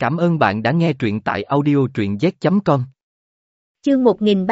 Cảm ơn bạn đã nghe truyện tại audio truyện z.com. Chương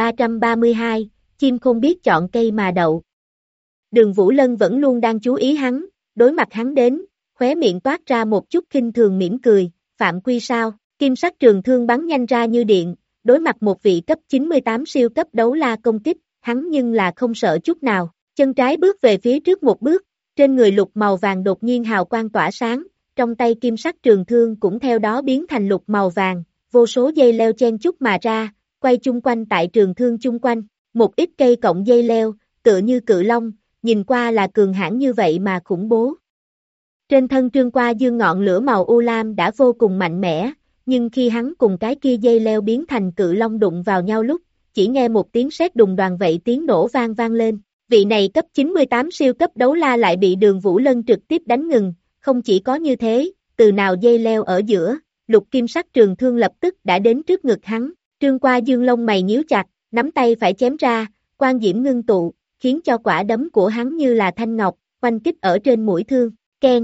1332, chim không biết chọn cây mà đậu. Đường Vũ Lân vẫn luôn đang chú ý hắn, đối mặt hắn đến, khóe miệng toát ra một chút khinh thường mỉm cười, Phạm Quy sao, kim sắc trường thương bắn nhanh ra như điện, đối mặt một vị cấp 98 siêu cấp đấu la công kích, hắn nhưng là không sợ chút nào, chân trái bước về phía trước một bước, trên người lục màu vàng đột nhiên hào quang tỏa sáng, trong tay kim sắc trường thương cũng theo đó biến thành lục màu vàng, vô số dây leo chen chúc mà ra, quay chung quanh tại trường thương chung quanh, một ít cây cọng dây leo, tựa như cự long, nhìn qua là cường hãn như vậy mà khủng bố. Trên thân Trương Qua Dương ngọn lửa màu u lam đã vô cùng mạnh mẽ, nhưng khi hắn cùng cái kia dây leo biến thành cự long đụng vào nhau lúc, chỉ nghe một tiếng sét đùng đoàn vậy tiếng nổ vang vang lên. Vị này cấp 98 siêu cấp đấu la lại bị Đường Vũ Lân trực tiếp đánh ngừng, không chỉ có như thế, từ nào dây leo ở giữa, lục kim sắc trường thương lập tức đã đến trước ngực hắn, Trương Qua Dương lông mày nhíu chặt, nắm tay phải chém ra, quang diễm ngưng tụ, khiến cho quả đấm của hắn như là thanh ngọc, oanh kích ở trên mũi thương, keng.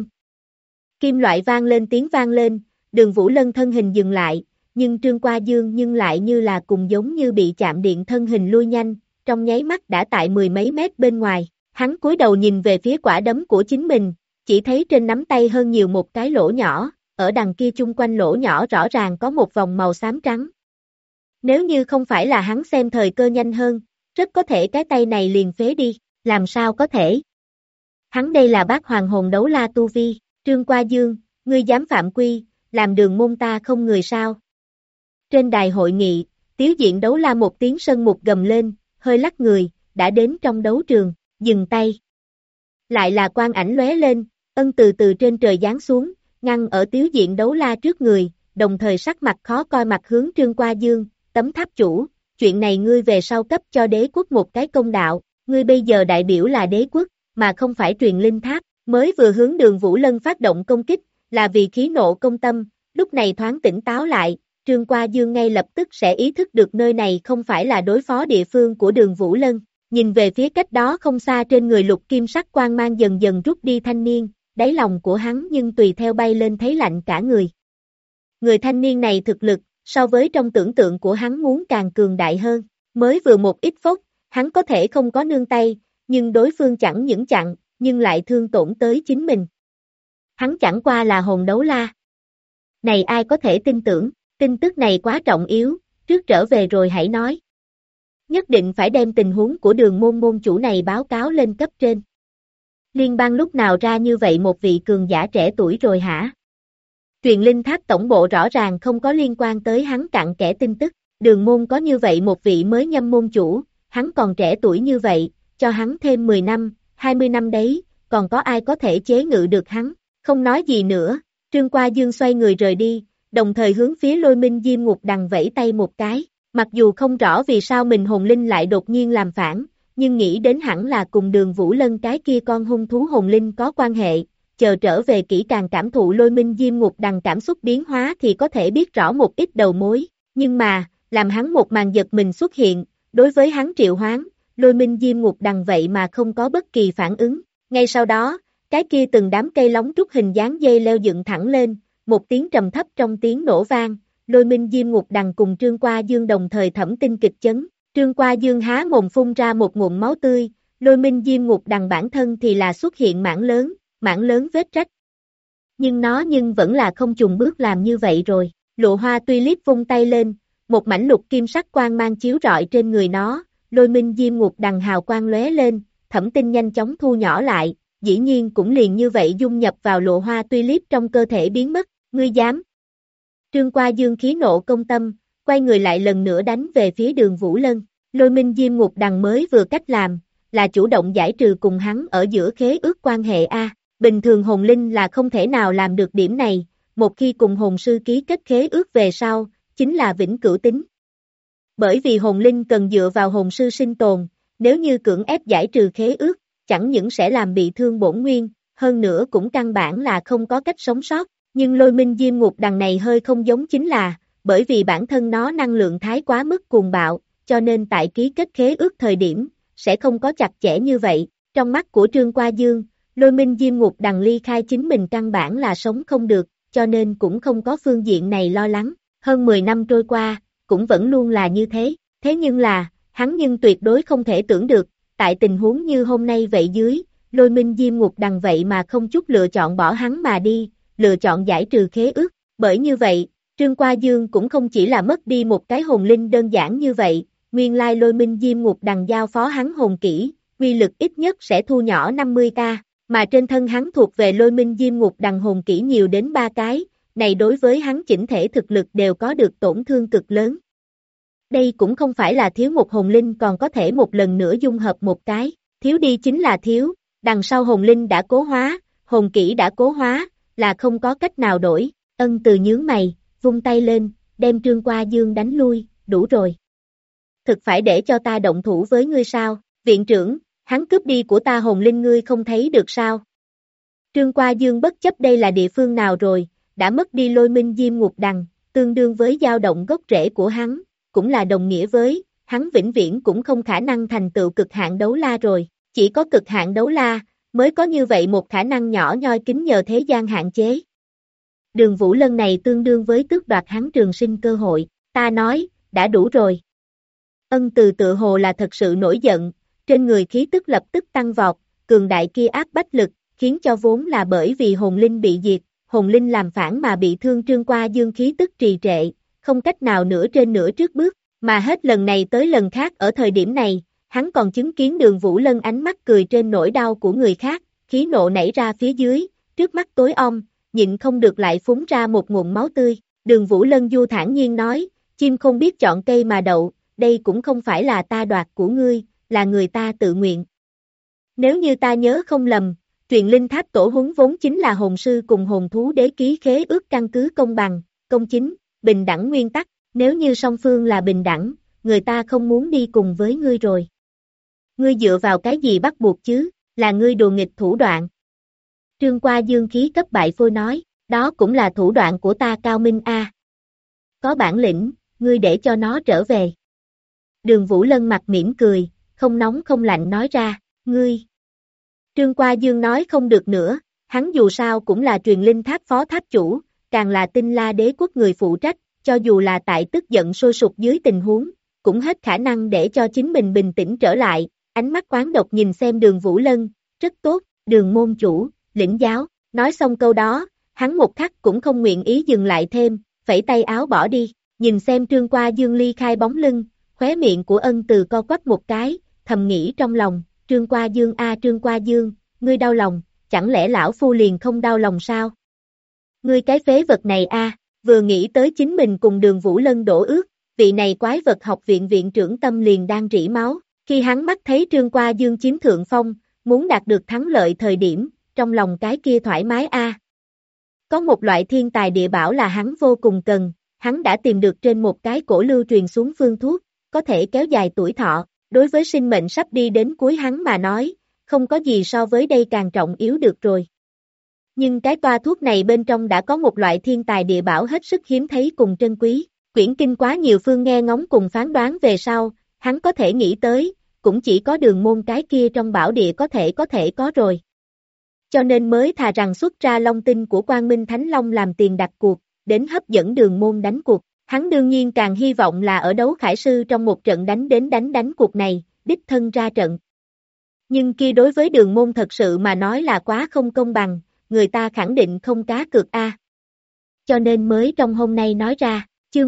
Kim loại vang lên tiếng vang lên, Đường Vũ Lân thân hình dừng lại, nhưng Trương Qua Dương nhưng lại như là cùng giống như bị chạm điện thân hình lui nhanh, trong nháy mắt đã tại mười mấy mét bên ngoài, hắn cúi đầu nhìn về phía quả đấm của chính mình, chỉ thấy trên nắm tay hơn nhiều một cái lỗ nhỏ, ở đằng kia chung quanh lỗ nhỏ rõ ràng có một vòng màu xám trắng. Nếu như không phải là hắn xem thời cơ nhanh hơn, rất có thể cái tay này liền phế đi, làm sao có thể. Hắn đây là bác hoàng hồn đấu la tu vi, Trương Qua Dương, ngươi dám phạm quy, làm Đường môn ta không người sao. Trên đài hội nghị, Tiếu Diện đấu la một tiếng sân mục gầm lên, hơi lắc người, đã đến trong đấu trường, dừng tay. Lại là quang ảnh lóe lên, ân từ từ trên trời giáng xuống, ngăn ở Tiếu Diện đấu la trước người, đồng thời sắc mặt khó coi mặt hướng Trương Qua Dương, tấm tháp chủ, chuyện này ngươi về sau cấp cho đế quốc một cái công đạo, ngươi bây giờ đại biểu là đế quốc, mà không phải truyền linh tháp, mới vừa hướng Đường Vũ Lân phát động công kích, là vì khí nộ công tâm, lúc này thoáng tỉnh táo lại, Trương Qua Dương ngay lập tức sẽ ý thức được nơi này không phải là đối phó địa phương của Đường Vũ Lân, nhìn về phía cách đó không xa trên người lục kim sắc quang mang dần dần rút đi thanh niên, đáy lòng của hắn nhưng tùy theo bay lên thấy lạnh cả người. Người thanh niên này thực lực, so với trong tưởng tượng của hắn muốn càng cường đại hơn, mới vừa một ít phốc, hắn có thể không có nương tay, nhưng đối phương chẳng những chặn, nhưng lại thương tổn tới chính mình. Hắn chẳng qua là hồn đấu la. Này ai có thể tin tưởng, tin tức này quá trọng yếu, trước trở về rồi hãy nói. Nhất định phải đem tình huống của Đường môn môn chủ này báo cáo lên cấp trên. Liên bang lúc nào ra như vậy một vị cường giả trẻ tuổi rồi hả? Truyền linh tháp tổng bộ rõ ràng không có liên quan tới hắn cặn kẽ tin tức, Đường môn có như vậy một vị mới nhâm môn chủ, hắn còn trẻ tuổi như vậy, cho hắn thêm 10 năm, 20 năm đấy, còn có ai có thể chế ngự được hắn, không nói gì nữa, Trương Qua Dương xoay người rời đi, đồng thời hướng phía Lôi Minh Diêm Ngục Đằng vẫy tay một cái, mặc dù không rõ vì sao mình hồn linh lại đột nhiên làm phản, nhưng nghĩ đến hẳn là cùng Đường Vũ Lân cái kia con hung thú hồn linh có quan hệ, chờ trở về kỹ càng cảm thụ Lôi Minh Diêm Ngục Đằng cảm xúc biến hóa thì có thể biết rõ một ít đầu mối, nhưng mà, làm hắn một màn giật mình xuất hiện, đối với hắn triệu hoán, Lôi Minh Diêm Ngục Đằng vậy mà không có bất kỳ phản ứng, ngay sau đó, cái kia từng đám cây lóng trúc hình dáng dây leo dựng thẳng lên, một tiếng trầm thấp trong tiếng nổ vang, Lôi Minh Diêm Ngục Đằng cùng Trương Qua Dương đồng thời thẩm tinh kịch chấn, Trương Qua Dương há mồm phun ra một ngụm máu tươi, Lôi Minh Diêm Ngục Đằng bản thân thì là xuất hiện mảng lớn vết rách. Nhưng vẫn là không chùng bước làm như vậy rồi, Lụa Hoa Tulip vung tay lên, một mảnh lục kim sắc quang mang chiếu rọi trên người nó, Lôi Minh Diêm Ngục Đằng hào quang lóe lên, thẩm tinh nhanh chóng thu nhỏ lại, dĩ nhiên cũng liền như vậy dung nhập vào Lụa Hoa Tulip trong cơ thể biến mất, ngươi dám. Trương Qua Dương khí nộ công tâm, quay người lại lần nữa đánh về phía Đường Vũ Lân, Lôi Minh Diêm Ngục Đằng mới vừa cách làm, là chủ động giải trừ cùng hắn ở giữa khế ước quan hệ A, bình thường hồn linh là không thể nào làm được điểm này, một khi cùng hồn sư ký kết khế ước về sau, chính là vĩnh cửu tính. Bởi vì hồn linh cần dựa vào hồn sư sinh tồn, nếu như cưỡng ép giải trừ khế ước, chẳng những sẽ làm bị thương bổn nguyên, hơn nữa cũng căn bản là không có cách sống sót, nhưng Lôi Minh Diêm Ngục Đằng này hơi không giống chính là, bởi vì bản thân nó năng lượng thái quá mức cuồng bạo, cho nên tại ký kết khế ước thời điểm, sẽ không có chặt chẽ như vậy, trong mắt của Trương Qua Dương, Lôi Minh Diêm Ngục Đằng ly khai chính mình căn bản là sống không được, cho nên cũng không có phương diện này lo lắng. Hơn 10 năm trôi qua, cũng vẫn luôn là như thế. Thế nhưng là, hắn nhưng tuyệt đối không thể tưởng được, tại tình huống như hôm nay vậy dưới, Lôi Minh Diêm Ngục Đằng vậy mà không chút lựa chọn bỏ hắn mà đi, lựa chọn giải trừ khế ước. Bởi như vậy, Trương Qua Dương cũng không chỉ là mất đi một cái hồn linh đơn giản như vậy, nguyên lai Lôi Minh Diêm Ngục Đằng giao phó hắn hồn kỹ, uy lực ít nhất sẽ thu nhỏ 50k, mà trên thân hắn thuộc về Lôi Minh Diêm Ngục Đằng hồn kỹ nhiều đến 3 cái, này đối với hắn chỉnh thể thực lực đều có được tổn thương cực lớn. Đây cũng không phải là thiếu một hồn linh còn có thể một lần nữa dung hợp một cái, thiếu đi chính là thiếu, đằng sau hồn linh đã cố hóa, hồn kỹ đã cố hóa, là không có cách nào đổi. Ân Từ nhướng mày, vung tay lên, đem Trương Qua Dương đánh lui, đủ rồi. Thực phải để cho ta động thủ với ngươi sao? Viện trưởng, hắn cướp đi của ta hồn linh ngươi không thấy được sao? Trương Qua Dương bất chấp đây là địa phương nào rồi, đã mất đi Lôi Minh Diêm Ngục Đằng, tương đương với dao động gốc rễ của hắn, cũng là đồng nghĩa với, hắn vĩnh viễn cũng không khả năng thành tựu cực hạn đấu la rồi, chỉ có cực hạn đấu la, mới có như vậy một khả năng nhỏ nhoi kính nhờ thế gian hạn chế. Đường Vũ Lân này tương đương với tước đoạt hắn trường sinh cơ hội, ta nói, đã đủ rồi. Ân Từ tự hồ là thật sự nổi giận, trên người khí tức lập tức tăng vọt, cường đại kia áp bách lực, khiến cho vốn là bởi vì hồn linh bị diệt, hồn linh làm phản mà bị thương Trương Qua Dương khí tức trì trệ, không cách nào nửa trên nửa trước bước, mà hết lần này tới lần khác ở thời điểm này, hắn còn chứng kiến Đường Vũ Lân ánh mắt cười trên nỗi đau của người khác, khí nộ nảy ra phía dưới, trước mắt tối om, nhịn không được lại phúng ra một nguồn máu tươi. Đường Vũ Lân du thản nhiên nói, chim không biết chọn cây mà đậu, đây cũng không phải là ta đoạt của ngươi, là người ta tự nguyện. Nếu như ta nhớ không lầm, truyền linh tháp tổ huấn vốn chính là hồn sư cùng hồn thú đế ký khế ước căn cứ công bằng, công chính, bình đẳng nguyên tắc, nếu như song phương là bình đẳng, người ta không muốn đi cùng với ngươi rồi. Ngươi dựa vào cái gì bắt buộc chứ, là ngươi đùa nghịch thủ đoạn. Trương Qua Dương khí cấp bại phôi nói, đó cũng là thủ đoạn của ta Cao Minh A. Có bản lĩnh, ngươi để cho nó trở về. Đường Vũ Lân mặt mỉm cười, không nóng không lạnh nói ra, ngươi. Trương Qua Dương nói không được nữa, hắn dù sao cũng là truyền linh tháp phó tháp chủ, càng là Tinh La Đế quốc người phụ trách, cho dù là tại tức giận sôi sục dưới tình huống, cũng hết khả năng để cho chính mình bình tĩnh trở lại, ánh mắt oán độc nhìn xem Đường Vũ Lân, rất tốt, Đường môn chủ, lĩnh giáo, nói xong câu đó, hắn một khắc cũng không nguyện ý dừng lại thêm, phẩy tay áo bỏ đi, nhìn xem Trương Qua Dương ly khai bóng lưng, khóe miệng của Ân Từ co quắp một cái, thầm nghĩ trong lòng, Trương Qua Dương a Trương Qua Dương, ngươi đau lòng, chẳng lẽ lão phu liền không đau lòng sao? Ngươi cái phế vật này a, vừa nghĩ tới chính mình cùng Đường Vũ Lân đổ ước, vị này quái vật học viện viện trưởng tâm liền đang rỉ máu, khi hắn mắt thấy Trương Qua Dương chiếm thượng phong, muốn đạt được thắng lợi thời điểm, trong lòng cái kia thoải mái a. Có một loại thiên tài địa bảo là hắn vô cùng cần, hắn đã tìm được trên một cái cổ lưu truyền xuống phương thuốc, có thể kéo dài tuổi thọ, đối với sinh mệnh sắp đi đến cuối hắn mà nói, không có gì so với đây càng trọng yếu được rồi. Nhưng cái toa thuốc này bên trong đã có một loại thiên tài địa bảo hết sức hiếm thấy cùng trân quý, quyển kinh quá nhiều phương nghe ngóng cùng phán đoán về sau, hắn có thể nghĩ tới, cũng chỉ có Đường môn cái kia trong bảo địa có thể có rồi. Cho nên mới thà rằng xuất ra long tinh của Quang Minh Thánh Long làm tiền đặt cuộc, đến hấp dẫn Đường môn đánh cuộc. Hắn đương nhiên càng hy vọng là ở đấu khải sư trong một trận đánh cuộc này, đích thân ra trận. Nhưng kia đối với Đường môn thật sự mà nói là quá không công bằng, người ta khẳng định không cá cược a. Cho nên mới trong hôm nay nói ra, chương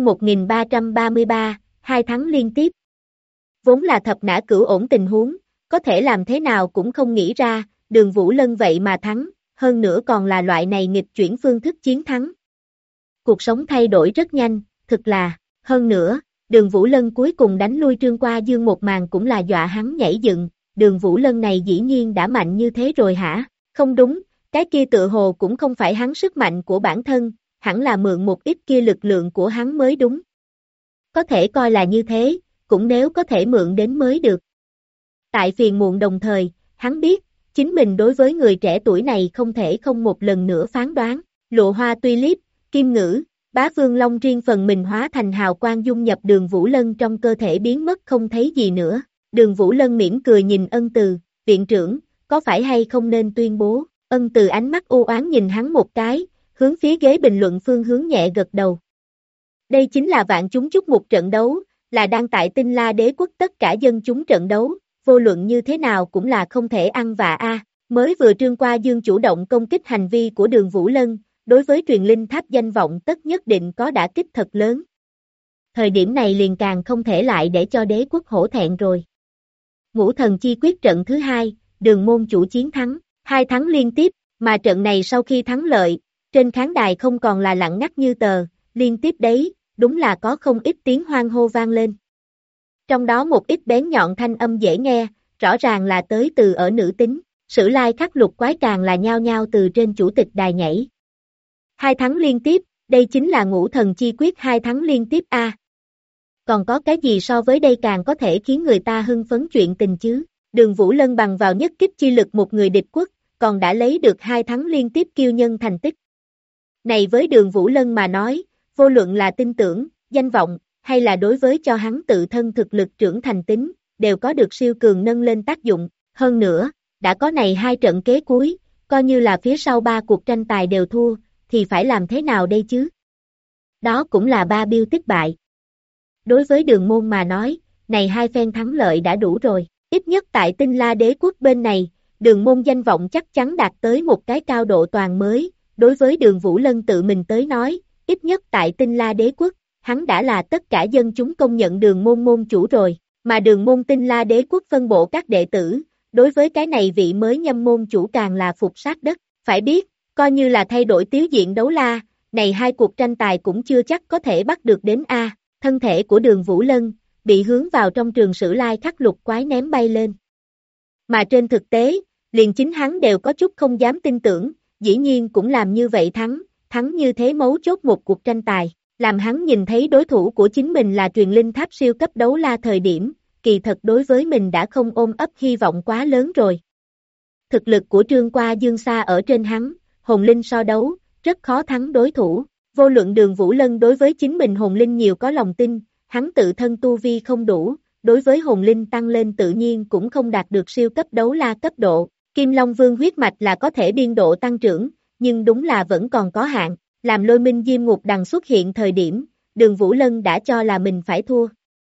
1333, 2 thắng liên tiếp. Vốn là thập nã cửu ổn tình huống, có thể làm thế nào cũng không nghĩ ra, Đường Vũ Lân vậy mà thắng, hơn nữa còn là loại này nghịch chuyển phương thức chiến thắng. Cuộc sống thay đổi rất nhanh, thực là, hơn nữa, Đường Vũ Lân cuối cùng đánh lui Trương Qua Dương một màn cũng là dọa hắn nhảy dựng, Đường Vũ Lân này dĩ nhiên đã mạnh như thế rồi hả? Không đúng, cái kia tự hồ cũng không phải hắn sức mạnh của bản thân, hẳn là mượn một ít kia lực lượng của hắn mới đúng. Có thể coi là như thế, cũng nếu có thể mượn đến mới được. Tại phiền muộn đồng thời, hắn biết, chính mình đối với người trẻ tuổi này không thể không một lần nữa phán đoán, Lụa Hoa Tulip, Kim Ngữ, Bá Vương Long riêng phần mình hóa thành hào quang dung nhập Đường Vũ Lân trong cơ thể biến mất không thấy gì nữa. Đường Vũ Lân mỉm cười nhìn Ân Từ, viện trưởng, có phải hay không nên tuyên bố, Ân Từ ánh mắt u oán nhìn hắn một cái, hướng phía ghế bình luận phương hướng nhẹ gật đầu. Đây chính là vạn chúng chúc một trận đấu, là đang tại Tinh La Đế quốc tất cả dân chúng trận đấu, vô luận như thế nào cũng là không thể ăn vạ a. Mới vừa Trương Qua Dương chủ động công kích hành vi của Đường Vũ Lân, đối với truyền linh tháp danh vọng tất nhất định có đả kích thật lớn. Thời điểm này liền càng không thể lại để cho đế quốc hổ thẹn rồi. Ngũ thần chi quyết trận thứ hai, Đường môn chủ chiến thắng, 2 thắng liên tiếp, mà trận này sau khi thắng lợi, trên khán đài không còn là lặng ngắt như tờ, liên tiếp đấy, đúng là có không ít tiếng hoan hô vang lên. Trong đó một ít bén nhọn thanh âm dễ nghe, rõ ràng là tới từ ở nữ tính, Sử Lai Khắc Lục quái càng là nhao nhao từ trên chủ tịch đài nhảy. 2 thắng liên tiếp, đây chính là ngũ thần chi quyết 2 thắng liên tiếp a. Còn có cái gì so với đây càng có thể khiến người ta hưng phấn chuyện tình chứ? Đường Vũ Lân bằng vào nhất kích chi lực một người địch quốc, còn đã lấy được 2 thắng liên tiếp kiêu nhân thành tích. Này với Đường Vũ Lân mà nói, vô luận là tin tưởng, danh vọng, hay là đối với cho hắn tự thân thực lực trưởng thành tính, đều có được siêu cường nâng lên tác dụng. Hơn nữa, đã có này 2 trận kế cuối, coi như là phía sau 3 cuộc tranh tài đều thua, thì phải làm thế nào đây chứ? Đó cũng là 3 biêu tích bại. Đối với Đường môn mà nói, này 2 phen thắng lợi đã đủ rồi, ít nhất tại Tinh La Đế quốc bên này, Đường môn danh vọng chắc chắn đạt tới một cái cao độ toàn mới. Đối với Đường Vũ Lân tự mình tới nói, ít nhất tại Tinh La Đế quốc, hắn đã là tất cả dân chúng công nhận Đường môn môn chủ rồi, mà Đường môn Tinh La Đế quốc phân bộ các đệ tử, đối với cái này vị mới nhâm môn chủ càng là phục sát đất. Phải biết, coi như là thay đổi tiếu diện đấu la, này 2 cuộc tranh tài cũng chưa chắc có thể bắt được đến a. Thân thể của Đường Vũ Lân bị hướng vào trong trường Sử Lai Khắc Lục quái ném bay lên. Mà trên thực tế, liền chính hắn đều có chút không dám tin tưởng, dĩ nhiên cũng làm như vậy thắng như thế mấu chốt một cuộc tranh tài, làm hắn nhìn thấy đối thủ của chính mình là truyền linh tháp siêu cấp đấu la thời điểm, kỳ thật đối với mình đã không ôm ấp hy vọng quá lớn rồi. Thực lực của Trương Qua Dương xa ở trên hắn, hồn linh so đấu, rất khó thắng đối thủ, vô luận Đường Vũ Lân đối với chính mình hồn linh nhiều có lòng tin, hắn tự thân tu vi không đủ, đối với hồn linh tăng lên tự nhiên cũng không đạt được siêu cấp đấu la cấp độ. Kim Long Vương huyết mạch là có thể biên độ tăng trưởng, nhưng đúng là vẫn còn có hạn, làm Lôi Minh Diêm Ngục Đằng xuất hiện thời điểm, Đường Vũ Lân đã cho là mình phải thua.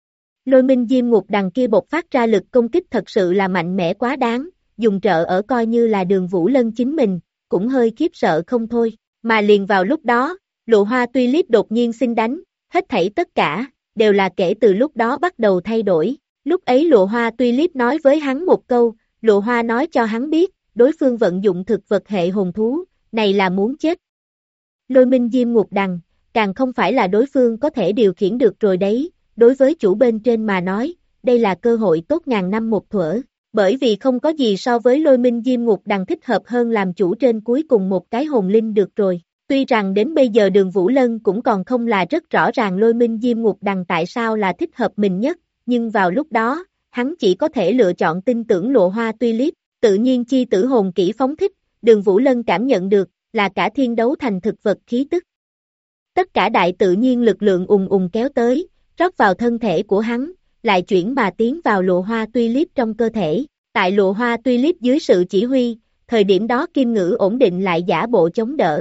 Lôi Minh Diêm Ngục Đằng kia bộc phát ra lực công kích thật sự là mạnh mẽ quá đáng, dùng trợ ở coi như là Đường Vũ Lân chính mình, cũng hơi khiếp sợ không thôi, mà liền vào lúc đó, Lụa Hoa Tulip đột nhiên xin đánh, hết thảy tất cả, đều là kể từ lúc đó bắt đầu thay đổi, lúc ấy Lụa Hoa Tulip nói với hắn một câu, Lụa Hoa nói cho hắn biết, đối phương vận dụng thực vật hệ hồn thú, này là muốn chết. Lôi Minh Diêm Ngục Đằng, càng không phải là đối phương có thể điều khiển được rồi đấy, đối với chủ bên trên mà nói, đây là cơ hội tốt ngàn năm một thuở, bởi vì không có gì so với Lôi Minh Diêm Ngục Đằng thích hợp hơn làm chủ trên cuối cùng một cái hồn linh được rồi. Tuy rằng đến bây giờ Đường Vũ Lân cũng còn không là rất rõ ràng Lôi Minh Diêm Ngục Đằng tại sao là thích hợp mình nhất, nhưng vào lúc đó, hắn chỉ có thể lựa chọn tin tưởng Lụa Hoa Tulip, tự nhiên chi tử hồn kỹ phóng thích, Đường Vũ Lân cảm nhận được, là cả thiên đấu thành thực vật khí tức. Tất cả đại tự nhiên lực lượng ùng ùng kéo tới, rót vào thân thể của hắn, lại chuyển mà tiến vào Lụa Hoa Tulip trong cơ thể, tại Lụa Hoa Tulip dưới sự chỉ huy, thời điểm đó Kim Ngữ ổn định lại giả bộ chống đỡ.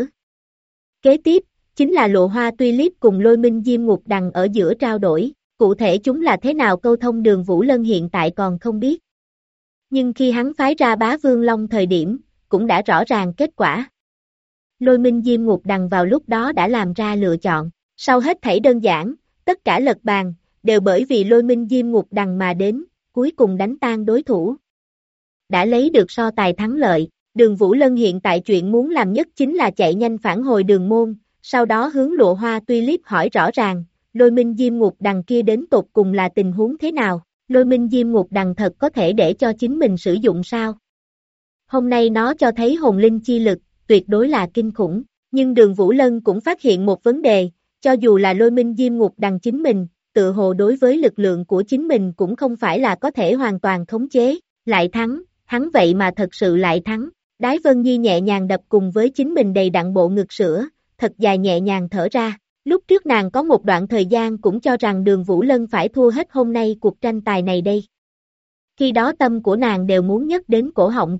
Kế tiếp, chính là Lụa Hoa Tulip cùng Lôi Minh Diêm Ngục Đằng ở giữa trao đổi, cụ thể chúng là thế nào câu thông Đường Vũ Lân hiện tại còn không biết. Nhưng khi hắn phái ra Bá Vương Long thời điểm, cũng đã rõ ràng kết quả. Lôi Minh Diêm Ngục Đằng vào lúc đó đã làm ra lựa chọn, sau hết thảy đơn giản, tất cả lật bàn, đều bởi vì Lôi Minh Diêm Ngục Đằng mà đến, cuối cùng đánh tan đối thủ. Đã lấy được so tài thắng lợi, Đường Vũ Lân hiện tại chuyện muốn làm nhất chính là chạy nhanh phản hồi Đường môn, sau đó hướng Lụa Hoa Tulip hỏi rõ ràng, Lôi Minh Diêm Ngục Đằng kia đến tột cùng là tình huống thế nào, Lôi Minh Diêm Ngục Đằng thật có thể để cho chính mình sử dụng sao? Hôm nay nó cho thấy hồn linh chi lực, tuyệt đối là kinh khủng, nhưng Đường Vũ Lân cũng phát hiện một vấn đề, cho dù là Lôi Minh Diêm Ngục Đằng chính mình, tự hồ đối với lực lượng của chính mình cũng không phải là có thể hoàn toàn khống chế, lại thắng, hắn vậy mà thật sự lại thắng. Đái Vân Nhi nhẹ nhàng đập cùng với chính mình đầy đặn bộ ngực sữa, thật dài nhẹ nhàng thở ra. Lúc trước nàng có một đoạn thời gian cũng cho rằng Đường Vũ Lân phải thua hết hôm nay cuộc tranh tài này đây. Khi đó tâm của nàng đều muốn nhấc đến cổ họng rồi,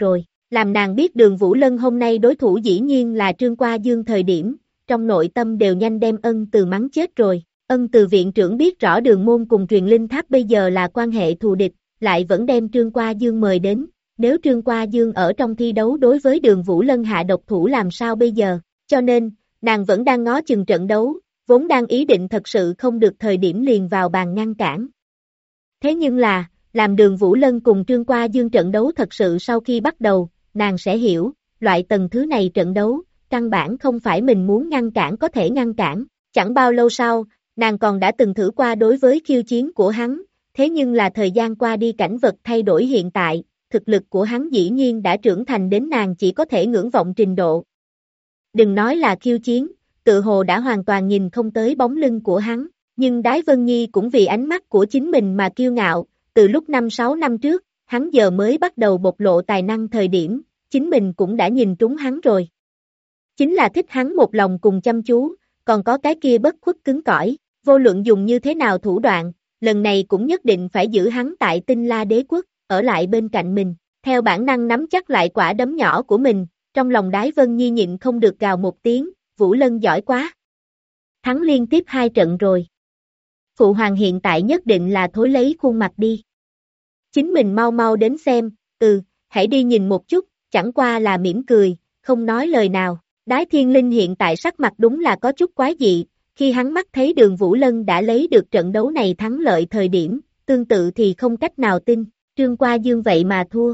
Làm nàng biết Đường Vũ Lân hôm nay đối thủ dĩ nhiên là Trương Qua Dương thời điểm, trong nội tâm đều nhanh đem Ân Từ mắng chết rồi. Ân Từ viện trưởng biết rõ Đường môn cùng Truyền Linh Tháp bây giờ là quan hệ thù địch, lại vẫn đem Trương Qua Dương mời đến, nếu Trương Qua Dương ở trong thi đấu đối với Đường Vũ Lân hạ độc thủ làm sao bây giờ, cho nên, nàng vẫn đang ngó chừng trận đấu, vốn đang ý định thật sự không được thời điểm liền vào bàn ngăn cản. Thế nhưng là, làm Đường Vũ Lân cùng Trương Qua Dương trận đấu thật sự sau khi bắt đầu, nàng sẽ hiểu, loại tầng thứ này trận đấu, căn bản không phải mình muốn ngăn cản có thể ngăn cản, chẳng bao lâu sau, nàng còn đã từng thử qua đối với khiêu chiến của hắn, thế nhưng là thời gian qua đi cảnh vật thay đổi hiện tại, thực lực của hắn dĩ nhiên đã trưởng thành đến nàng chỉ có thể ngưỡng vọng trình độ. Đừng nói là khiêu chiến, tự hồ đã hoàn toàn nhìn không tới bóng lưng của hắn, nhưng Đái Vân Nhi cũng vì ánh mắt của chính mình mà kiêu ngạo, từ lúc 5-6 năm trước, hắn giờ mới bắt đầu bộc lộ tài năng thời điểm, chính mình cũng đã nhìn trúng hắn rồi. Chính là thích hắn một lòng cùng chăm chú, còn có cái kia bất khuất cứng cỏi, vô luận dùng như thế nào thủ đoạn, lần này cũng nhất định phải giữ hắn tại Tinh La Đế Quốc, ở lại bên cạnh mình, theo bản năng nắm chắc lại quả đấm nhỏ của mình, trong lòng Đái Vân Nhi nhịn không được gào một tiếng, Vũ Lân giỏi quá. Thắng liên tiếp 2 trận rồi. Phụ hoàng hiện tại nhất định là thối lấy khuôn mặt đi. Chính mình mau mau đến xem, hãy đi nhìn một chút, chẳng qua là mỉm cười, không nói lời nào. Đái Thiên Linh hiện tại sắc mặt đúng là có chút quái dị, khi hắn mắt thấy Đường Vũ Lân đã lấy được trận đấu này thắng lợi thời điểm, tương tự thì không cách nào tin, Trương Qua Dương vậy mà thua.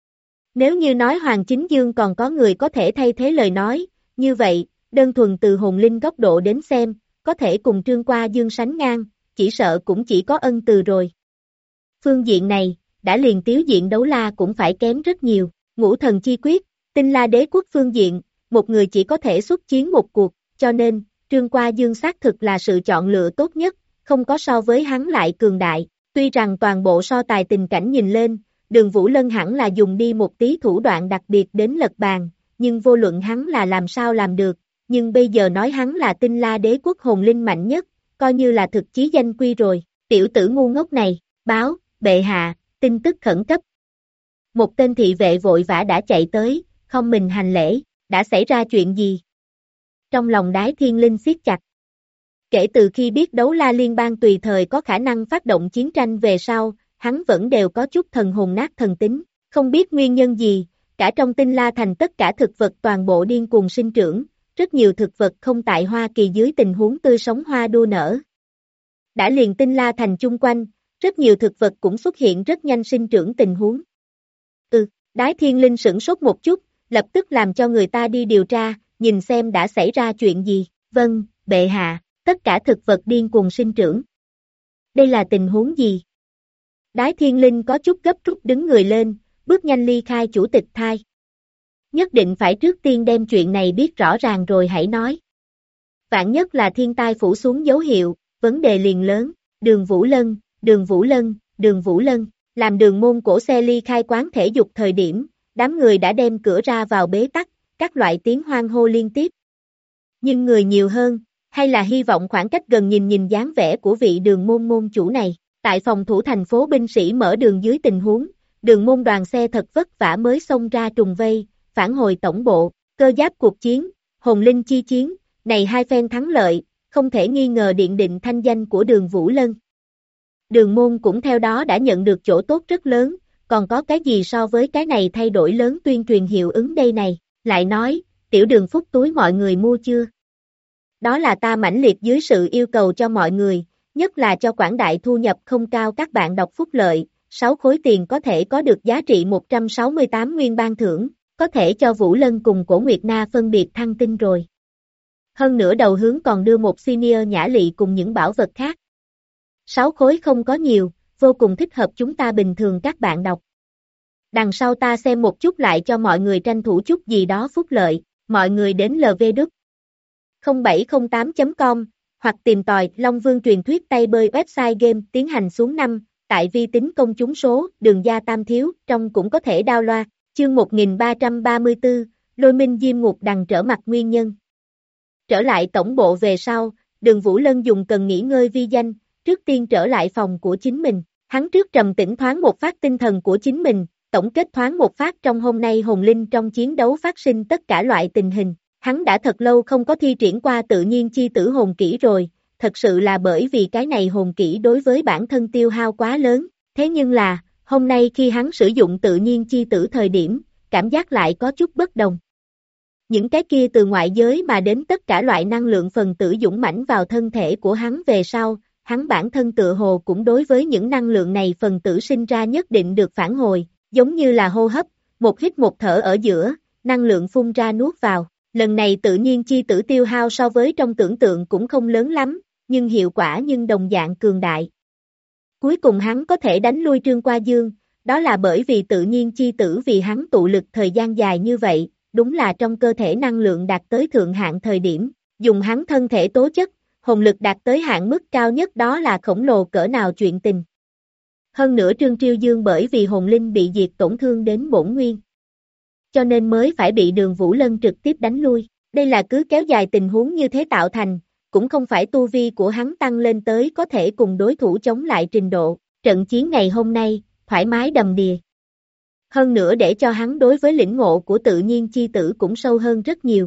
Nếu như nói Hoàng Chính Dương còn có người có thể thay thế lời nói, như vậy, đơn thuần từ hồn linh góc độ đến xem, có thể cùng Trương Qua Dương sánh ngang, chỉ sợ cũng chỉ có Ân Từ rồi. Phương diện này, đã liền Tiếu diện đấu la cũng phải kém rất nhiều, Ngũ Thần Chi Quyết, Tinh La Đế Quốc phương diện, một người chỉ có thể xuất chiến một cuộc, cho nên, Trương Qua Dương xác thực là sự chọn lựa tốt nhất, không có so với hắn lại cường đại, tuy rằng toàn bộ so tài tình cảnh nhìn lên, Đường Vũ Lân hẳn là dùng đi một tí thủ đoạn đặc biệt đến lật bàn, nhưng vô luận hắn là làm sao làm được, nhưng bây giờ nói hắn là Tinh La Đế Quốc hồn linh mạnh nhất, coi như là thực chí danh quy rồi, tiểu tử ngu ngốc này, báo, bệ hạ, tin tức khẩn cấp. Một tên thị vệ vội vã đã chạy tới, không mình hành lễ, đã xảy ra chuyện gì? Trong lòng Đái Thiên Linh siết chặt. Kể từ khi biết đấu la liên bang tùy thời có khả năng phát động chiến tranh về sau, hắn vẫn đều có chút thần hồn nát thần tính, không biết nguyên nhân gì, cả trong Tinh La Thành tất cả thực vật toàn bộ điên cuồng sinh trưởng, rất nhiều thực vật không tại Hoa Kỳ dưới tình huống tươi sống hoa đua nở. Đã liền Tinh La Thành chung quanh, rất nhiều thực vật cũng xuất hiện rất nhanh sinh trưởng tình huống. Đái Thiên Linh sửng sốt một chút, lập tức làm cho người ta đi điều tra, nhìn xem đã xảy ra chuyện gì. Vâng, bệ hạ, tất cả thực vật điên cuồng sinh trưởng. Đây là tình huống gì? Đái Thiên Linh có chút gấp rút đứng người lên, bước nhanh ly khai chủ tịch thai. Nhất định phải trước tiên đem chuyện này biết rõ ràng rồi hãy nói. Vạn nhất là thiên tai phủ xuống dấu hiệu, vấn đề liền lớn, Đường Vũ Lân, Đường Vũ Lân, Đường Vũ Lân, làm Đường môn cổ xe ly khai quán thể dục thời điểm, đám người đã đem cửa ra vào bế tắc, các loại tiếng hoan hô liên tiếp. Nhưng người nhiều hơn, hay là hy vọng khoảng cách gần nhìn dáng vẻ của vị Đường môn môn chủ này, tại phòng thủ thành phố binh sĩ mở đường dưới tình huống, Đường môn đoàn xe thật vất vả mới xông ra trùng vây, phản hồi tổng bộ, cơ giáp cuộc chiến, hồn linh chi chiến, này 2 phen thắng lợi, không thể nghi ngờ điện định thanh danh của Đường Vũ Lân. Đường môn cũng theo đó đã nhận được chỗ tốt rất lớn, còn có cái gì so với cái này thay đổi lớn tuyên truyền hiệu ứng đây này, lại nói, tiểu Đường phúc túi mọi người mua chưa? Đó là ta mãnh liệt dưới sự yêu cầu cho mọi người, nhất là cho quảng đại thu nhập không cao các bạn đọc phúc lợi, 6 khối tiền có thể có được giá trị 168 nguyên ban thưởng, có thể cho Vũ Lân cùng Cổ Nguyệt Na phân biệt thăng tinh rồi. Hơn nữa đầu hướng còn đưa một senior nhã lị cùng những bảo vật khác. 6 khối không có nhiều, vô cùng thích hợp chúng ta bình thường các bạn đọc. Đằng sau ta xem một chút lại cho mọi người tranh thủ chút gì đó phúc lợi, mọi người đến lvđ0708.com, hoặc tìm tòi Long Vương truyền thuyết tay bơi website game tiến hành xuống 5, tại vi tính công chúng số, đường gia tam thiếu, trong cũng có thể download, chương 1334, Lôi Minh Diêm Ngục Đằng trở mặt nguyên nhân. Trở lại tổng bộ về sau, Đường Vũ Lân dùng cần nghỉ ngơi vi danh, trước tiên trở lại phòng của chính mình, hắn trước trầm tĩnh thoáng một phát tinh thần của chính mình, tổng kết thoáng một phát trong hôm nay hồn linh trong chiến đấu phát sinh tất cả loại tình hình. Hắn đã thật lâu không có thi triển qua tự nhiên chi tử hồn kỹ rồi, thật sự là bởi vì cái này hồn kỹ đối với bản thân tiêu hao quá lớn, thế nhưng là, hôm nay khi hắn sử dụng tự nhiên chi tử thời điểm, cảm giác lại có chút bất đồng. Những cái kia từ ngoại giới mà đến tất cả loại năng lượng phần tử dũng mãnh vào thân thể của hắn về sau, hắn bản thân tựa hồ cũng đối với những năng lượng này phần tử sinh ra nhất định được phản hồi, giống như là hô hấp, một hít một thở ở giữa, năng lượng phun ra nuốt vào. Lần này tự nhiên chi tử tiêu hao so với trong tưởng tượng cũng không lớn lắm, nhưng hiệu quả nhưng đồng dạng cường đại. Cuối cùng hắn có thể đánh lui Trương Qua Dương, đó là bởi vì tự nhiên chi tử vì hắn tụ lực thời gian dài như vậy, đúng là trong cơ thể năng lượng đạt tới thượng hạn thời điểm, dùng hắn thân thể tố chất, hồn lực đạt tới hạn mức cao nhất đó là khổng lồ cỡ nào chuyện tình. Hơn nữa Trương Triêu Dương bởi vì hồn linh bị diệt tổn thương đến bổn nguyên, cho nên mới phải bị Đường Vũ Lân trực tiếp đánh lui. Đây là cứ kéo dài tình huống như thế tạo thành, cũng không phải tu vi của hắn tăng lên tới có thể cùng đối thủ chống lại trình độ. Trận chiến ngày hôm nay, thoải mái đầm đìa. Hơn nữa để cho hắn đối với lĩnh ngộ của tự nhiên chi tử cũng sâu hơn rất nhiều.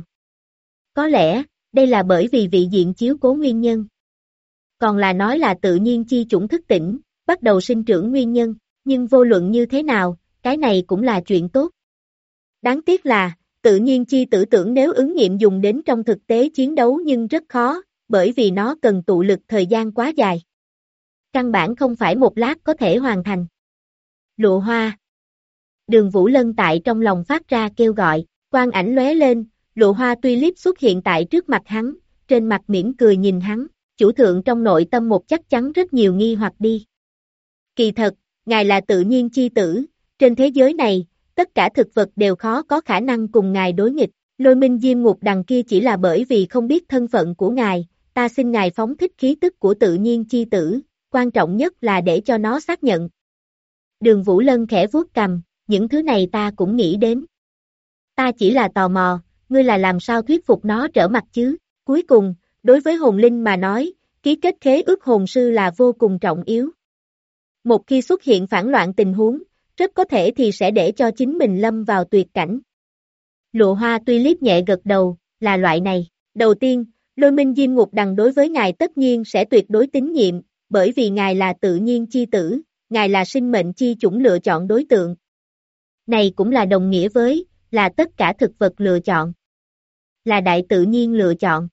Có lẽ, đây là bởi vì vị diện chiếu cố nguyên nhân. Còn là nói là tự nhiên chi chủng thức tỉnh, bắt đầu sinh trưởng nguyên nhân, nhưng vô luận như thế nào, cái này cũng là chuyện tốt. Đáng tiếc là, tự nhiên chi tử tưởng nếu ứng nghiệm dùng đến trong thực tế chiến đấu nhưng rất khó, bởi vì nó cần tụ lực thời gian quá dài. Căn bản không phải một lát có thể hoàn thành. Lụa hoa. Đường Vũ Lân tại trong lòng phát ra kêu gọi, quang ảnh lóe lên, lụa hoa tulip xuất hiện tại trước mặt hắn, trên mặt mỉm cười nhìn hắn, chủ thượng trong nội tâm một chắc chắn rất nhiều nghi hoặc đi. Kỳ thật, ngài là tự nhiên chi tử, trên thế giới này, tất cả thực vật đều khó có khả năng cùng ngài đối nghịch, Lôi Minh Diêm Ngục đằng kia chỉ là bởi vì không biết thân phận của ngài, ta xin ngài phóng thích khí tức của tự nhiên chi tử, quan trọng nhất là để cho nó xác nhận. Đường Vũ Lân khẽ vuốt cằm, những thứ này ta cũng nghĩ đến. Ta chỉ là tò mò, ngươi là làm sao thuyết phục nó trở mặt chứ? Cuối cùng, đối với hồn linh mà nói, ký kết khế ước hồn sư là vô cùng trọng yếu. Một khi xuất hiện phản loạn tình huống, rất có thể thì sẽ để cho chính mình lâm vào tuyệt cảnh. Lụa hoa tulip nhẹ gật đầu, là loại này. Đầu tiên, Lôi Minh Diêm Ngục đằng đối với ngài tất nhiên sẽ tuyệt đối tín nhiệm, bởi vì ngài là tự nhiên chi tử, ngài là sinh mệnh chi chủng lựa chọn đối tượng. Này cũng là đồng nghĩa với, là tất cả thực vật lựa chọn. Là đại tự nhiên lựa chọn.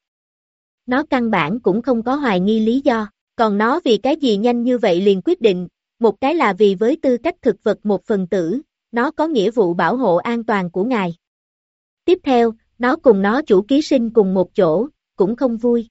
Nó căn bản cũng không có hoài nghi lý do, còn nó vì cái gì nhanh như vậy liền quyết định, một cái là vì với tư cách thực vật một phần tử, nó có nghĩa vụ bảo hộ an toàn của ngài. Tiếp theo, nó cùng nó chủ ký sinh cùng một chỗ, cũng không vui.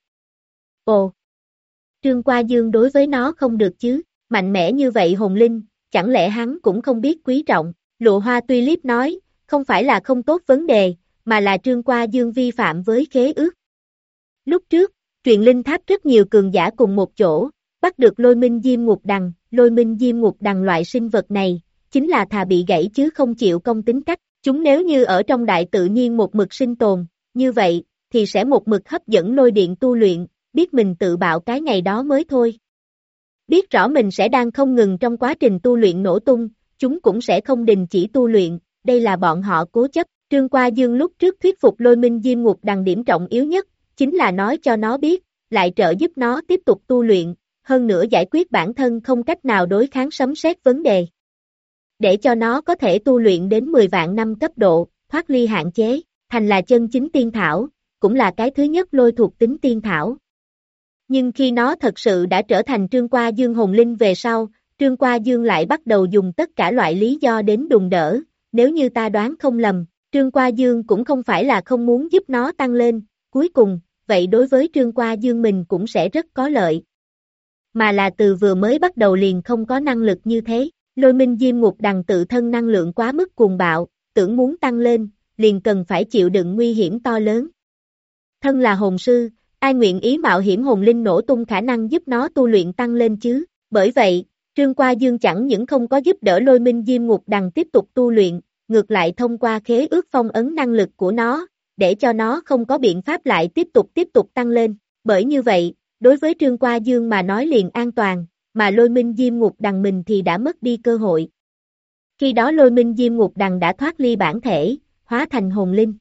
Ồ! Trương Qua Dương đối với nó không được chứ, mạnh mẽ như vậy hồn linh, chẳng lẽ hắn cũng không biết quý trọng, Lụa hoa tulip nói, không phải là không tốt vấn đề, mà là Trương Qua Dương vi phạm với khế ước. Lúc trước, truyền linh tháp rất nhiều cường giả cùng một chỗ, bắt được Lôi Minh Diêm Ngục đằng, Lôi Minh Diêm Ngục đằng loại sinh vật này, chính là thà bị gãy chứ không chịu công tính cách, chúng nếu như ở trong đại tự nhiên một mực sinh tồn, như vậy, thì sẽ một mực hấp dẫn lôi điện tu luyện, biết mình tự bạo cái ngày đó mới thôi. Biết rõ mình sẽ đang không ngừng trong quá trình tu luyện nổ tung, chúng cũng sẽ không đình chỉ tu luyện, đây là bọn họ cố chấp. Trương Qua Dương lúc trước thuyết phục Lôi Minh Diêm Ngục đằng điểm trọng yếu nhất, chính là nói cho nó biết, lại trợ giúp nó tiếp tục tu luyện, hơn nữa giải quyết bản thân không cách nào đối kháng sấm sét vấn đề. Để cho nó có thể tu luyện đến 10 vạn năm cấp độ, thoát ly hạn chế, thành là chân chính tiên thảo, cũng là cái thứ nhất lôi thuộc tính tiên thảo. Nhưng khi nó thật sự đã trở thành Trương Qua Dương hồn linh về sau, Trương Qua Dương lại bắt đầu dùng tất cả loại lý do đến đùn đỡ, nếu như ta đoán không lầm, Trương Qua Dương cũng không phải là không muốn giúp nó tăng lên, cuối cùng, vậy đối với Trương Qua Dương mình cũng sẽ rất có lợi. Mà là từ vừa mới bắt đầu liền không có năng lực như thế, Lôi Minh Diêm Ngục đằng tự thân năng lượng quá mức cuồng bạo, tưởng muốn tăng lên, liền cần phải chịu đựng nguy hiểm to lớn. Thân là hồn sư, ai nguyện ý mạo hiểm hồn linh nổ tung khả năng giúp nó tu luyện tăng lên chứ, bởi vậy, Trương Qua Dương chẳng những không có giúp đỡ Lôi Minh Diêm Ngục đằng tiếp tục tu luyện, ngược lại thông qua khế ước phong ấn năng lực của nó, để cho nó không có biện pháp lại tiếp tục tăng lên, bởi như vậy, đối với Trương Qua Dương mà nói liền an toàn, mà Lôi Minh Diêm Ngục đằng mình thì đã mất đi cơ hội. Khi đó Lôi Minh Diêm Ngục Đằng đã thoát ly bản thể, hóa thành hồn linh.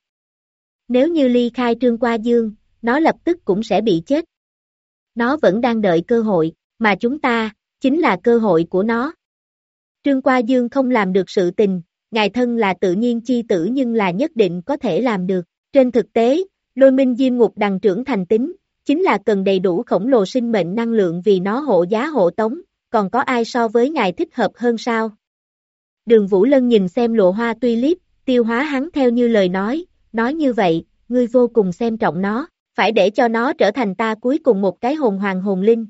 Nếu như ly khai Trương Qua Dương, nó lập tức cũng sẽ bị chết. Nó vẫn đang đợi cơ hội, mà chúng ta, chính là cơ hội của nó. Trương Qua Dương không làm được sự tình, ngài thân là tự nhiên chi tử nhưng là nhất định có thể làm được. Trên thực tế, Lôi Minh Diêm Ngục Đằng trưởng thành tính, chính là cần đầy đủ khổng lồ sinh mệnh năng lượng vì nó hộ giá hộ tống, còn có ai so với ngài thích hợp hơn sao? Đường Vũ Lân nhìn xem Lụa Hoa Tulip, tiêu hóa hắn theo như lời nói như vậy, ngươi vô cùng xem trọng nó, phải để cho nó trở thành ta cuối cùng một cái hồn hoàng hồn linh.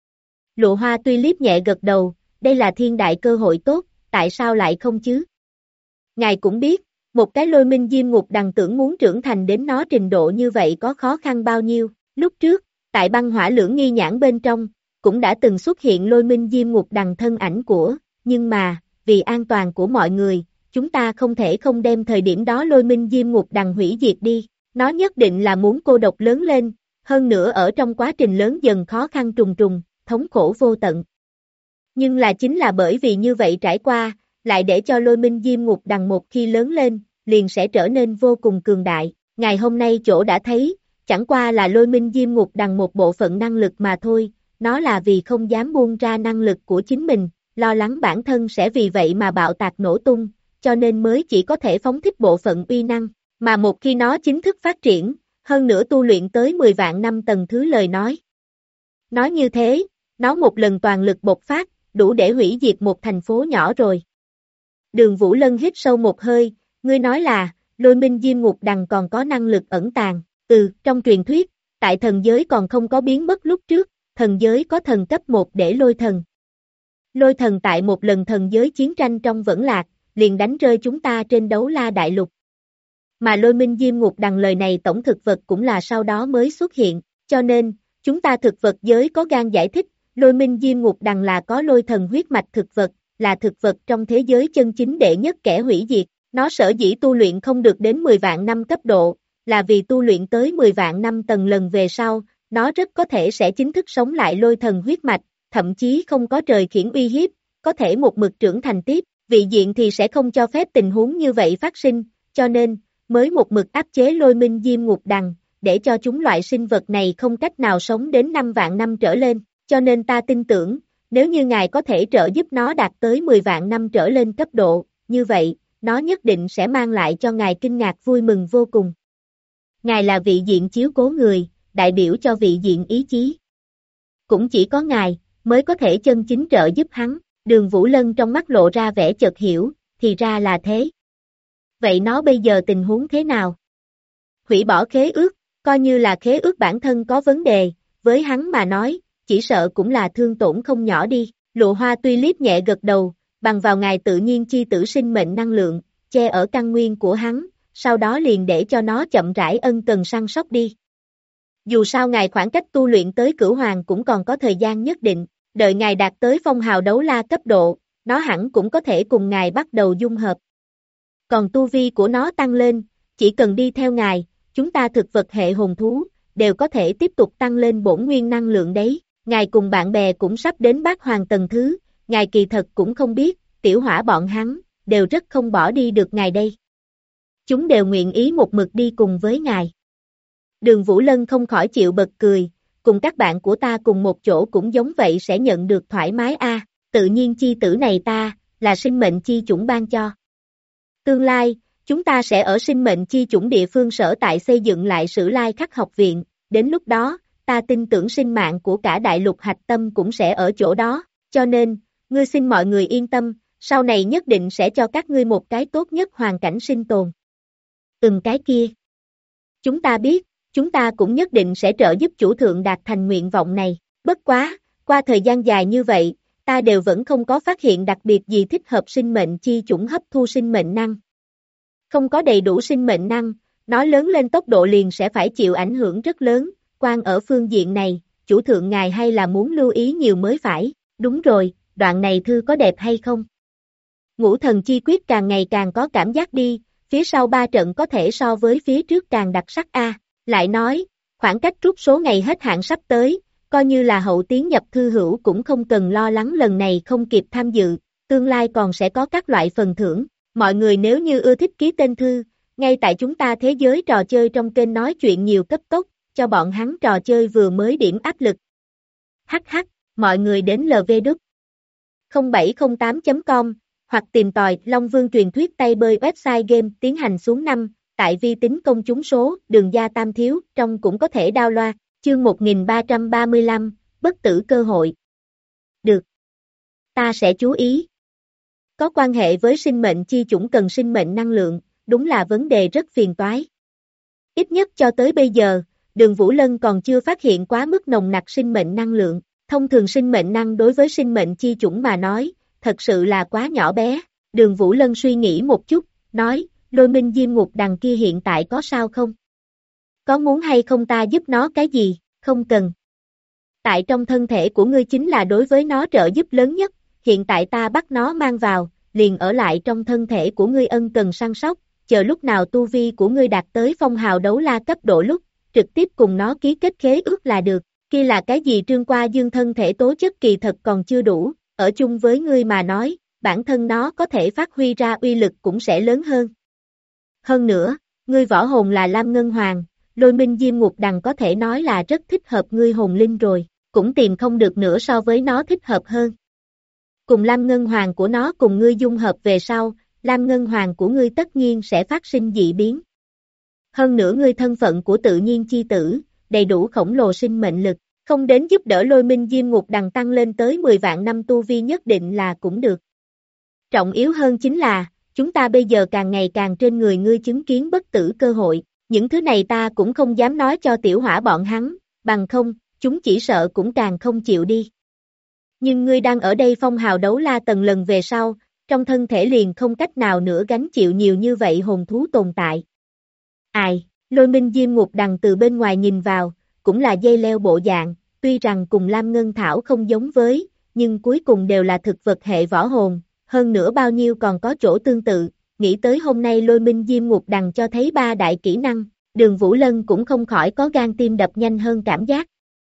Lụa Hoa Tulip nhẹ gật đầu, đây là thiên đại cơ hội tốt, tại sao lại không chứ? Ngài cũng biết, một cái Lôi Minh Diêm Ngục Đằng tưởng muốn trưởng thành đến nó trình độ như vậy có khó khăn bao nhiêu. Lúc trước, tại băng hỏa lưỡng nghi nhãn bên trong, cũng đã từng xuất hiện Lôi Minh Diêm Ngục Đằng thân ảnh của, nhưng mà, vì an toàn của mọi người, chúng ta không thể không đem thời điểm đó Lôi Minh Diêm Ngục Đằng hủy diệt đi. Nó nhất định là muốn cô độc lớn lên, hơn nữa ở trong quá trình lớn dần khó khăn trùng trùng, thống khổ vô tận. Nhưng là chính là bởi vì như vậy trải qua, lại để cho Lôi Minh Diêm Ngục Đằng một khi lớn lên, liền sẽ trở nên vô cùng cường đại. Ngày hôm nay chỗ đã thấy, chẳng qua là Lôi Minh Diêm Ngục Đằng một bộ phận năng lực mà thôi, nó là vì không dám buông ra năng lực của chính mình, lo lắng bản thân sẽ vì vậy mà bạo tạc nổ tung, cho nên mới chỉ có thể phóng thích bộ phận uy năng, mà một khi nó chính thức phát triển, hơn nữa tu luyện tới 10 vạn năm tầng thứ lời nói. Nói như thế, nó một lần toàn lực bộc phát, đủ để hủy diệt một thành phố nhỏ rồi. Đường Vũ Lân hít sâu một hơi, ngươi nói là, Lôi Minh Diêm Ngục Đằng còn có năng lực ẩn tàng, trong truyền thuyết, tại thần giới còn không có biến mất lúc trước, thần giới có thần cấp 1 để lôi thần. Lôi thần tại một lần thần giới chiến tranh trong Vẫn Lạc, liền đánh rơi chúng ta trên Đấu La Đại Lục. Mà Lôi Minh Diêm Ngục Đằng lời này tổng thực vật cũng là sau đó mới xuất hiện, cho nên, chúng ta thực vật giới có gan giải thích, Lôi Minh Diêm Ngục Đằng là có lôi thần huyết mạch thực vật, là thực vật trong thế giới chân chính đệ nhất kẻ hủy diệt, nó sở dĩ tu luyện không được đến 10 vạn năm cấp độ, là vì tu luyện tới 10 vạn năm tầng lần về sau, nó rất có thể sẽ chính thức sống lại lôi thần huyết mạch, thậm chí không có trời khiển uy hiếp, có thể một mực trưởng thành tiếp, vị diện thì sẽ không cho phép tình huống như vậy phát sinh, cho nên, mới một mực áp chế Lôi Minh Diêm Ngục Đằng, để cho chúng loại sinh vật này không cách nào sống đến 5 vạn năm trở lên, cho nên ta tin tưởng, nếu như ngài có thể trợ giúp nó đạt tới 10 vạn năm trở lên cấp độ, như vậy, nó nhất định sẽ mang lại cho ngài kinh ngạc vui mừng vô cùng. Ngài là vị diện chiếu cố người, đại biểu cho vị diện ý chí. Cũng chỉ có ngài, mới có thể chân chính trợ giúp hắn, Đường Vũ Lân trong mắt lộ ra vẻ chợt hiểu, thì ra là thế. Vậy nó bây giờ tình huống thế nào? Hủy bỏ khế ước, coi như là khế ước bản thân có vấn đề, với hắn mà nói, chỉ sợ cũng là thương tổn không nhỏ đi. Lụa Hoa Tulip nhẹ gật đầu, bằng vào ngài tự nhiên chi tử sinh mệnh năng lượng, che ở căn nguyên của hắn, sau đó liền để cho nó chậm rãi ân cần săn sóc đi. Dù sao ngài khoảng cách tu luyện tới cửu hoàng cũng còn có thời gian nhất định, đợi ngài đạt tới phong hào đấu la cấp độ, nó hẳn cũng có thể cùng ngài bắt đầu dung hợp. Còn tu vi của nó tăng lên, chỉ cần đi theo ngài, chúng ta thực vật hệ hồn thú, đều có thể tiếp tục tăng lên bổn nguyên năng lượng đấy. Ngài cùng bạn bè cũng sắp đến bát hoàng tầng thứ, ngài kỳ thật cũng không biết, tiểu hỏa bọn hắn, đều rất không bỏ đi được ngài đây. Chúng đều nguyện ý một mực đi cùng với ngài. Đường Vũ Lân không khỏi chịu bật cười, cùng các bạn của ta cùng một chỗ cũng giống vậy sẽ nhận được thoải mái a. Tự nhiên chi tử này ta, là sinh mệnh chi chủng ban cho. Tương lai, chúng ta sẽ ở sinh mệnh chi chủng địa phương sở tại xây dựng lại Sử Lai Khắc học viện, đến lúc đó, ta tin tưởng sinh mạng của cả đại lục hạch tâm cũng sẽ ở chỗ đó, cho nên, ngươi xin mọi người yên tâm, sau này nhất định sẽ cho các ngươi một cái tốt nhất hoàn cảnh sinh tồn. Cái kia. Chúng ta biết, chúng ta cũng nhất định sẽ trợ giúp chủ thượng đạt thành nguyện vọng này, bất quá, qua thời gian dài như vậy, ta đều vẫn không có phát hiện đặc biệt gì thích hợp sinh mệnh chi chủng hấp thu sinh mệnh năng. Không có đầy đủ sinh mệnh năng, nó lớn lên tốc độ liền sẽ phải chịu ảnh hưởng rất lớn, quan ở phương diện này, chủ thượng ngài hay là muốn lưu ý nhiều mới phải, đúng rồi, đoạn này thư có đẹp hay không? Ngũ thần chi quyết càng ngày càng có cảm giác đi, phía sau 3 trận có thể so với phía trước càng đặc sắc a. Lại nói, khoảng cách rút số ngày hết hạn sắp tới, coi như là hậu tiến nhập thư hữu cũng không cần lo lắng lần này không kịp tham dự, tương lai còn sẽ có các loại phần thưởng. Mọi người nếu như ưa thích ký tên thư, ngay tại chúng ta thế giới trò chơi trong kênh nói chuyện nhiều cấp tốc, cho bọn hắn trò chơi vừa mới điểm áp lực. HH, mọi người đến lvđ0708.com, hoặc tìm tòi Long Vương truyền thuyết tay bơi website game tiến hành xuống 5, tại vi tính công chúng số, đường gia tam thiếu, trong cũng có thể download, chương 1335, bất tử cơ hội. Được. Ta sẽ chú ý. Có quan hệ với sinh mệnh chi chủng cần sinh mệnh năng lượng, đúng là vấn đề rất phiền toái. Ít nhất cho tới bây giờ, Đường Vũ Lân còn chưa phát hiện quá mức nồng nặc sinh mệnh năng lượng. Thông thường sinh mệnh năng đối với sinh mệnh chi chủng mà nói, thật sự là quá nhỏ bé. Đường Vũ Lân suy nghĩ một chút, nói, Lôi Minh Diêm Ngục Đằng kia hiện tại có sao không? Có muốn hay không ta giúp nó cái gì? Không cần. Tại trong thân thể của ngươi chính là đối với nó trợ giúp lớn nhất, hiện tại ta bắt nó mang vào, liền ở lại trong thân thể của ngươi ân cần săn sóc, chờ lúc nào tu vi của ngươi đạt tới phong hào đấu la cấp độ lúc, trực tiếp cùng nó ký kết khế ước là được. Kia là cái gì Trương Qua Dương thân thể tố chất kỳ thật còn chưa đủ, ở chung với ngươi mà nói, bản thân nó có thể phát huy ra uy lực cũng sẽ lớn hơn. Hơn nữa, ngươi võ hồn là Lam Ngân Hoàng, Lôi Minh Diêm Ngục Đằng có thể nói là rất thích hợp ngươi hồn linh rồi, cũng tìm không được nữa so với nó thích hợp hơn. Cùng Lam Ngân Hoàng của nó cùng ngươi dung hợp về sau, Lam Ngân Hoàng của ngươi tất nhiên sẽ phát sinh dị biến. Hơn nữa ngươi thân phận của tự nhiên chi tử, đầy đủ khổng lồ sinh mệnh lực, không đến giúp đỡ Lôi Minh Diêm Ngục Đằng tăng lên tới 10 vạn năm tu vi nhất định là cũng được. Trọng yếu hơn chính là, chúng ta bây giờ càng ngày càng trên người ngươi chứng kiến bất tử cơ hội, những thứ này ta cũng không dám nói cho tiểu hỏa bọn hắn, bằng không, chúng chỉ sợ cũng càng không chịu đi. Nhưng ngươi đang ở đây phong hào đấu la tầng lần về sau, trong thân thể liền không cách nào nữa gánh chịu nhiều như vậy hồn thú tồn tại. Ai, Lôi Minh Diêm Ngục Đằng từ bên ngoài nhìn vào, cũng là dây leo bộ dạng, tuy rằng cùng Lam Ngân Thảo không giống với, nhưng cuối cùng đều là thực vật hệ võ hồn, hơn nữa bao nhiêu còn có chỗ tương tự, nghĩ tới hôm nay Lôi Minh Diêm Ngục Đằng cho thấy 3 đại kỹ năng, Đường Vũ Lân cũng không khỏi có gan tim đập nhanh hơn cảm giác.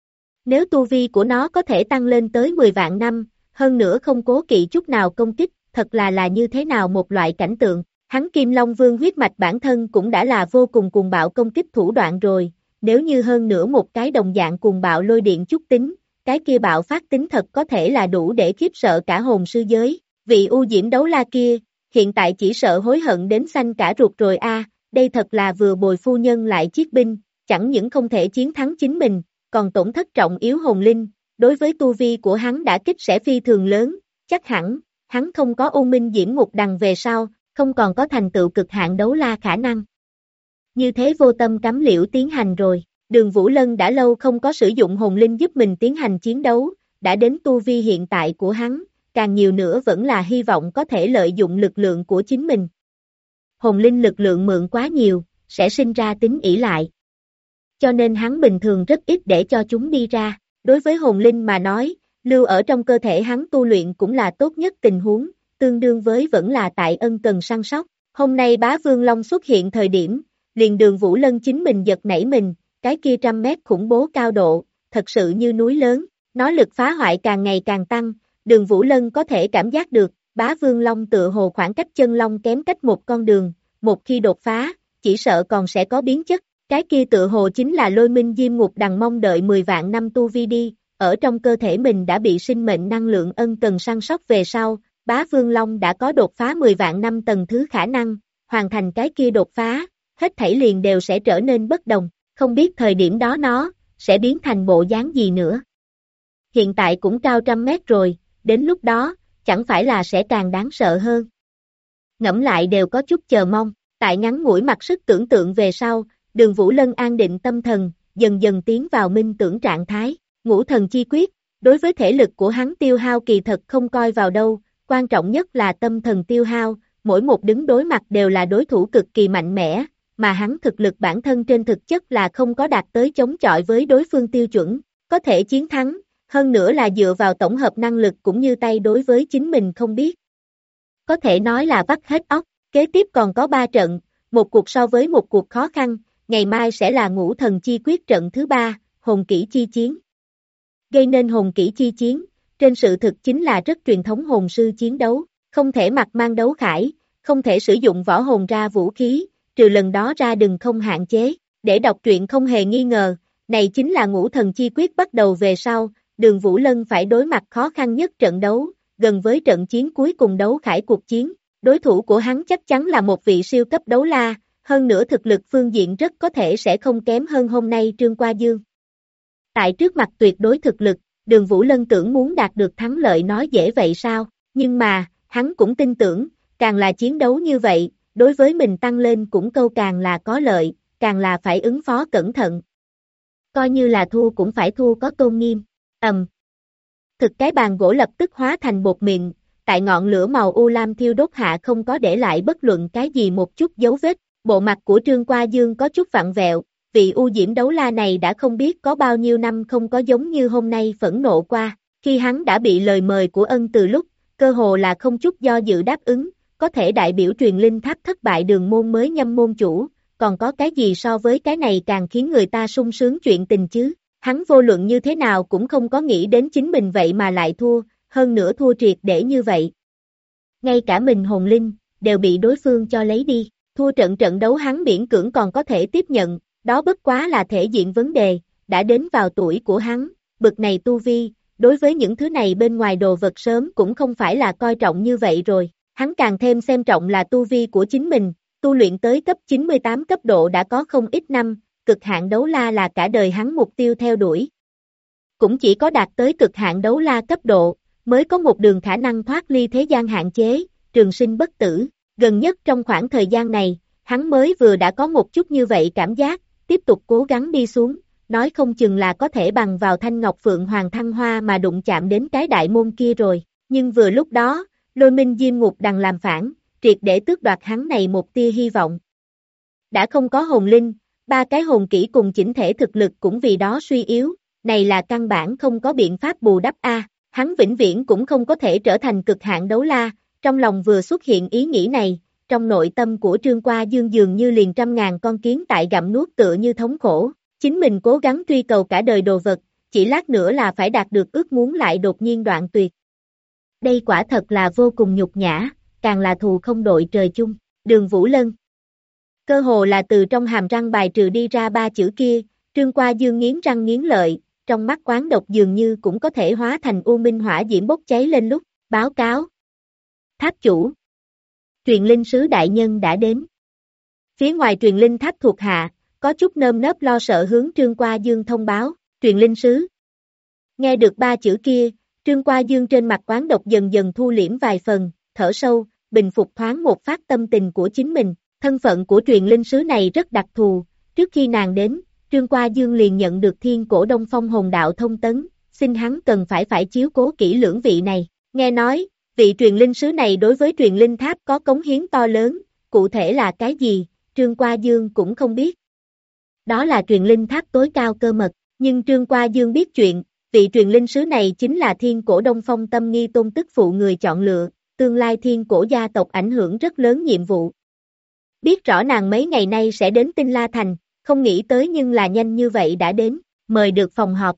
Nếu tu vi của nó có thể tăng lên tới 10 vạn năm, hơn nữa không cố kỵ chút nào công kích, thật là như thế nào một loại cảnh tượng, hắn Kim Long Vương huyết mạch bản thân cũng đã là vô cùng cuồng bạo công kích thủ đoạn rồi, nếu như hơn nữa một cái đồng dạng cuồng bạo lôi điện chút tính, cái kia bạo phát tính thật có thể là đủ để khiếp sợ cả hồn sư giới, vị U Diễm Đấu La kia, hiện tại chỉ sợ hối hận đến xanh cả ruột rồi a. Đây thật là vừa bồi phu nhân lại chiết binh, chẳng những không thể chiến thắng chính mình, còn tổn thất trọng yếu hồn linh, đối với tu vi của hắn đã kích sẽ phi thường lớn, chắc hẳn, hắn không có U Minh Diễm Ngục Đằng về sau, không còn có thành tựu cực hạn đấu la khả năng. Như thế vô tâm cắm liễu tiến hành rồi, Đường Vũ Lân đã lâu không có sử dụng hồn linh giúp mình tiến hành chiến đấu, đã đến tu vi hiện tại của hắn, càng nhiều nữa vẫn là hy vọng có thể lợi dụng lực lượng của chính mình. Hồn linh lực lượng mượn quá nhiều, sẽ sinh ra tính ỷ lại. Cho nên hắn bình thường rất ít để cho chúng đi ra, đối với hồn linh mà nói, lưu ở trong cơ thể hắn tu luyện cũng là tốt nhất tình huống, tương đương với vẫn là tại ân cần săn sóc. Hôm nay Bá Vương Long xuất hiện thời điểm, liền Đường Vũ Lân chính mình giật nảy mình, cái kia 100 mét khủng bố cao độ, thật sự như núi lớn, nó lực phá hoại càng ngày càng tăng, Đường Vũ Lân có thể cảm giác được, Bá Vương Long tựa hồ khoảng cách chân long kém cách một con đường, một khi đột phá, chỉ sợ còn sẽ có biến chất, cái kia tựa hồ chính là Lôi Minh Diêm Ngục Đằng mong đợi 10 vạn năm tu vi đi, ở trong cơ thể mình đã bị sinh mệnh năng lượng ân cần săn sóc về sau, Bá Vương Long đã có đột phá 10 vạn năm tầng thứ khả năng, hoàn thành cái kia đột phá, hết thảy liền đều sẽ trở nên bất đồng, không biết thời điểm đó nó sẽ biến thành bộ dáng gì nữa. Hiện tại cũng cao 100 mét rồi, đến lúc đó, chẳng phải là sẽ càng đáng sợ hơn. Ngẫm lại đều có chút chờ mong, tại ngắn ngủi mặc sức tưởng tượng về sau, Đường Vũ Lân an định tâm thần, dần dần tiến vào minh tưởng trạng thái, ngũ thần chi quyết, đối với thể lực của hắn tiêu hao kỳ thật không coi vào đâu, quan trọng nhất là tâm thần tiêu hao, mỗi một đứng đối mặt đều là đối thủ cực kỳ mạnh mẽ, mà hắn thực lực bản thân trên thực chất là không có đạt tới chống chọi với đối phương tiêu chuẩn, có thể chiến thắng, hơn nữa là dựa vào tổng hợp năng lực cũng như tay đối với chính mình không biết. Có thể nói là vắt hết óc, kế tiếp còn có 3 trận, một cuộc so với một cuộc khó khăn, ngày mai sẽ là ngũ thần chi quyết trận thứ 3, hồn kỹ chi chiến. Gây nên hồn kỹ chi chiến, trên sự thực chính là rất truyền thống hồn sư chiến đấu, không thể mặc mang đấu khải, không thể sử dụng võ hồn ra vũ khí, trừ lần đó ra đừng không hạn chế. Để đọc truyện không hề nghi ngờ, này chính là ngũ thần chi quyết bắt đầu về sau, Đường Vũ Lân phải đối mặt khó khăn nhất trận đấu, gần với trận chiến cuối cùng đấu khải cuộc chiến. Đối thủ của hắn chắc chắn là một vị siêu cấp đấu la, hơn nữa thực lực phương diện rất có thể sẽ không kém hơn hôm nay Trương Qua Dương. Tại trước mặt tuyệt đối thực lực, Đường Vũ Lân tưởng muốn đạt được thắng lợi nói dễ vậy sao, nhưng mà, hắn cũng tin tưởng, càng là chiến đấu như vậy, đối với mình tăng lên cũng câu càng là có lợi, càng là phải ứng phó cẩn thận. Coi như là thua cũng phải thua có tôn nghiêm. Thực cái bàn gỗ lập tức hóa thành bột mịn, tại ngọn lửa màu u lam thiêu đốt hạ không có để lại bất luận cái gì một chút dấu vết. Bộ mặt của Trương Qua Dương có chút vặn vẹo, vị U Diễm đấu la này đã không biết có bao nhiêu năm không có giống như hôm nay phẫn nộ qua. Khi hắn đã bị lời mời của Ân từ lúc, cơ hồ là không chút do dự đáp ứng, có thể đại biểu truyền linh tháp thất bại đường môn mới nhâm môn chủ, còn có cái gì so với cái này càng khiến người ta sung sướng chuyện tình chứ. Hắn vô luận như thế nào cũng không có nghĩ đến chính mình vậy mà lại thua, hơn nữa thua triệt để như vậy. Ngay cả mình hồn linh, đều bị đối phương cho lấy đi, thua trận đấu hắn miễn cưỡng còn có thể tiếp nhận, đó bất quá là thể diện vấn đề, đã đến vào tuổi của hắn, bực này tu vi, đối với những thứ này bên ngoài đồ vật sớm cũng không phải là coi trọng như vậy rồi, hắn càng thêm xem trọng là tu vi của chính mình, tu luyện tới cấp 98 cấp độ đã có không ít năm, cực hạn đấu la là cả đời hắn mục tiêu theo đuổi. Cũng chỉ có đạt tới cực hạn đấu la cấp độ, mới có một đường khả năng thoát ly thế gian hạn chế, trường sinh bất tử. Gần nhất trong khoảng thời gian này, hắn mới vừa đã có một chút như vậy cảm giác, tiếp tục cố gắng đi xuống, nói không chừng là có thể bằng vào thanh ngọc phượng hoàng thăng hoa mà đụng chạm đến cái đại môn kia rồi. Nhưng vừa lúc đó, Lôi Minh Diêm Ngục Đằng làm phản, triệt để tước đoạt hắn này một tia hy vọng. Đã không có hồn linh, ba cái hồn kỹ cùng chỉnh thể thực lực cũng vì đó suy yếu, này là căn bản không có biện pháp bù đắp a. Hắn vĩnh viễn cũng không có thể trở thành cực hạn đấu la, trong lòng vừa xuất hiện ý nghĩ này, trong nội tâm của Trương Qua Dương dường như liền trăm ngàn con kiến tại gặm nuốt tựa như thống khổ, chính mình cố gắng truy cầu cả đời đồ vật, chỉ lát nữa là phải đạt được ước muốn lại đột nhiên đoạn tuyệt. Đây quả thật là vô cùng nhục nhã, càng là thù không đội trời chung, Đường Vũ Lân. Cơ hồ là từ trong hàm răng bài trừ đi ra ba chữ kia, Trương Qua Dương nghiến răng nghiến lợi, trong mắt quán độc dường như cũng có thể hóa thành u minh hỏa diễm bốc cháy lên lúc, báo cáo. Tháp chủ. Truyền linh sứ đại nhân đã đến. Phía ngoài truyền linh tháp thuộc hạ, có chút nơm nớp lo sợ hướng Trương Qua Dương thông báo, truyền linh sứ. Nghe được ba chữ kia, Trương Qua Dương trên mặt quán độc dần dần thu liễm vài phần, thở sâu, bình phục thoáng một phát tâm tình của chính mình. Thân phận của truyền linh sứ này rất đặc thù, trước khi nàng đến, Trương Qua Dương liền nhận được Thiên Cổ Đông Phong hồn đạo thông tấn, xin hắn cần phải chiếu cố kỹ lưỡng vị này. Nghe nói, vị truyền linh sứ này đối với truyền linh tháp có cống hiến to lớn, cụ thể là cái gì, Trương Qua Dương cũng không biết. Đó là truyền linh tháp tối cao cơ mật, nhưng Trương Qua Dương biết chuyện, vị truyền linh sứ này chính là Thiên Cổ Đông Phong Tâm Nghi Tôn tức phụ người chọn lựa, tương lai Thiên Cổ gia tộc ảnh hưởng rất lớn nhiệm vụ. Biết rõ nàng mấy ngày nay sẽ đến Tinh La Thành, không nghĩ tới nhưng là nhanh như vậy đã đến, mời được phòng họp.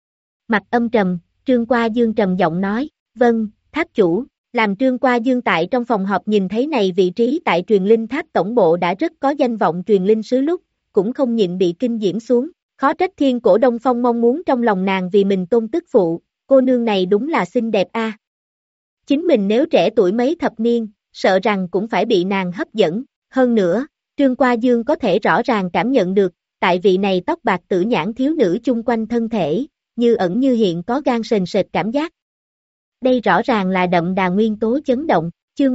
Mặt âm trầm, Trương Qua Dương trầm giọng nói, vâng, tháp chủ, làm Trương Qua Dương tại trong phòng họp nhìn thấy này vị trí tại truyền linh tháp tổng bộ đã rất có danh vọng truyền linh sứ lúc, cũng không nhịn bị kinh diễm xuống, khó trách Thiên Cổ Đông Phong mong muốn trong lòng nàng vì mình tôn tức phụ, cô nương này đúng là xinh đẹp a. Chính mình nếu trẻ tuổi mấy thập niên, sợ rằng cũng phải bị nàng hấp dẫn. Hơn nữa, Trương Qua Dương có thể rõ ràng cảm nhận được, tại vị này tóc bạc tử nhãn thiếu nữ chung quanh thân thể, như ẩn như hiện có gan sền sệt cảm giác. Đây rõ ràng là đậm đà nguyên tố chấn động, chương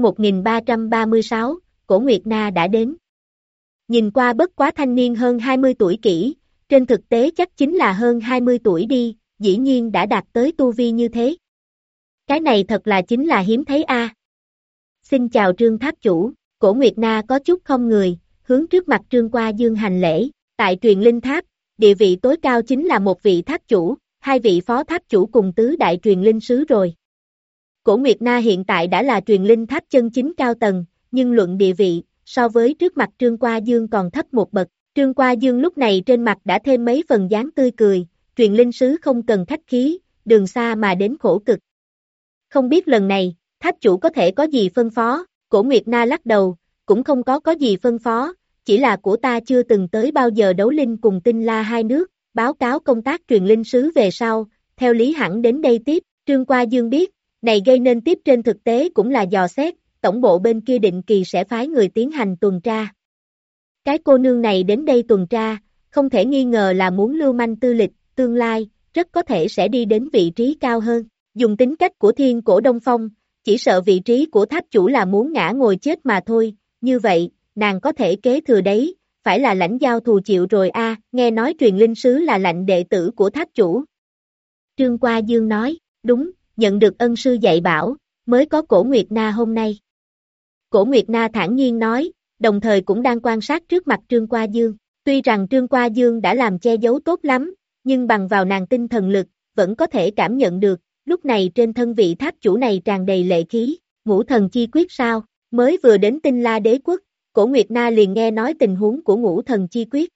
1336, Cổ Nguyệt Na đã đến. Nhìn qua bất quá thanh niên hơn 20 tuổi kỹ, trên thực tế chắc chính là hơn 20 tuổi đi, dĩ nhiên đã đạt tới tu vi như thế. Cái này thật là chính là hiếm thấy a. Xin chào Trương tháp chủ. Cổ Nguyệt Na có chút không người, hướng trước mặt Trương Qua Dương hành lễ, tại truyền linh tháp, địa vị tối cao chính là một vị tháp chủ, hai vị phó tháp chủ cùng tứ đại truyền linh sứ rồi. Cổ Nguyệt Na hiện tại đã là truyền linh tháp chân chính cao tầng, nhưng luận địa vị, so với trước mặt Trương Qua Dương còn thấp một bậc. Trương Qua Dương lúc này trên mặt đã thêm mấy phần dáng tươi cười, truyền linh sứ không cần khách khí, đường xa mà đến khổ cực. Không biết lần này, Tháp chủ có thể có gì phân phó? Cổ Nguyệt Na lắc đầu, cũng không có gì phân phó, chỉ là của ta chưa từng tới bao giờ đấu linh cùng Tinh La hai nước, báo cáo công tác truyền linh sứ về sau, theo lý hẳn đến đây tiếp, Trương Qua Dương biết, này gây nên tiếp trên thực tế cũng là dò xét, tổng bộ bên kia định kỳ sẽ phái người tiến hành tuần tra. Cái cô nương này đến đây tuần tra, không thể nghi ngờ là muốn lưu manh tư lịch, tương lai, rất có thể sẽ đi đến vị trí cao hơn. Dùng tính cách của Thiên Cổ Đông Phong, chỉ sợ vị trí của tháp chủ là muốn ngã ngồi chết mà thôi, như vậy, nàng có thể kế thừa đấy, phải là lãnh giao thù chịu rồi a. Nghe nói truyền linh sứ là lãnh đệ tử của tháp chủ. Trương Qua Dương nói, đúng, nhận được ân sư dạy bảo, mới có Cổ Nguyệt Na hôm nay. Cổ Nguyệt Na thản nhiên nói, đồng thời cũng đang quan sát trước mặt Trương Qua Dương. Tuy rằng Trương Qua Dương đã làm che giấu tốt lắm, nhưng bằng vào nàng tinh thần lực, vẫn có thể cảm nhận được, lúc này trên thân vị tháp chủ này tràn đầy lệ khí, Ngũ Thần Chi Quyết sao, mới vừa đến Tinh La Đế Quốc, Cổ Nguyệt Na liền nghe nói tình huống của Ngũ Thần Chi Quyết.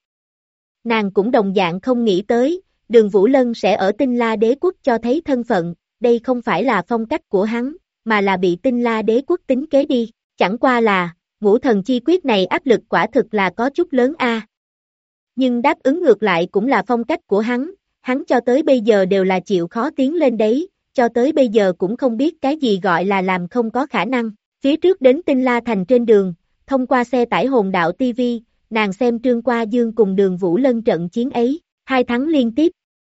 Nàng cũng đồng dạng không nghĩ tới, Đường Vũ Lân sẽ ở Tinh La Đế Quốc cho thấy thân phận, đây không phải là phong cách của hắn, mà là bị Tinh La Đế Quốc tính kế đi, chẳng qua là, Ngũ Thần Chi Quyết này áp lực quả thực là có chút lớn a. Nhưng đáp ứng ngược lại cũng là phong cách của hắn cho tới bây giờ đều là chịu khó tiến lên đấy, cho tới bây giờ cũng không biết cái gì gọi là làm không có khả năng. Phía trước đến Tinh La Thành trên đường, thông qua xe tải hồn đạo TV, nàng xem Trương Qua Dương cùng Đường Vũ Lân trận chiến ấy, 2 thắng liên tiếp.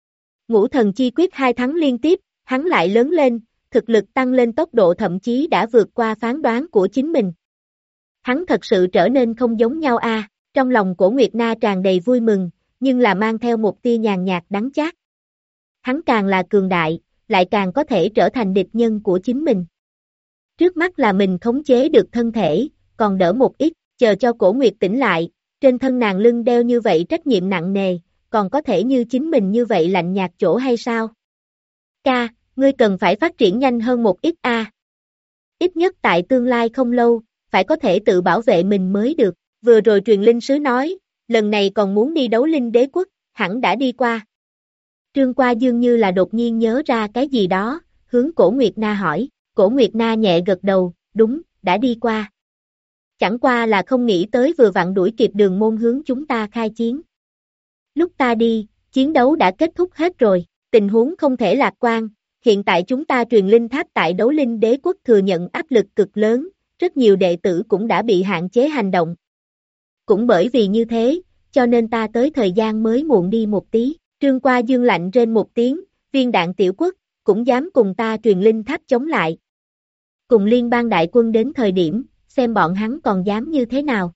Ngũ Thần Chi Quyết 2 thắng liên tiếp, hắn lại lớn lên, thực lực tăng lên tốc độ thậm chí đã vượt qua phán đoán của chính mình. Hắn thật sự trở nên không giống nhau a. Trong lòng Cổ Nguyệt Na tràn đầy vui mừng, nhưng là mang theo một tia nhàn nhạt đắng chát. Hắn càng là cường đại, lại càng có thể trở thành địch nhân của chính mình. Trước mắt là mình khống chế được thân thể, còn đỡ một ít, chờ cho Cổ Nguyệt tỉnh lại, trên thân nàng lưng đeo như vậy trách nhiệm nặng nề, còn có thể như chính mình như vậy lạnh nhạt chỗ hay sao? Ca, ngươi cần phải phát triển nhanh hơn một ít a. Ít nhất tại tương lai không lâu, phải có thể tự bảo vệ mình mới được. Vừa rồi truyền linh sứ nói, lần này còn muốn đi đấu linh đế quốc, hẳn đã đi qua. Trương Qua Dương như là đột nhiên nhớ ra cái gì đó, hướng Cổ Nguyệt Na hỏi, Cổ Nguyệt Na nhẹ gật đầu, đúng, đã đi qua. Chẳng qua là không nghĩ tới vừa vặn đuổi kịp Đường Môn hướng chúng ta khai chiến. Lúc ta đi, chiến đấu đã kết thúc hết rồi, tình huống không thể lạc quan, hiện tại chúng ta truyền linh tháp tại đấu linh đế quốc thừa nhận áp lực cực lớn, rất nhiều đệ tử cũng đã bị hạn chế hành động. Cũng bởi vì như thế, cho nên ta tới thời gian mới muộn đi một tí. Trương Qua Dương lạnh rên một tiếng, viên đạn tiểu quốc, cũng dám cùng ta truyền linh tháp chống lại. Cùng liên bang đại quân đến thời điểm, xem bọn hắn còn dám như thế nào.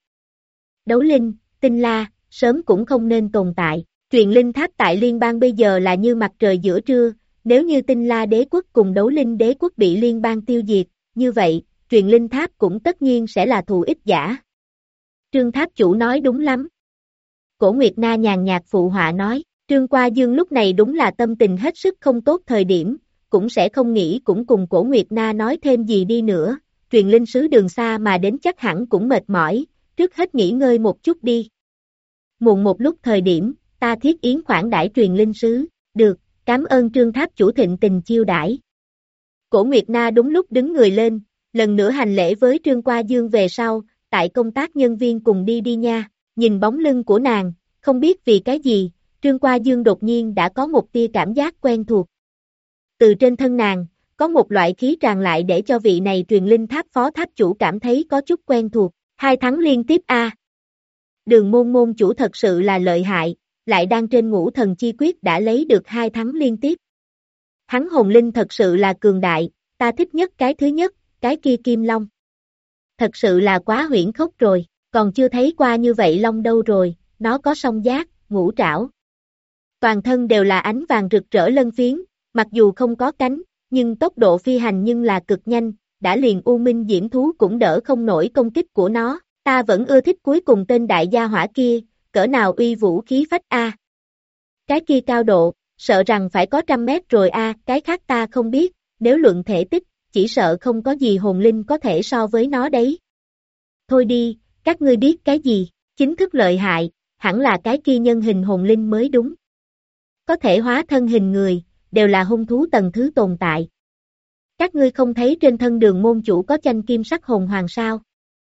Đấu linh, Tinh La, sớm cũng không nên tồn tại. Truyền linh tháp tại liên bang bây giờ là như mặt trời giữa trưa, nếu như Tinh La đế quốc cùng đấu linh đế quốc bị liên bang tiêu diệt, như vậy, truyền linh tháp cũng tất nhiên sẽ là thù ích giả. Trương tháp chủ nói đúng lắm. Cổ Nguyệt Na nhàn nhạt phụ họa nói, Trương Qua Dương lúc này đúng là tâm tình hết sức không tốt thời điểm, cũng sẽ không nghĩ cũng cùng Cổ Nguyệt Na nói thêm gì đi nữa, truyền linh sứ đường xa mà đến chắc hẳn cũng mệt mỏi, trước hết nghỉ ngơi một chút đi. Muộn một lúc thời điểm, ta thiết yến khoản đãi truyền linh sứ, được, cảm ơn Trương tháp chủ thịnh tình chiêu đãi. Cổ Nguyệt Na đúng lúc đứng người lên, lần nữa hành lễ với Trương Qua Dương về sau, tại công tác nhân viên cùng đi đi nha, nhìn bóng lưng của nàng, không biết vì cái gì, Trương Qua Dương đột nhiên đã có một tia cảm giác quen thuộc. Từ trên thân nàng, có một loại khí tràn lại để cho vị này truyền linh tháp phó tháp chủ cảm thấy có chút quen thuộc, 2 thắng liên tiếp a. Đường Môn môn chủ thật sự là lợi hại, lại đang trên Ngũ Thần Chi Quyết đã lấy được 2 thắng liên tiếp. Hắn hồn linh thật sự là cường đại, ta thích nhất cái thứ nhất, cái kia Kim Long. Thật sự là quá huyễn khốc rồi, còn chưa thấy qua như vậy Long đâu rồi, nó có song giác, ngũ trảo. Toàn thân đều là ánh vàng rực rỡ lân phiến, mặc dù không có cánh, nhưng tốc độ phi hành nhưng là cực nhanh, đã liền U Minh Diễm Thú cũng đỡ không nổi công kích của nó, ta vẫn ưa thích cuối cùng tên đại gia hỏa kia, cỡ nào uy vũ khí phách a. Cái kia cao độ, sợ rằng phải có 100 mét rồi a, cái khác ta không biết, nếu luận thể tích, chỉ sợ không có gì hồn linh có thể so với nó đấy. Thôi đi, các ngươi biết cái gì, chính thức lợi hại, hẳn là cái kia nhân hình hồn linh mới đúng. Có thể hóa thân hình người, đều là hung thú tầng thứ tồn tại. Các ngươi không thấy trên thân Đường môn chủ có tranh kim sắc hồn hoàng sao?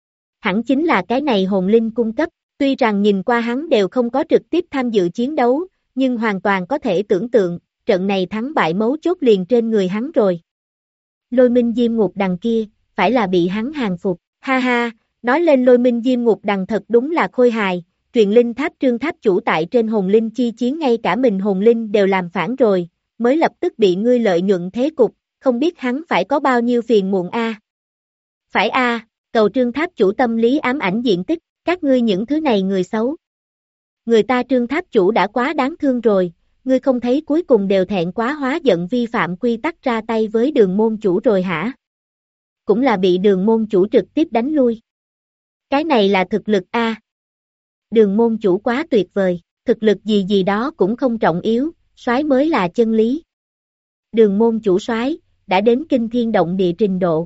Hẳn chính là cái này hồn linh cung cấp, tuy rằng nhìn qua hắn đều không có trực tiếp tham dự chiến đấu, nhưng hoàn toàn có thể tưởng tượng, trận này thắng bại mấu chốt liền trên người hắn rồi. Lôi Minh Diêm Ngục Đằng kia, phải là bị hắn hàng phục, ha ha, nói lên Lôi Minh Diêm Ngục Đằng thật đúng là khôi hài, truyền linh tháp Trương tháp chủ tại trên hồn linh chi chiến ngay cả mình hồn linh đều làm phản rồi, mới lập tức bị ngươi lợi nhuận thế cục, không biết hắn phải có bao nhiêu phiền muộn a. Phải a, cầu Trương tháp chủ tâm lý ám ảnh diện tích, các ngươi những thứ này người xấu. Người ta Trương tháp chủ đã quá đáng thương rồi, ngươi không thấy cuối cùng đều thẹn quá hóa giận vi phạm quy tắc ra tay với Đường môn chủ rồi hả? Cũng là bị Đường môn chủ trực tiếp đánh lui. Cái này là thực lực a. Đường môn chủ quá tuyệt vời, thực lực gì gì đó cũng không trọng yếu, soái mới là chân lý. Đường môn chủ soái đã đến kinh thiên động địa trình độ.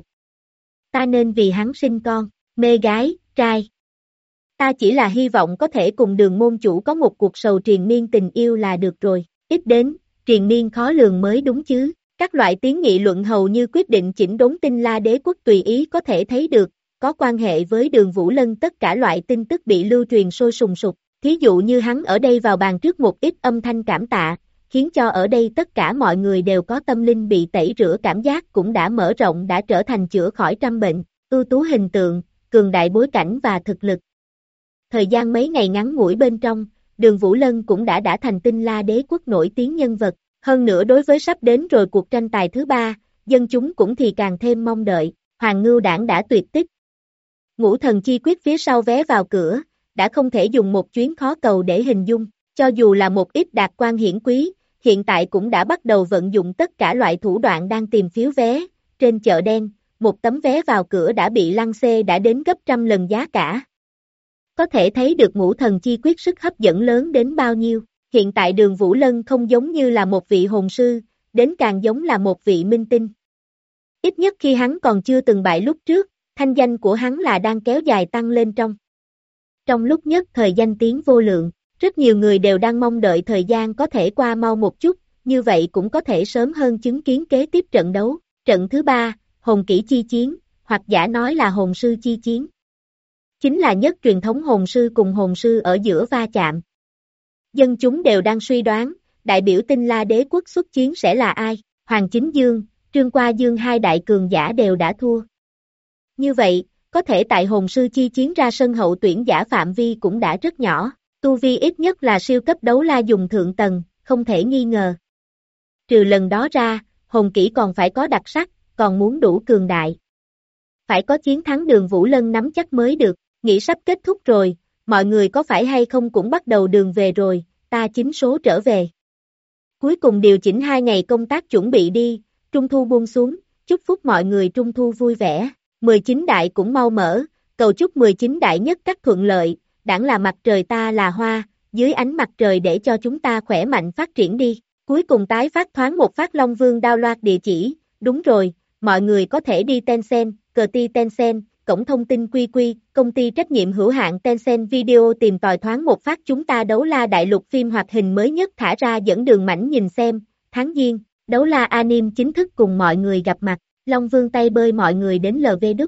Ta nên vì hắn sinh con, mê gái, trai. Ta chỉ là hy vọng có thể cùng Đường môn chủ có một cuộc sầu triền miên tình yêu là được rồi, ít đến, triền miên khó lường mới đúng chứ. Các loại tiếng nghị luận hầu như quyết định chỉnh đốn Tinh La Đế quốc tùy ý có thể thấy được, có quan hệ với Đường Vũ Lân tất cả loại tin tức bị lưu truyền sôi sùng sục, thí dụ như hắn ở đây vào bàn trước một ít âm thanh cảm tạ, khiến cho ở đây tất cả mọi người đều có tâm linh bị tẩy rửa cảm giác cũng đã mở rộng đã trở thành chữa khỏi trăm bệnh, ưu tú hình tượng, cường đại bối cảnh và thực lực. Thời gian mấy ngày ngắn ngủi bên trong, Đường Vũ Lân cũng đã thành Tinh La Đế quốc nổi tiếng nhân vật, hơn nữa đối với sắp đến rồi cuộc tranh tài thứ 3, dân chúng cũng thì càng thêm mong đợi, Hoàng Ngưu Đảng đã tuyệt tích. Ngũ thần chi quyết phía sau vé vào cửa, đã không thể dùng một chuyến khó cầu để hình dung, cho dù là một ít đạt quan hiển quý, hiện tại cũng đã bắt đầu vận dụng tất cả loại thủ đoạn đang tìm phiếu vé, trên chợ đen, một tấm vé vào cửa đã bị lăng xê đã đến gấp trăm lần giá cả. Có thể thấy được ngũ thần chi quyết sức hấp dẫn lớn đến bao nhiêu, hiện tại Đường Vũ Lân không giống như là một vị hồn sư, đến càng giống là một vị minh tinh. Ít nhất khi hắn còn chưa từng bại lúc trước, thanh danh của hắn là đang kéo dài tăng lên trong lúc nhất thời danh tiếng vô lượng, rất nhiều người đều đang mong đợi thời gian có thể qua mau một chút, như vậy cũng có thể sớm hơn chứng kiến kế tiếp trận đấu. Trận thứ 3, hồn kỹ chi chiến, hoặc giả nói là hồn sư chi chiến. Chính là nhất truyền thống hồn sư cùng hồn sư ở giữa va chạm. Dân chúng đều đang suy đoán, đại biểu Tinh La Đế quốc xuất chiến sẽ là ai, Hoàng Chính Dương, Trương Qua Dương hai đại cường giả đều đã thua. Như vậy, có thể tại hồn sư chi chiến ra sân hậu tuyển giả phạm vi cũng đã rất nhỏ, tu vi ít nhất là siêu cấp đấu la dùng thượng tầng, không thể nghi ngờ. Trừ lần đó ra, hồn kỹ còn phải có đặc sắc, còn muốn đủ cường đại. Phải có chiến thắng Đường Vũ Lân nắm chắc mới được, nghĩ sắp kết thúc rồi, mọi người có phải hay không cũng bắt đầu đường về rồi, ta chính số trở về. Cuối cùng điều chỉnh 2 ngày công tác chuẩn bị đi, Trung Thu buông xuống, chúc phúc mọi người Trung Thu vui vẻ. 19 đại cũng mau mở, cầu chúc 19 đại nhất các thuận lợi, đảng là mặt trời ta là hoa, dưới ánh mặt trời để cho chúng ta khỏe mạnh phát triển đi. Cuối cùng tái phát thoáng một phát Long Vương đao loạt địa chỉ, đúng rồi, mọi người có thể đi Tencent, cờ ti Tencent, cổng thông tin QQ, công ty trách nhiệm hữu hạn Tencent Video tìm tòi thoáng một phát chúng ta đấu la đại lục phim hoạt hình mới nhất thả ra dẫn đường mảnh nhìn xem, tháng Giêng, đấu la anime chính thức cùng mọi người gặp mặt. Long Vương tay bơi mọi người đến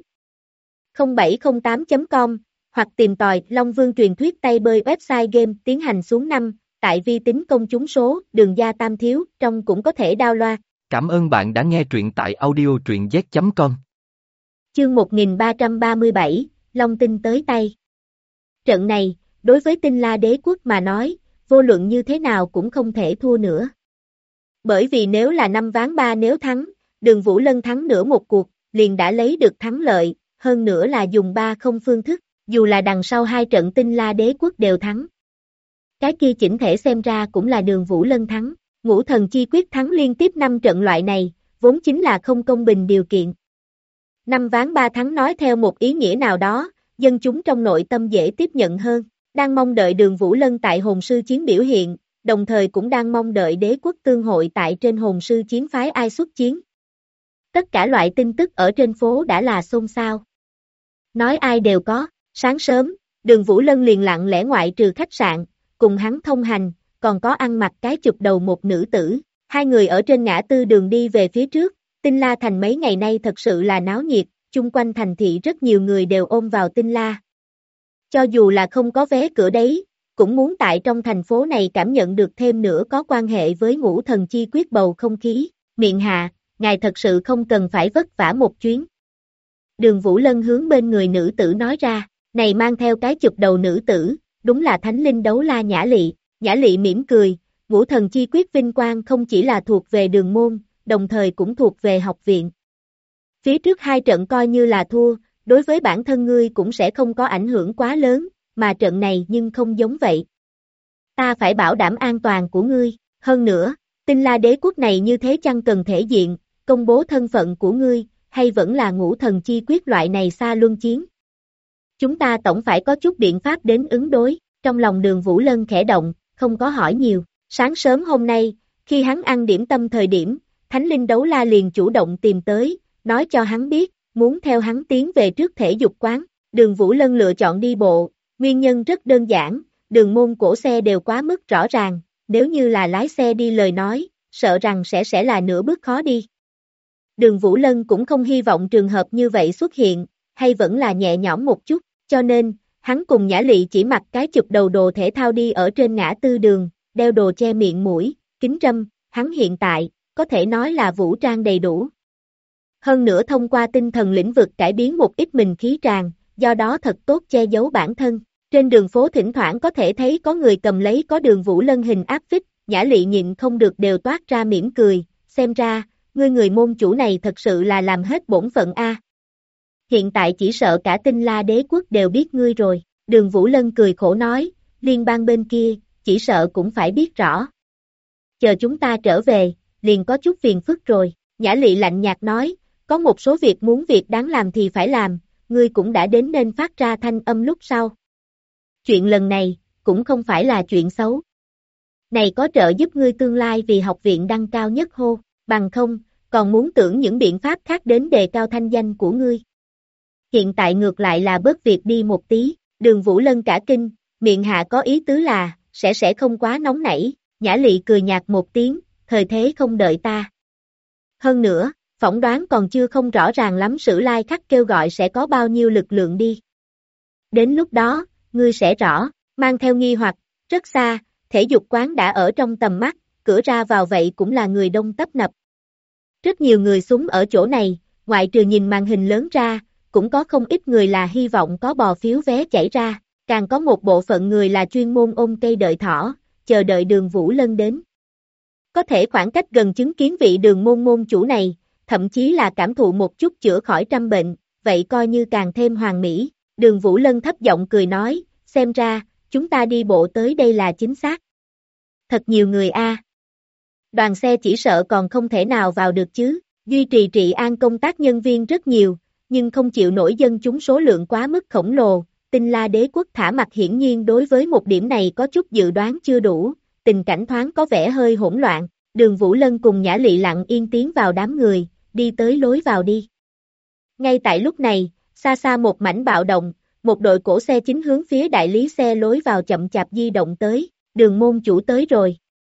lvđúc0708.com hoặc tìm tòi Long Vương truyền thuyết tay bơi website game tiến hành xuống 5, tại vi tính công chúng số, đường gia tam thiếu, trong cũng có thể download. Cảm ơn bạn đã nghe truyện tại audio truyện z.com. Chương 1337, Long Tinh tới tay. Trận này, đối với Tinh La Đế quốc mà nói, vô luận như thế nào cũng không thể thua nữa. Bởi vì nếu là 5 ván 3 nếu thắng, Đường Vũ Lân thắng nửa một cuộc, liền đã lấy được thắng lợi, hơn nữa là dùng 3-0 phương thức, dù là đằng sau 2 trận Tinh La Đế quốc đều thắng. Cái kia chỉnh thể xem ra cũng là Đường Vũ Lân thắng, ngũ thần chi quyết thắng liên tiếp 5 trận loại này, vốn chính là không công bình điều kiện. 5 ván 3 thắng nói theo một ý nghĩa nào đó, dân chúng trong nội tâm dễ tiếp nhận hơn, đang mong đợi Đường Vũ Lân tại hồn sư chiến biểu hiện, đồng thời cũng đang mong đợi đế quốc tương hội tại trên hồn sư chiến phái ai xuất chiến. Tất cả loại tin tức ở trên phố đã là xôn xao. Nói ai đều có, sáng sớm, Đường Vũ Lân liền lặng lẽ ngoại trừ khách sạn, cùng hắn thông hành, còn có ăn mặc cái chụp đầu một nữ tử, hai người ở trên ngã tư đường đi về phía trước, Tinh La Thành mấy ngày nay thật sự là náo nhiệt, chung quanh thành thị rất nhiều người đều ôm vào Tinh La. Cho dù là không có vé cửa đấy, cũng muốn tại trong thành phố này cảm nhận được thêm nữa có quan hệ với Ngũ Thần Chi Quyết bầu không khí. Miệng hạ, ngài thật sự không cần phải vất vả một chuyến. Đường Vũ Lân hướng bên người nữ tử nói ra, này mang theo cái chụp đầu nữ tử, đúng là Thánh Linh Đấu La Nhã Lị. Nhã Lị mỉm cười, Ngũ Thần Chi Quyết vinh quang không chỉ là thuộc về đường môn, đồng thời cũng thuộc về học viện. Phía trước 2 trận coi như là thua, đối với bản thân ngươi cũng sẽ không có ảnh hưởng quá lớn, mà trận này nhưng không giống vậy. Ta phải bảo đảm an toàn của ngươi, hơn nữa, Tinh La đế quốc này như thế chăng cần thể diện, công bố thân phận của ngươi, hay vẫn là Ngũ Thần Chi Quyết loại này xa luân chiến. Chúng ta tổng phải có chút biện pháp đến ứng đối, trong lòng Đường Vũ Lân khẽ động, không có hỏi nhiều. Sáng sớm hôm nay, khi hắn ăn điểm tâm thời điểm, Thánh Linh Đấu La liền chủ động tìm tới, nói cho hắn biết, muốn theo hắn tiến về trước thể dục quán. Đường Vũ Lân lựa chọn đi bộ, nguyên nhân rất đơn giản, đường môn cổ xe đều quá mức rõ ràng, nếu như là lái xe đi lời nói, sợ rằng sẽ là nửa bước khó đi. Đường Vũ Lân cũng không hy vọng trường hợp như vậy xuất hiện, hay vẫn là nhẹ nhõm một chút, cho nên, hắn cùng Nhã Lị chỉ mặc cái chụp đầu đồ thể thao đi ở trên ngã tư đường, đeo đồ che miệng mũi, kính râm, hắn hiện tại, có thể nói là vũ trang đầy đủ. Hơn nữa thông qua tinh thần lĩnh vực cải biến một ít mình khí tràng, do đó thật tốt che giấu bản thân. Trên đường phố thỉnh thoảng có thể thấy có người cầm lấy có Đường Vũ Lân hình áp phích, Nhã Lị nhịn không được đều toát ra mỉm cười, xem ra, ngươi người môn chủ này thật sự là làm hết bổn phận a. Hiện tại chỉ sợ cả Tinh La đế quốc đều biết ngươi rồi. Đường Vũ Lân cười khổ nói, liên bang bên kia, chỉ sợ cũng phải biết rõ. Chờ chúng ta trở về, liền có chút phiền phức rồi. Nhã Lị lạnh nhạt nói, có một số việc muốn việc đáng làm thì phải làm, ngươi cũng đã đến nên phát ra thanh âm lúc sau. Chuyện lần này, cũng không phải là chuyện xấu. Này có trợ giúp ngươi tương lai vì học viện đăng cao nhất hô, bằng không, còn muốn tưởng những biện pháp khác đến đề cao thanh danh của ngươi. Hiện tại ngược lại là bớt việc đi một tí, Đường Vũ Lân cả kinh, miệng hạ có ý tứ là, sẽ không quá nóng nảy, Nhã Lị cười nhạt một tiếng, thời thế không đợi ta. Hơn nữa, phỏng đoán còn chưa không rõ ràng lắm Sử Lai Khắc kêu gọi sẽ có bao nhiêu lực lượng đi. Đến lúc đó, ngươi sẽ rõ, mang theo nghi hoặc, rất xa, thể dục quán đã ở trong tầm mắt, cửa ra vào vậy cũng là người đông tấp nập. Rất nhiều người súng ở chỗ này, ngoại trừ nhìn màn hình lớn ra, cũng có không ít người là hy vọng có bò phiếu vé chảy ra, càng có một bộ phận người là chuyên môn ôm cây đợi thỏ, chờ đợi Đường Vũ Lân đến. Có thể khoảng cách gần chứng kiến vị Đường môn chủ này, thậm chí là cảm thụ một chút chữa khỏi trăm bệnh, vậy coi như càng thêm hoàn mỹ. Đường Vũ Lân thấp giọng cười nói, xem ra, chúng ta đi bộ tới đây là chính xác. Thật nhiều người a. Đoàn xe chỉ sợ còn không thể nào vào được chứ, duy trì trị an công tác nhân viên rất nhiều, nhưng không chịu nổi dân chúng số lượng quá mức khổng lồ. Tinh La đế quốc thả mặt hiển nhiên đối với một điểm này có chút dự đoán chưa đủ, tình cảnh thoáng có vẻ hơi hỗn loạn. Đường Vũ Lân cùng Nhã Lị lặng yên tiến vào đám người, đi tới lối vào đi. Ngay tại lúc này, xa xa một mảnh bạo động, một đội cổ xe chính hướng phía đại lý xe lối vào chậm chạp di động tới, Đường môn chủ tới rồi.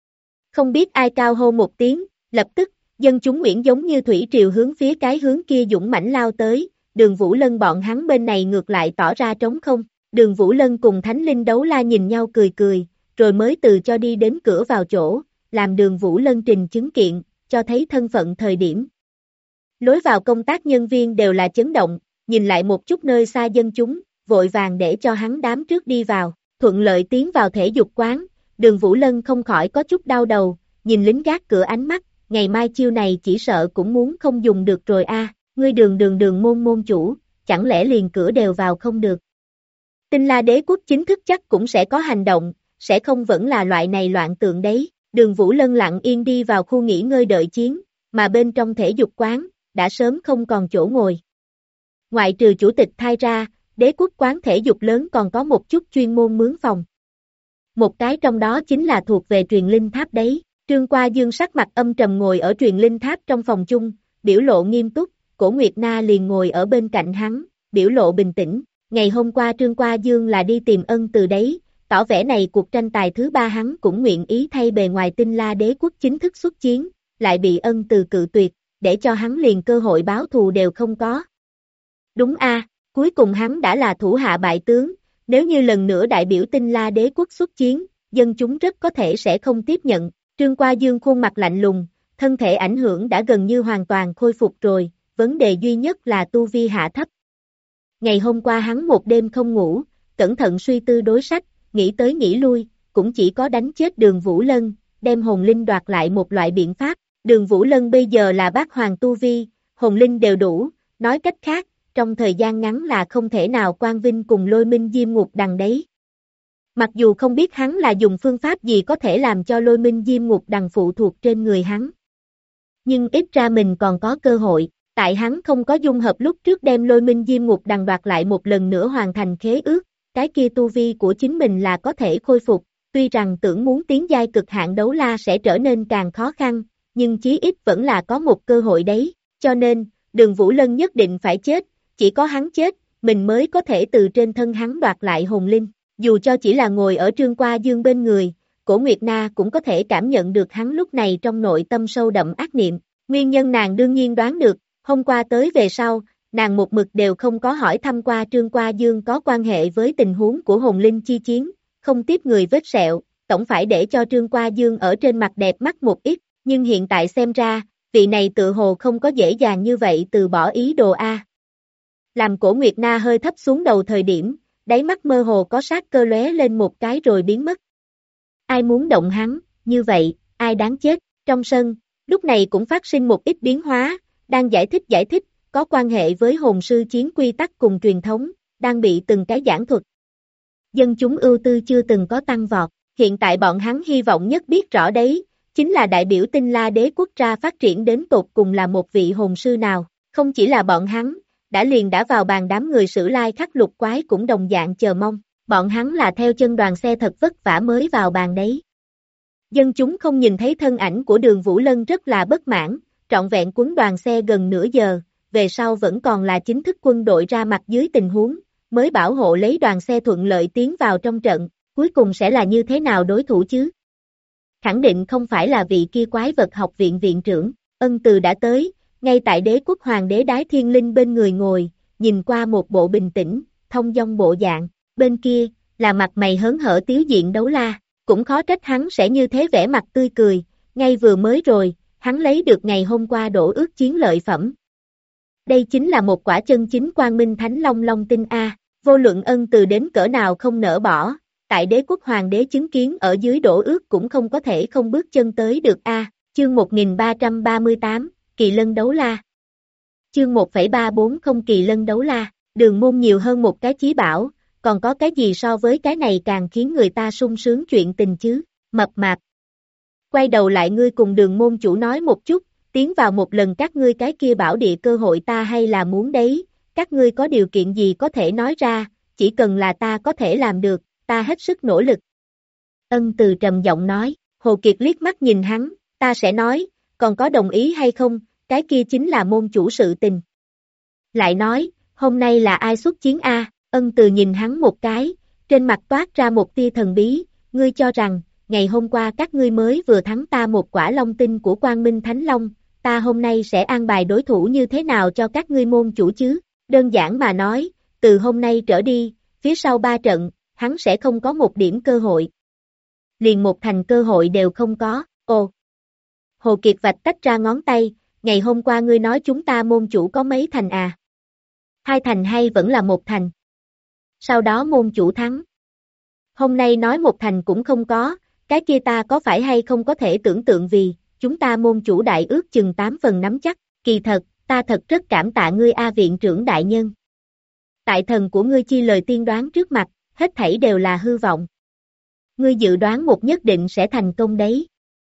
Không biết ai cao hô một tiếng, lập tức, dân chúng Nguyễn giống như thủy triều hướng phía cái hướng kia dũng mãnh lao tới, Đường Vũ Lân bọn hắn bên này ngược lại tỏ ra trống không. Đường Vũ Lân cùng Thánh Linh Đấu La nhìn nhau cười, rồi mới từ cho đi đến cửa vào chỗ, làm Đường Vũ Lân trình chứng kiện, cho thấy thân phận thời điểm. Lối vào công tác nhân viên đều là chấn động, nhìn lại một chút nơi xa dân chúng, vội vàng để cho hắn đám trước đi vào, thuận lợi tiến vào thể dục quán. Đường Vũ Lân không khỏi có chút đau đầu, nhìn lính gác cửa ánh mắt, ngày mai chiêu này chỉ sợ cũng muốn không dùng được rồi a. Ngươi Đường môn chủ, chẳng lẽ liền cửa đều vào không được. Tinh La đế quốc chính thức chắc cũng sẽ có hành động, sẽ không vẫn là loại này loạn tượng đấy. Đường Vũ Lân lặng yên đi vào khu nghỉ ngơi đợi chiến, mà bên trong thể dục quán, đã sớm không còn chỗ ngồi. Ngoại trừ chủ tịch thay ra, đế quốc quán thể dục lớn còn có một chút chuyên môn mướn phòng. Một cái trong đó chính là thuộc về truyền linh tháp đấy. Trương Qua Dương sắc mặt âm trầm ngồi ở truyền linh tháp trong phòng chung, biểu lộ nghiêm túc, Cổ Nguyệt Na liền ngồi ở bên cạnh hắn, biểu lộ bình tĩnh. Ngày hôm qua Trương Qua Dương là đi tìm Ân Từ đấy, tỏ vẻ này cuộc tranh tài thứ 3 hắn cũng nguyện ý thay bề ngoài Tinh La đế quốc chính thức xuất chiến, lại bị Ân Từ cự tuyệt, để cho hắn liền cơ hội báo thù đều không có. Đúng a, cuối cùng hắn đã là thủ hạ bại tướng, nếu như lần nữa đại biểu Tinh La đế quốc xuất chiến, dân chúng rất có thể sẽ không tiếp nhận. Trương Qua Dương khuôn mặt lạnh lùng, thân thể ảnh hưởng đã gần như hoàn toàn khôi phục rồi, vấn đề duy nhất là tu vi hạ thấp. Ngày hôm qua hắn một đêm không ngủ, cẩn thận suy tư đối sách, nghĩ tới nghĩ lui, cũng chỉ có đánh chết Đường Vũ Lân, đem hồn linh đoạt lại một loại biện pháp. Đường Vũ Lân bây giờ là bát hoàng tu vi, hồn linh đều đủ, nói cách khác, trong thời gian ngắn là không thể nào quang vinh cùng Lôi Minh Diêm Ngục Đằng đấy. Mặc dù không biết hắn là dùng phương pháp gì có thể làm cho Lôi Minh Diêm Ngục Đằng phụ thuộc trên người hắn. Nhưng ít ra mình còn có cơ hội, tại hắn không có dung hợp lúc trước đem Lôi Minh Diêm Ngục Đằng đoạt lại một lần nữa hoàn thành khế ước, cái kia tu vi của chính mình là có thể khôi phục, tuy rằng tưởng muốn tiến giai cực hạn đấu la sẽ trở nên càng khó khăn, nhưng chí ít vẫn là có một cơ hội đấy, cho nên, Đường Vũ Lân nhất định phải chết, chỉ có hắn chết, mình mới có thể từ trên thân hắn đoạt lại hồn linh, dù cho chỉ là ngồi ở Trương Qua Dương bên người, Cổ Nguyệt Na cũng có thể cảm nhận được hắn lúc này trong nội tâm sâu đậm ác niệm, nguyên nhân nàng đương nhiên đoán được, hôm qua tới về sau, nàng một mực đều không có hỏi thăm qua Trương Qua Dương có quan hệ với tình huống của hồn linh chi chiến, không tiếp người vết sẹo, tổng phải để cho Trương Qua Dương ở trên mặt đẹp mắt một ít, nhưng hiện tại xem ra, vị này tự hồ không có dễ dàng như vậy từ bỏ ý đồ A. Làm Cổ Nguyệt Na hơi thấp xuống đầu thời điểm, đáy mắt mơ hồ có sát cơ lóe lên một cái rồi biến mất. Ai muốn động hắn, như vậy, ai đáng chết, trong sân, lúc này cũng phát sinh một ít biến hóa, đang giải thích, có quan hệ với hồn sư chiến quy tắc cùng truyền thống, đang bị từng cái giảng thuật. Dân chúng ưu tư chưa từng có tăng vọt, hiện tại bọn hắn hy vọng nhất biết rõ đấy, chính là đại biểu Tinh La đế quốc ra phát triển đến tột cùng là một vị hồn sư nào, không chỉ là bọn hắn, đã vào bàn đám người Sử Lai Khắc Lục Quái cũng đồng dạng chờ mong, bọn hắn là theo chân đoàn xe thật vất vả mới vào bàn đấy. Dân chúng không nhìn thấy thân ảnh của Đường Vũ Lân rất là bất mãn, trọn vẹn quấn đoàn xe gần nửa giờ, về sau vẫn còn là chính thức quân đội ra mặt dưới tình huống, mới bảo hộ lấy đoàn xe thuận lợi tiến vào trong trận, cuối cùng sẽ là như thế nào đối thủ chứ? Khẳng định không phải là vị kia quái vật học viện viện trưởng, Ân Từ đã tới, ngay tại đế quốc hoàng đế Đái Thiên Linh bên người ngồi, nhìn qua một bộ bình tĩnh, thông dong bộ dạng, bên kia, là mặt mày hớn hở tiếu diện Đấu La, cũng khó trách hắn sẽ như thế vẻ mặt tươi cười, ngay vừa mới rồi, hắn lấy được ngày hôm qua đổ ước chiến lợi phẩm. Đây chính là một quả chân chính quang minh thánh long long tinh A, vô luận Ân Từ đến cỡ nào không nỡ bỏ, tại đế quốc hoàng đế chứng kiến ở dưới đổ ước cũng không có thể không bước chân tới được A, chương 1338, Kỳ Lân Đấu La. Chương 1,340 Kỳ Lân Đấu La, Đường Môn nhiều hơn một cái chí bảo, còn có cái gì so với cái này càng khiến người ta sung sướng chuyện tình chứ, mập mạp. Quay đầu lại ngươi cùng Đường Môn chủ nói một chút, tiến vào một lần các ngươi cái kia bảo địa cơ hội ta hay là muốn đấy, các ngươi có điều kiện gì có thể nói ra, chỉ cần là ta có thể làm được, ta hết sức nỗ lực. Ân Từ trầm giọng nói, Hồ Kiệt liếc mắt nhìn hắn, ta sẽ nói, còn có đồng ý hay không, cái kia chính là môn chủ sự tình. Lại nói, hôm nay là ai xuất chiến a? Ân Từ nhìn hắn một cái, trên mặt toát ra một tia thần bí, ngươi cho rằng, ngày hôm qua các ngươi mới vừa thắng ta một quả long tinh của Quang Minh Thánh Long, ta hôm nay sẽ an bài đối thủ như thế nào cho các ngươi môn chủ chứ? Đơn giản mà nói, từ hôm nay trở đi, phía sau 3 trận, hắn sẽ không có một điểm cơ hội. Liền một thành cơ hội đều không có, ồ. Hồ Kiệt vạch tách ra ngón tay, ngày hôm qua ngươi nói chúng ta môn chủ có mấy thành à? 2 thành hay vẫn là 1 thành? Sau đó môn chủ thắng. Hôm nay nói 1 thành cũng không có, cái kia ta có phải hay không có thể tưởng tượng vì, chúng ta môn chủ đại ước chừng 8 phần nắm chắc, kỳ thật, ta thật rất cảm tạ ngươi A viện trưởng đại nhân. Tại thần của ngươi chi lời tiên đoán trước mặt, hết thảy đều là hư vọng. Ngươi dự đoán một nhất định sẽ thành công đấy.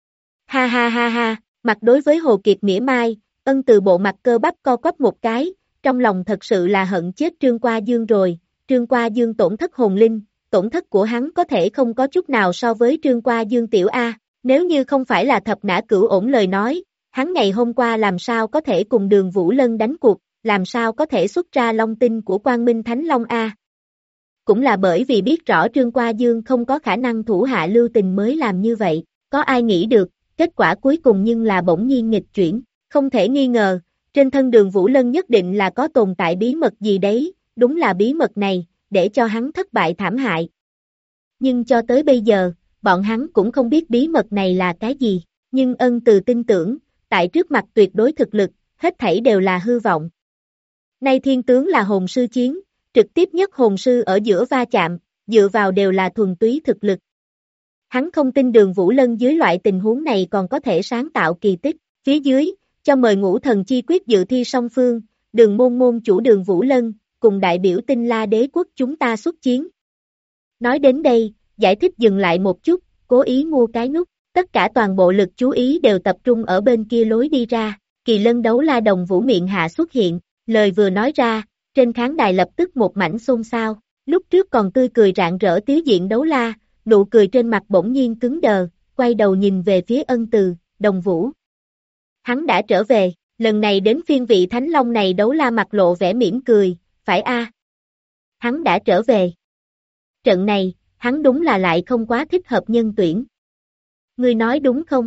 Ha ha ha ha, mặt đối với Hồ Kiệt mỉa mai, Ân Từ bộ mặt cơ bắp co quắp một cái, trong lòng thật sự là hận chết Trương Qua Dương rồi, Trương Qua Dương tổn thất hồn linh, tổn thất của hắn có thể không có chút nào so với Trương Qua Dương tiểu A, nếu như không phải là thập nã cửu ổn lời nói, hắn ngày hôm qua làm sao có thể cùng Đường Vũ Lân đánh cuộc, làm sao có thể xuất ra long tinh của Quang Minh Thánh Long A. Cũng là bởi vì biết rõ Trương Qua Dương không có khả năng thủ hạ lưu tình mới làm như vậy, có ai nghĩ được, kết quả cuối cùng nhưng là bỗng nhiên nghịch chuyển, Không thể nghi ngờ, trên thân Đường Vũ Lân nhất định là có tồn tại bí mật gì đấy, đúng là bí mật này, để cho hắn thất bại thảm hại. Nhưng cho tới bây giờ, bọn hắn cũng không biết bí mật này là cái gì, nhưng Ân Từ tin tưởng, tại trước mặt tuyệt đối thực lực, hết thảy đều là hư vọng. Nay thiên tướng là hồn sư chiến, trực tiếp nhất hồn sư ở giữa va chạm, dựa vào đều là thuần túy thực lực. Hắn không tin Đường Vũ Lân dưới loại tình huống này còn có thể sáng tạo kỳ tích. Phía dưới, cho mời Ngũ Thần Chi Quyết dự thi song phương, Đường môn môn chủ Đường Vũ Lân, cùng đại biểu Tinh La Đế quốc chúng ta xuất chiến. Nói đến đây, giải thích dừng lại một chút, cố ý mua cái nút, tất cả toàn bộ lực chú ý đều tập trung ở bên kia lối đi ra, Kỳ Lân Đấu La Đồng Vũ miệng hạ xuất hiện, lời vừa nói ra, trên khán đài lập tức một mảnh xôn xao, lúc trước còn tươi cười rạng rỡ Tiếu Diện Đấu La, nụ cười trên mặt bỗng nhiên cứng đờ, quay đầu nhìn về phía Ân Từ, Đồng Vũ. Hắn đã trở về, lần này đến phiên vị Thánh Long này Đấu La mặt lộ vẻ mỉm cười, phải a? Hắn đã trở về. Trận này, hắn đúng là lại không quá thích hợp nhân tuyển. Ngươi nói đúng không?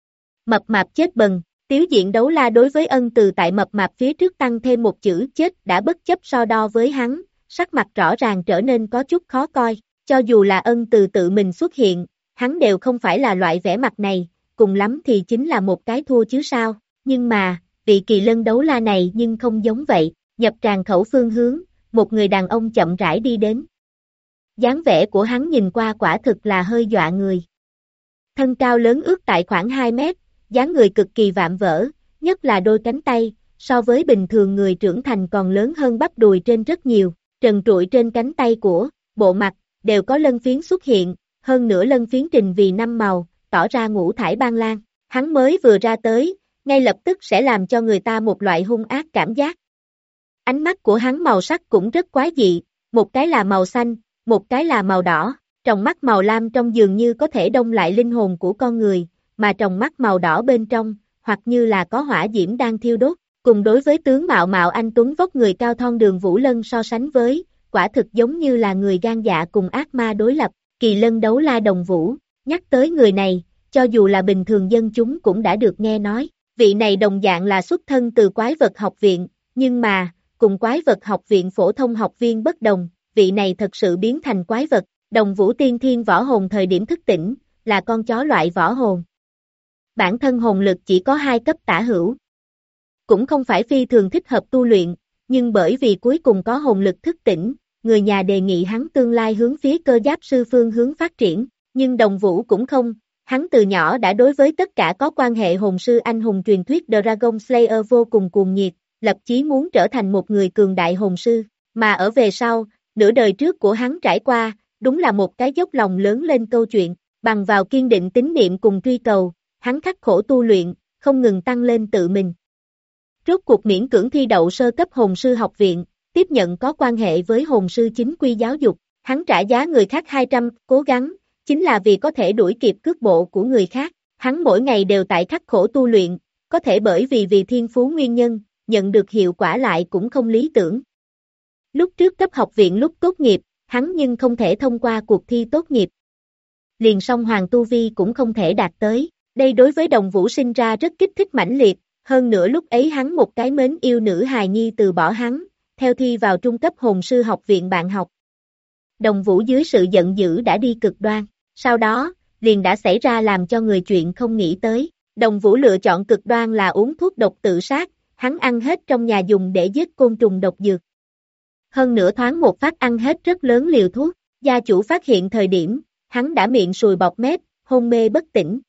Mập mạp chết bần, Tiếu Diện Đấu La đối với Ân Từ tại mập mạp phía trước tăng thêm một chữ chết đã bất chấp so đo với hắn, sắc mặt rõ ràng trở nên có chút khó coi, cho dù là Ân Từ tự mình xuất hiện, hắn đều không phải là loại vẻ mặt này, cùng lắm thì chính là một cái thua chứ sao, nhưng mà, vị Kỳ Lân Đấu La này nhưng không giống vậy, nhập tràng khẩu phương hướng, một người đàn ông chậm rãi đi đến. Dáng vẻ của hắn nhìn qua quả thực là hơi dọa người. Thân cao lớn ước tại khoảng 2 mét, dáng người cực kỳ vạm vỡ, nhất là đôi cánh tay, so với bình thường người trưởng thành còn lớn hơn bắp đùi trên rất nhiều, trần trụi trên cánh tay của, bộ mặt, đều có lân phiến xuất hiện, hơn nữa lân phiến trình vì 5 màu, tỏ ra ngũ thải ban lan, hắn mới vừa ra tới, ngay lập tức sẽ làm cho người ta một loại hung ác cảm giác. Ánh mắt của hắn màu sắc cũng rất quái dị, một cái là màu xanh, một cái là màu đỏ, tròng mắt màu lam trong dường như có thể đông lại linh hồn của con người, mà tròng mắt màu đỏ bên trong, hoặc như là có hỏa diễm đang thiêu đốt, cùng đối với tướng mạo mạo anh tuấn vóc người cao thon Đường Vũ Lân so sánh với, quả thực giống như là người gan dạ cùng ác ma đối lập, Kỳ Lân Đấu La Đồng Vũ, nhắc tới người này, cho dù là bình thường dân chúng cũng đã được nghe nói, vị này đồng dạng là xuất thân từ quái vật học viện, nhưng mà, cùng quái vật học viện phổ thông học viên bất đồng, vị này thật sự biến thành quái vật, Đồng Vũ tiên thiên võ hồn thời điểm thức tỉnh, là con chó loại võ hồn. Bản thân hồn lực chỉ có 2 cấp tả hữu. Cũng không phải phi thường thích hợp tu luyện, nhưng bởi vì cuối cùng có hồn lực thức tỉnh, người nhà đề nghị hắn tương lai hướng phía cơ giáp sư phương hướng phát triển, nhưng Đồng Vũ cũng không, hắn từ nhỏ đã đối với tất cả có quan hệ hồn sư anh hùng truyền thuyết Dragon Slayer vô cùng cuồng nhiệt, lập chí muốn trở thành một người cường đại hồn sư, mà ở về sau, nửa đời trước của hắn trải qua, đúng là một cái dốc lòng lớn lên câu chuyện, bằng vào kiên định tín niệm cùng truy cầu, hắn khắc khổ tu luyện, không ngừng tăng lên tự mình. Rốt cuộc miễn cưỡng thi đậu sơ cấp hồn sư học viện, tiếp nhận có quan hệ với hồn sư chính quy giáo dục, hắn trả giá người khác 200, cố gắng, chính là vì có thể đuổi kịp cước bộ của người khác, hắn mỗi ngày đều tại khắc khổ tu luyện, có thể bởi vì thiên phú nguyên nhân, nhận được hiệu quả lại cũng không lý tưởng. Lúc trước cấp học viện lúc tốt nghiệp, hắn nhưng không thể thông qua cuộc thi tốt nghiệp. Liền song hoàng tu vi cũng không thể đạt tới, đây đối với Đồng Vũ sinh ra rất kích thích mãnh liệt, hơn nữa lúc ấy hắn một cái mến yêu nữ hài nhi từ bỏ hắn, theo thi vào trung cấp hồn sư học viện bạn học. Đồng Vũ dưới sự giận dữ đã đi cực đoan, sau đó, liền đã xảy ra làm cho người chuyện không nghĩ tới, Đồng Vũ lựa chọn cực đoan là uống thuốc độc tự sát, hắn ăn hết trong nhà dùng để giết côn trùng độc dược. Hơn nữa thoáng một phát ăn hết rất lớn liều thuốc, gia chủ phát hiện thời điểm, hắn đã miệng sùi bọt mép, hôn mê bất tỉnh.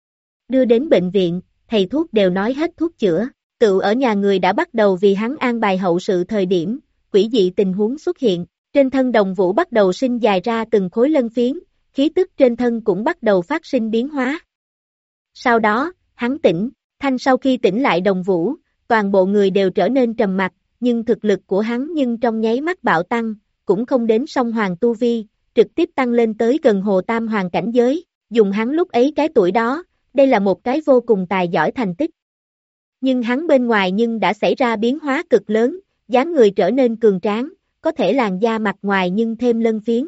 Đưa đến bệnh viện, thầy thuốc đều nói hết thuốc chữa, tự ở nhà người đã bắt đầu vì hắn an bài hậu sự thời điểm, quỷ dị tình huống xuất hiện, trên thân Đồng Vũ bắt đầu sinh dài ra từng khối lân phiến, khí tức trên thân cũng bắt đầu phát sinh biến hóa. Sau đó, hắn tỉnh, thanh sau khi tỉnh lại Đồng Vũ, toàn bộ người đều trở nên trầm mặc, nhưng thực lực của hắn nhưng trong nháy mắt bạo tăng, cũng không đến song hoàng tu vi, trực tiếp tăng lên tới gần hồ tam hoàng cảnh giới, dùng hắn lúc ấy cái tuổi đó, đây là một cái vô cùng tài giỏi thành tích. Nhưng hắn bên ngoài nhưng đã xảy ra biến hóa cực lớn, dáng người trở nên cường tráng, có thể làn da mặt ngoài nhưng thêm lân phiến.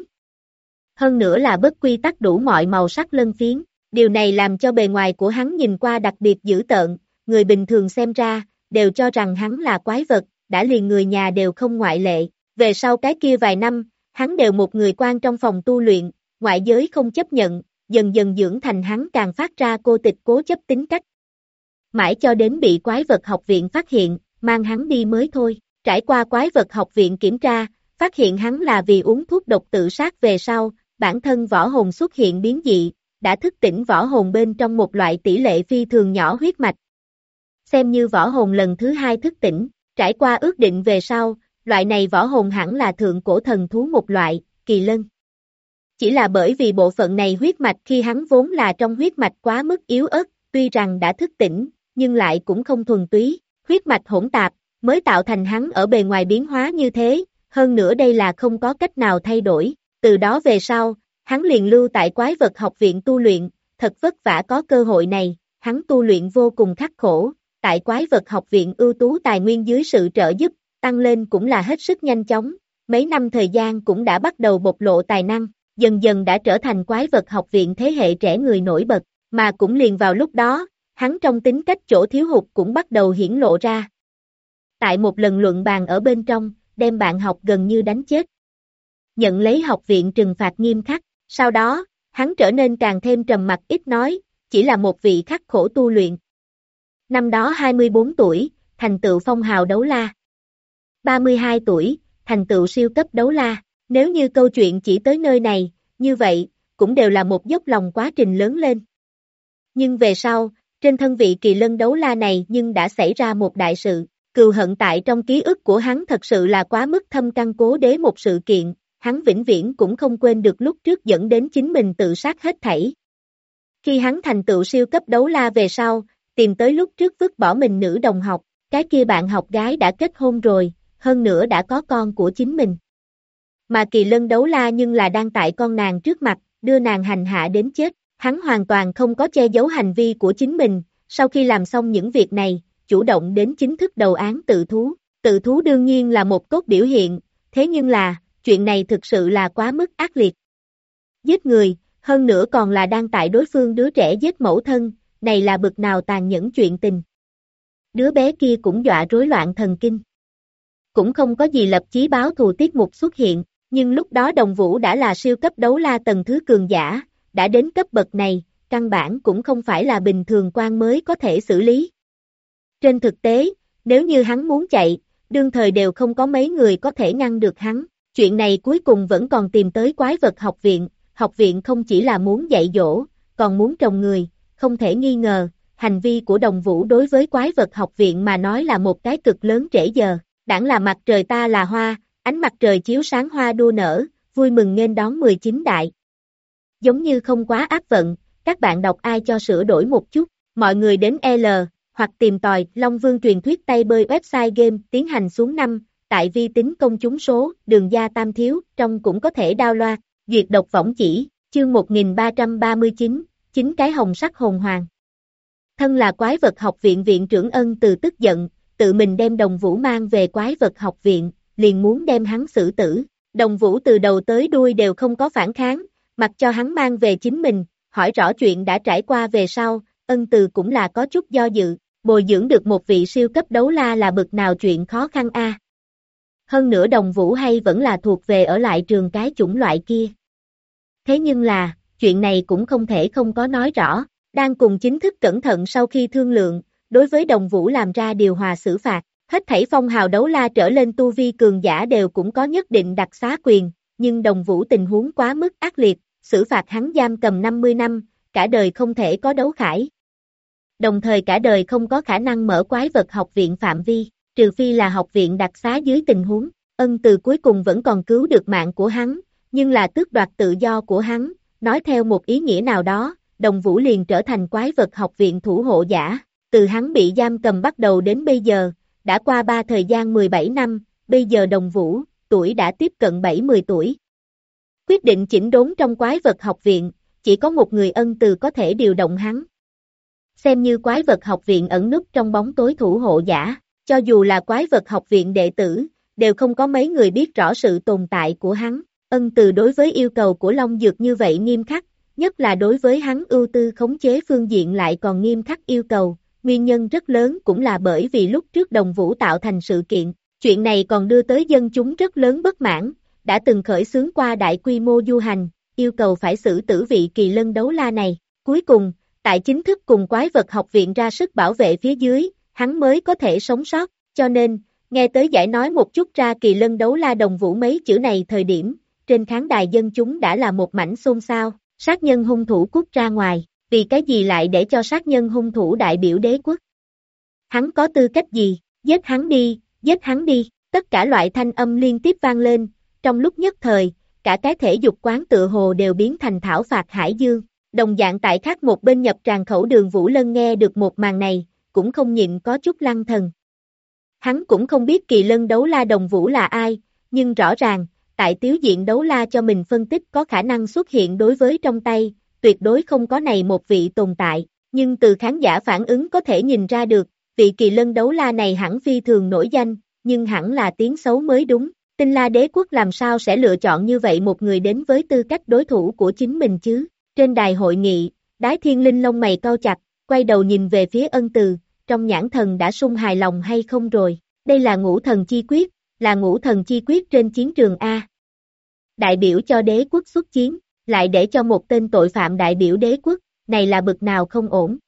Hơn nữa là bất quy tắc đủ mọi màu sắc lân phiến, điều này làm cho bề ngoài của hắn nhìn qua đặc biệt dữ tợn, người bình thường xem ra, đều cho rằng hắn là quái vật, đã liền người nhà đều không ngoại lệ. Về sau cái kia vài năm, hắn đều một người quan trong phòng tu luyện, ngoại giới không chấp nhận, dần dần dưỡng thành hắn càng phát ra cô tịch cố chấp tính cách. Mãi cho đến bị quái vật học viện phát hiện, mang hắn đi mới thôi. Trải qua quái vật học viện kiểm tra, phát hiện hắn là vì uống thuốc độc tự sát về sau, bản thân võ hồn xuất hiện biến dị, đã thức tỉnh võ hồn bên trong một loại tỷ lệ phi thường nhỏ huyết mạch. Xem như võ hồn lần thứ 2 thức tỉnh, trải qua ước định về sau, loại này võ hồn hẳn là thượng cổ thần thú một loại, kỳ lân. Chỉ là bởi vì bộ phận này huyết mạch khi hắn vốn là trong huyết mạch quá mức yếu ớt, tuy rằng đã thức tỉnh, nhưng lại cũng không thuần túy, huyết mạch hỗn tạp, mới tạo thành hắn ở bề ngoài biến hóa như thế, hơn nữa đây là không có cách nào thay đổi, từ đó về sau, hắn liền lưu tại quái vật học viện tu luyện, thật vất vả có cơ hội này, hắn tu luyện vô cùng khắc khổ, tại quái vật học viện ưu tú tài nguyên dưới sự trợ giúp, tăng lên cũng là hết sức nhanh chóng, mấy năm thời gian cũng đã bắt đầu bộc lộ tài năng, dần dần đã trở thành quái vật học viện thế hệ trẻ người nổi bật, mà cũng liền vào lúc đó, hắn trong tính cách chỗ thiếu hụt cũng bắt đầu hiển lộ ra. Tại một lần luận bàn ở bên trong, đem bạn học gần như đánh chết. Nhận lấy học viện trừng phạt nghiêm khắc, sau đó, hắn trở nên càng thêm trầm mặc ít nói, chỉ là một vị khắc khổ tu luyện. Năm đó 24 tuổi, thành tựu phong hào đấu la. 32 tuổi, thành tựu siêu cấp đấu la. Nếu như câu chuyện chỉ tới nơi này, như vậy, cũng đều là một dốc lòng quá trình lớn lên. Nhưng về sau, trên thân vị kỳ lân đấu la này nhưng đã xảy ra một đại sự, cừu hận tại trong ký ức của hắn thật sự là quá mức thâm căn cố đế một sự kiện, hắn vĩnh viễn cũng không quên được lúc trước dẫn đến chính mình tự sát hết thảy. Khi hắn thành tựu siêu cấp đấu la về sau, tìm tới lúc trước vứt bỏ mình nữ đồng học, cái kia bạn học gái đã kết hôn rồi, hơn nữa đã có con của chính mình. Mà kỳ lân đấu la nhưng là đang tại con nàng trước mặt, đưa nàng hành hạ đến chết, hắn hoàn toàn không có che giấu hành vi của chính mình, sau khi làm xong những việc này, chủ động đến chính thức đầu án tự thú đương nhiên là một tốt biểu hiện, thế nhưng là, chuyện này thực sự là quá mức ác liệt. Giết người, hơn nữa còn là đang tại đối phương đứa trẻ giết mẫu thân, này là bực nào tàn nhẫn chuyện tình. Đứa bé kia cũng dọa rối loạn thần kinh. Cũng không có gì lập chí báo thù tiết mục xuất hiện, nhưng lúc đó Đồng Vũ đã là siêu cấp đấu la tầng thứ cường giả, đã đến cấp bậc này, căn bản cũng không phải là bình thường quan mới có thể xử lý. Trên thực tế, nếu như hắn muốn chạy, đương thời đều không có mấy người có thể ngăn được hắn, chuyện này cuối cùng vẫn còn tìm tới quái vật học viện không chỉ là muốn dạy dỗ, còn muốn trồng người, không thể nghi ngờ, hành vi của Đồng Vũ đối với quái vật học viện mà nói là một cái cực lớn trễ giờ, đảng là mặt trời ta là hoa, ánh mặt trời chiếu sáng hoa đua nở, vui mừng nghênh đón 19 đại. Giống như không quá ác vận, các bạn đọc ai cho sửa đổi một chút, mọi người đến L, hoặc tìm tòi Long Vương truyền thuyết tay bơi website game tiến hành xuống 5, tại vi tính công chúng số, đường gia tam thiếu, trong cũng có thể download, duyệt độc võng chỉ, chương 1339, 9 cái hồng sắc hồn hoàng. Thân là quái vật học viện viện trưởng Ân Từ tức giận, tự mình đem Đồng Vũ mang về quái vật học viện, liền muốn đem hắn xử tử. Đồng Vũ từ đầu tới đuôi đều không có phản kháng, mặc cho hắn mang về chính mình, hỏi rõ chuyện đã trải qua về sau, Ân Từ cũng là có chút do dự, bồi dưỡng được một vị siêu cấp đấu la là bực nào chuyện khó khăn a. Hơn nữa Đồng Vũ hay vẫn là thuộc về ở lại trường cái chủng loại kia. Thế nhưng là, chuyện này cũng không thể không có nói rõ, đang cùng chính thức cẩn thận sau khi thương lượng, đối với Đồng Vũ làm ra điều hòa xử phạt, hết thảy phong hào đấu la trở lên tu vi cường giả đều cũng có nhất định đặc xá quyền, nhưng Đồng Vũ tình huống quá mức ác liệt, xử phạt hắn giam cầm 50 năm, cả đời không thể có đấu khải. Đồng thời cả đời không có khả năng mở quái vật học viện phạm vi, trừ phi là học viện đặc xá dưới tình huống, Ân Từ cuối cùng vẫn còn cứu được mạng của hắn, nhưng là tước đoạt tự do của hắn, nói theo một ý nghĩa nào đó, Đồng Vũ liền trở thành quái vật học viện thủ hộ giả, từ hắn bị giam cầm bắt đầu đến bây giờ, đã qua thời gian 17 năm, bây giờ Đồng Vũ, tuổi đã tiếp cận 70 tuổi. Quyết định chỉnh đốn trong quái vật học viện, chỉ có một người Ân Từ có thể điều động hắn. Xem như quái vật học viện ẩn núp trong bóng tối thủ hộ giả, cho dù là quái vật học viện đệ tử, đều không có mấy người biết rõ sự tồn tại của hắn. Ân Từ đối với yêu cầu của Long Dược như vậy nghiêm khắc, nhất là đối với hắn ưu tư khống chế phương diện lại còn nghiêm khắc yêu cầu, nguyên nhân rất lớn cũng là bởi vì lúc trước Đồng Vũ tạo thành sự kiện. Chuyện này còn đưa tới dân chúng rất lớn bất mãn, đã từng khởi xướng qua đại quy mô du hành, yêu cầu phải xử tử vị kỳ lân đấu la này. Cuối cùng, tại chính thức cùng quái vật học viện ra sức bảo vệ phía dưới, hắn mới có thể sống sót, cho nên, nghe tới giải nói một chút ra kỳ lân đấu la Đồng Vũ mấy chữ này thời điểm, trên khán đài dân chúng đã là một mảnh xôn xao, sát nhân hung thủ cút ra ngoài, vì cái gì lại để cho sát nhân hung thủ đại biểu đế quốc? Hắn có tư cách gì? Giết hắn đi, tất cả loại thanh âm liên tiếp vang lên, trong lúc nhất thời, cả cái thể dục quán tựa hồ đều biến thành thảo phạt hải dương. Đồng dạng tại khác một bên nhập tràng khẩu Đường Vũ Lân nghe được một màn này, cũng không nhịn có chút lăng thần. Hắn cũng không biết kỳ lân đấu la Đồng Vũ là ai, nhưng rõ ràng, tại tiếu diện đấu la cho mình phân tích có khả năng xuất hiện đối với trong tay, tuyệt đối không có này một vị tồn tại, nhưng từ khán giả phản ứng có thể nhìn ra được, vị kỳ lân đấu la này hẳn phi thường nổi danh, nhưng hẳn là tiếng xấu mới đúng. Tinh La Đế Quốc làm sao sẽ lựa chọn như vậy một người đến với tư cách đối thủ của chính mình chứ? Trên đài hội nghị, Đái Thiên Linh lông mày cau chặt, quay đầu nhìn về phía Ân Từ, trong nhãn thần đã sung hài lòng hay không rồi? Đây là ngũ thần chi quyết, là ngũ thần chi quyết trên chiến trường A. Đại biểu cho đế quốc xuất chiến, lại để cho một tên tội phạm đại biểu đế quốc, này là bực nào không ổn.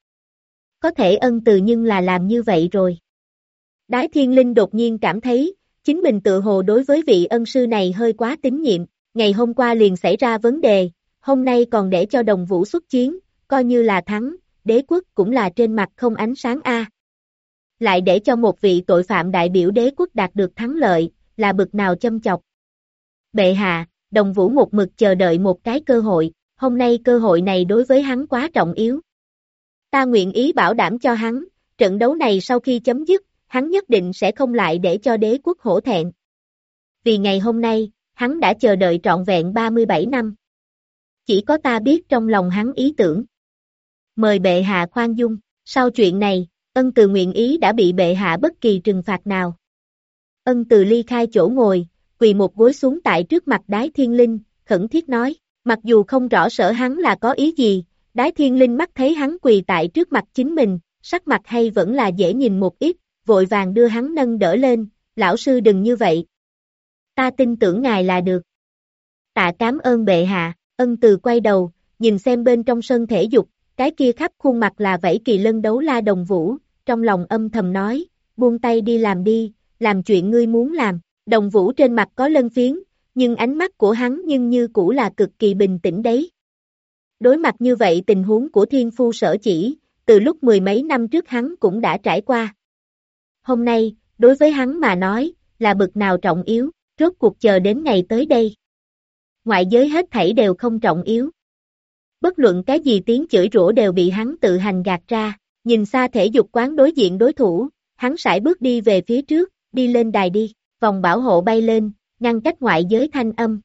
Có thể Ân Từ nhưng là làm như vậy rồi. Đái Thiên Linh đột nhiên cảm thấy, chính mình tự hồ đối với vị ân sư này hơi quá tín nhiệm, ngày hôm qua liền xảy ra vấn đề, hôm nay còn để cho Đồng Vũ xuất chiến, coi như là thắng, đế quốc cũng là trên mặt không ánh sáng A. Lại để cho một vị tội phạm đại biểu đế quốc đạt được thắng lợi, là bực nào châm chọc. Bệ hạ, Đồng Vũ một mực chờ đợi một cái cơ hội, hôm nay cơ hội này đối với hắn quá trọng yếu. Ta nguyện ý bảo đảm cho hắn, trận đấu này sau khi chấm dứt, hắn nhất định sẽ không lại để cho đế quốc hổ thẹn. Vì ngày hôm nay, hắn đã chờ đợi trọn vẹn 37 năm. Chỉ có ta biết trong lòng hắn ý tưởng. Mời bệ hạ khoan dung, sau chuyện này, Ân Từ nguyện ý đã bị bệ hạ bất kỳ trừng phạt nào. Ân Từ ly khai chỗ ngồi, quỳ một gối xuống tại trước mặt Đái Thiên Linh, khẩn thiết nói, mặc dù không rõ sở hắn là có ý gì, Đái Thiên Linh mắt thấy hắn quỳ tại trước mặt chính mình, sắc mặt hay vẫn là dễ nhìn một ít, vội vàng đưa hắn nâng đỡ lên, lão sư đừng như vậy. Ta tin tưởng ngài là được. Tạ cảm ơn bệ hạ, Ân Từ quay đầu, nhìn xem bên trong sân thể dục, cái kia khắp khuôn mặt là vẫy kỳ lân đấu la Đồng Vũ, trong lòng âm thầm nói, buông tay đi, làm chuyện ngươi muốn làm. Đồng Vũ trên mặt có lân phiến, nhưng ánh mắt của hắn nhưng như cũ là cực kỳ bình tĩnh đấy. Đối mặt như vậy tình huống của thiên phu sở chỉ, từ lúc mười mấy năm trước hắn cũng đã trải qua. Hôm nay, đối với hắn mà nói, là bực nào trọng yếu, rốt cuộc chờ đến ngày tới đây. Ngoại giới hết thảy đều không trọng yếu. Bất luận cái gì tiếng chửi rủa đều bị hắn tự hành gạt ra, nhìn xa thể dục quán đối diện đối thủ, hắn sải bước đi về phía trước, đi lên đài đi, vòng bảo hộ bay lên, ngăn cách ngoại giới thanh âm.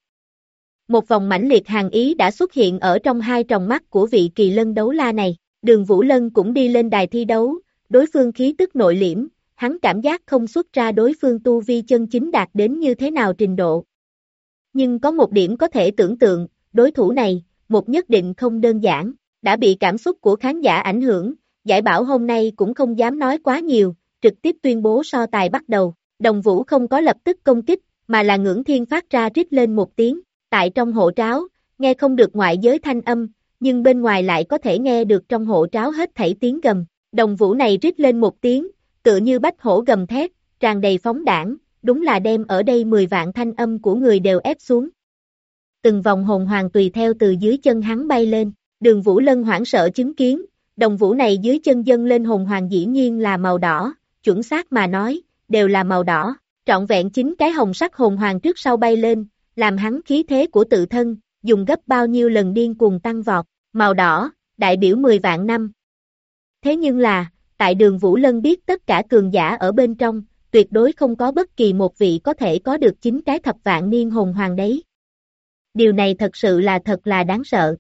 Một vòng mãnh liệt hàn ý đã xuất hiện ở trong hai tròng mắt của vị kỳ lân đấu la này, Đường Vũ Lân cũng đi lên đài thi đấu, đối phương khí tức nội liễm, hắn cảm giác không xuất ra đối phương tu vi chân chính đạt đến như thế nào trình độ. Nhưng có một điểm có thể tưởng tượng, đối thủ này, một nhất định không đơn giản, đã bị cảm xúc của khán giả ảnh hưởng, giải bảo hôm nay cũng không dám nói quá nhiều, trực tiếp tuyên bố so tài bắt đầu. Đồng Vũ không có lập tức công kích, mà là ngưỡng thiên phát ra rít lên một tiếng, tại trong hộ tráo, nghe không được ngoại giới thanh âm, nhưng bên ngoài lại có thể nghe được trong hộ tráo hết thảy tiếng gầm. Đồng Vũ này rít lên một tiếng, tựa như bách hổ gầm thét, tràn đầy phóng đảng, đúng là đem ở đây 10 vạn thanh âm của người đều ép xuống. Từng vòng hồn hoàng tùy theo từ dưới chân hắn bay lên, Đường Vũ Lân hoảng sợ chứng kiến, Đồng Vũ này dưới chân dâng lên hồn hoàng dĩ nhiên là màu đỏ, chuẩn xác mà nói, đều là màu đỏ, trọn vẹn 9 cái hồng sắc hồn hoàng trước sau bay lên, làm hắn khí thế của tự thân, dùng gấp bao nhiêu lần điên cuồng tăng vọt, màu đỏ, đại biểu 10 vạn năm. Thế nhưng là, tại Đường Vũ Lân biết tất cả cường giả ở bên trong, tuyệt đối không có bất kỳ một vị có thể có được 9 cái thập vạn niên hồn hoàng đấy. Điều này thật sự là thật là đáng sợ.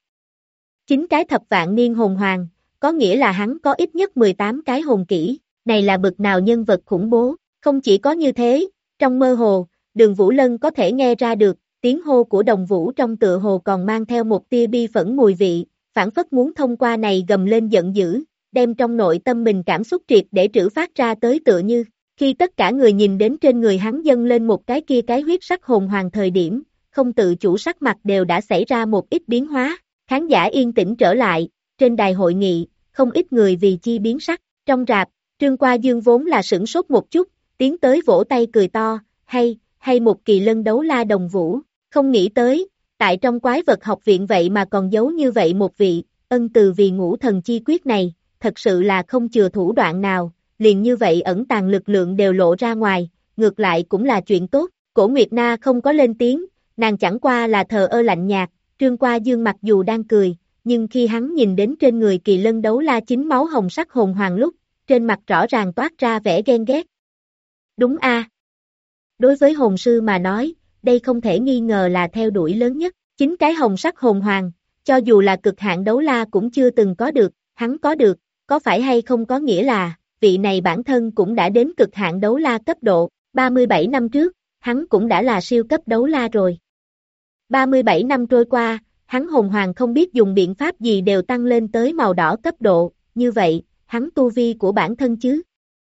9 cái thập vạn niên hồn hoàng, có nghĩa là hắn có ít nhất 18 cái hồn kỹ, này là bực nào nhân vật khủng bố. Không chỉ có như thế, trong mơ hồ, Đường Vũ Lân có thể nghe ra được, tiếng hô của Đồng Vũ trong tựa hồ còn mang theo một tia bi phẫn mùi vị, phảng phất muốn thông qua này gầm lên giận dữ, đem trong nội tâm mình cảm xúc triệt để trữ phát ra tới tựa như, khi tất cả người nhìn đến trên người hắn dâng lên một cái kia cái huyết sắc hồn hoàng thời điểm, không tự chủ sắc mặt đều đã xảy ra một ít biến hóa, khán giả yên tĩnh trở lại, trên đài hội nghị, không ít người vì chi biến sắc, trong rạp, Trương Qua Dương vốn là sửng sốt một chút, tiến tới vỗ tay cười to, hay một kỳ lân đấu la đồng vũ, không nghĩ tới, tại trong quái vật học viện vậy mà còn giấu như vậy một vị, ân từ vì ngũ thần chi quyết này, thật sự là không chừa thủ đoạn nào, liền như vậy ẩn tàng lực lượng đều lộ ra ngoài, ngược lại cũng là chuyện tốt, Cổ Nguyệt Na không có lên tiếng, nàng chẳng qua là thờ ơ lạnh nhạt, Trương Qua Dương mặc dù đang cười, nhưng khi hắn nhìn đến trên người kỳ lân đấu la chính máu hồng sắc hồn hoàng lúc, trên mặt rõ ràng toát ra vẻ ghen ghét. Đúng a. Đối với hồn sư mà nói, đây không thể nghi ngờ là theo đuổi lớn nhất, chính cái hồng sắc hồn hoàng, cho dù là cực hạn đấu la cũng chưa từng có được, hắn có được, có phải hay không có nghĩa là, vị này bản thân cũng đã đến cực hạn đấu la cấp độ, 37 năm trước, hắn cũng đã là siêu cấp đấu la rồi. 37 năm trôi qua, hắn hồn hoàng không biết dùng biện pháp gì đều tăng lên tới màu đỏ cấp độ, như vậy, hắn tu vi của bản thân chứ.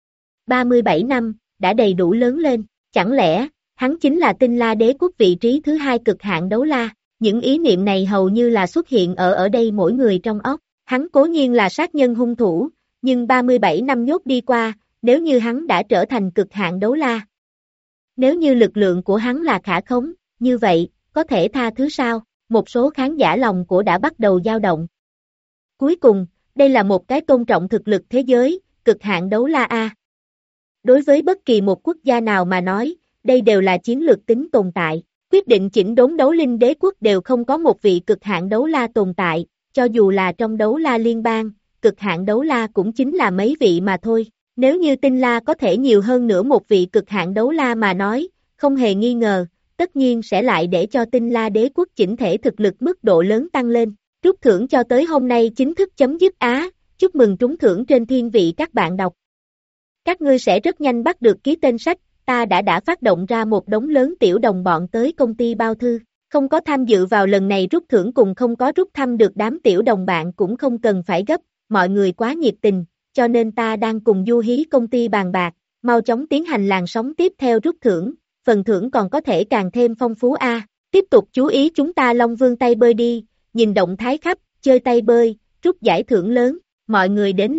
37 năm, đã đầy đủ lớn lên, chẳng lẽ, hắn chính là Tinh La Đế quốc vị trí thứ hai cực hạn đấu la, những ý niệm này hầu như là xuất hiện ở đây mỗi người trong óc, hắn cố nhiên là sát nhân hung thủ, nhưng 37 năm nhốt đi qua, nếu như hắn đã trở thành cực hạn đấu la. Nếu như lực lượng của hắn là khả khống, như vậy, có thể tha thứ sao? Một số khán giả lòng của đã bắt đầu dao động. Cuối cùng, đây là một cái tôn trọng thực lực thế giới, cực hạn đấu la A. Đối với bất kỳ một quốc gia nào mà nói, đây đều là chiến lược tính tồn tại. Quyết định chỉnh đốn đấu linh đế quốc đều không có một vị cực hạn đấu la tồn tại, cho dù là trong đấu la liên bang, cực hạn đấu la cũng chính là mấy vị mà thôi. Nếu như Tinh La có thể nhiều hơn nữa một vị cực hạn đấu la mà nói, không hề nghi ngờ, tất nhiên sẽ lại để cho Tinh La đế quốc chỉnh thể thực lực mức độ lớn tăng lên. Rút thưởng cho tới hôm nay chính thức chấm dứt á, chúc mừng trúng thưởng trên thiên vị các bạn đọc. Các ngươi sẽ rất nhanh bắt được ký tên sách, ta đã phát động ra một đống lớn tiểu đồng bọn tới công ty bao thư. Không có tham dự vào lần này rút thưởng cùng không có rút thăm được đám tiểu đồng bạn cũng không cần phải gấp, mọi người quá nhiệt tình, cho nên ta đang cùng Du Hí công ty bàn bạc, mau chóng tiến hành làn sóng tiếp theo rút thưởng, phần thưởng còn có thể càng thêm phong phú a. Tiếp tục chú ý chúng ta Long Vương tay bơi đi, nhìn động thái khắp, chơi tay bơi, rút giải thưởng lớn, mọi người đến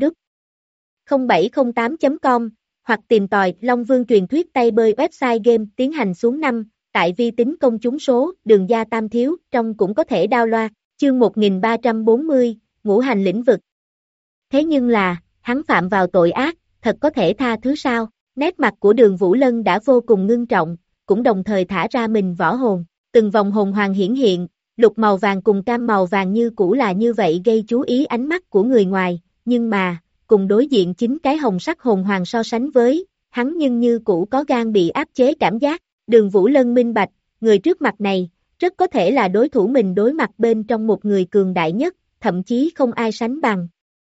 lv0708.com hoặc tìm tòi Long Vương truyền thuyết tay bơi website game tiến hành xuống 5, tại vi tính công chúng số, đường gia tam thiếu, trong cũng có thể download, chương 1340, ngũ hành lĩnh vực. Thế nhưng là, hắn phạm vào tội ác, thật có thể tha thứ sao? Nét mặt của Đường Vũ Lân đã vô cùng ngưng trọng, cũng đồng thời thả ra mình võ hồn, từng vòng hồn hoàng hiển hiện, lục màu vàng cùng cam màu vàng như cũ là như vậy gây chú ý ánh mắt của người ngoài, nhưng mà, cùng đối diện chính cái hồng sắc hồn hoàng so sánh với, hắn nhưng như cũ có gan bị áp chế cảm giác, Đường Vũ Lân minh bạch, người trước mặt này, rất có thể là đối thủ mình đối mặt bên trong một người cường đại nhất, thậm chí không ai sánh bằng.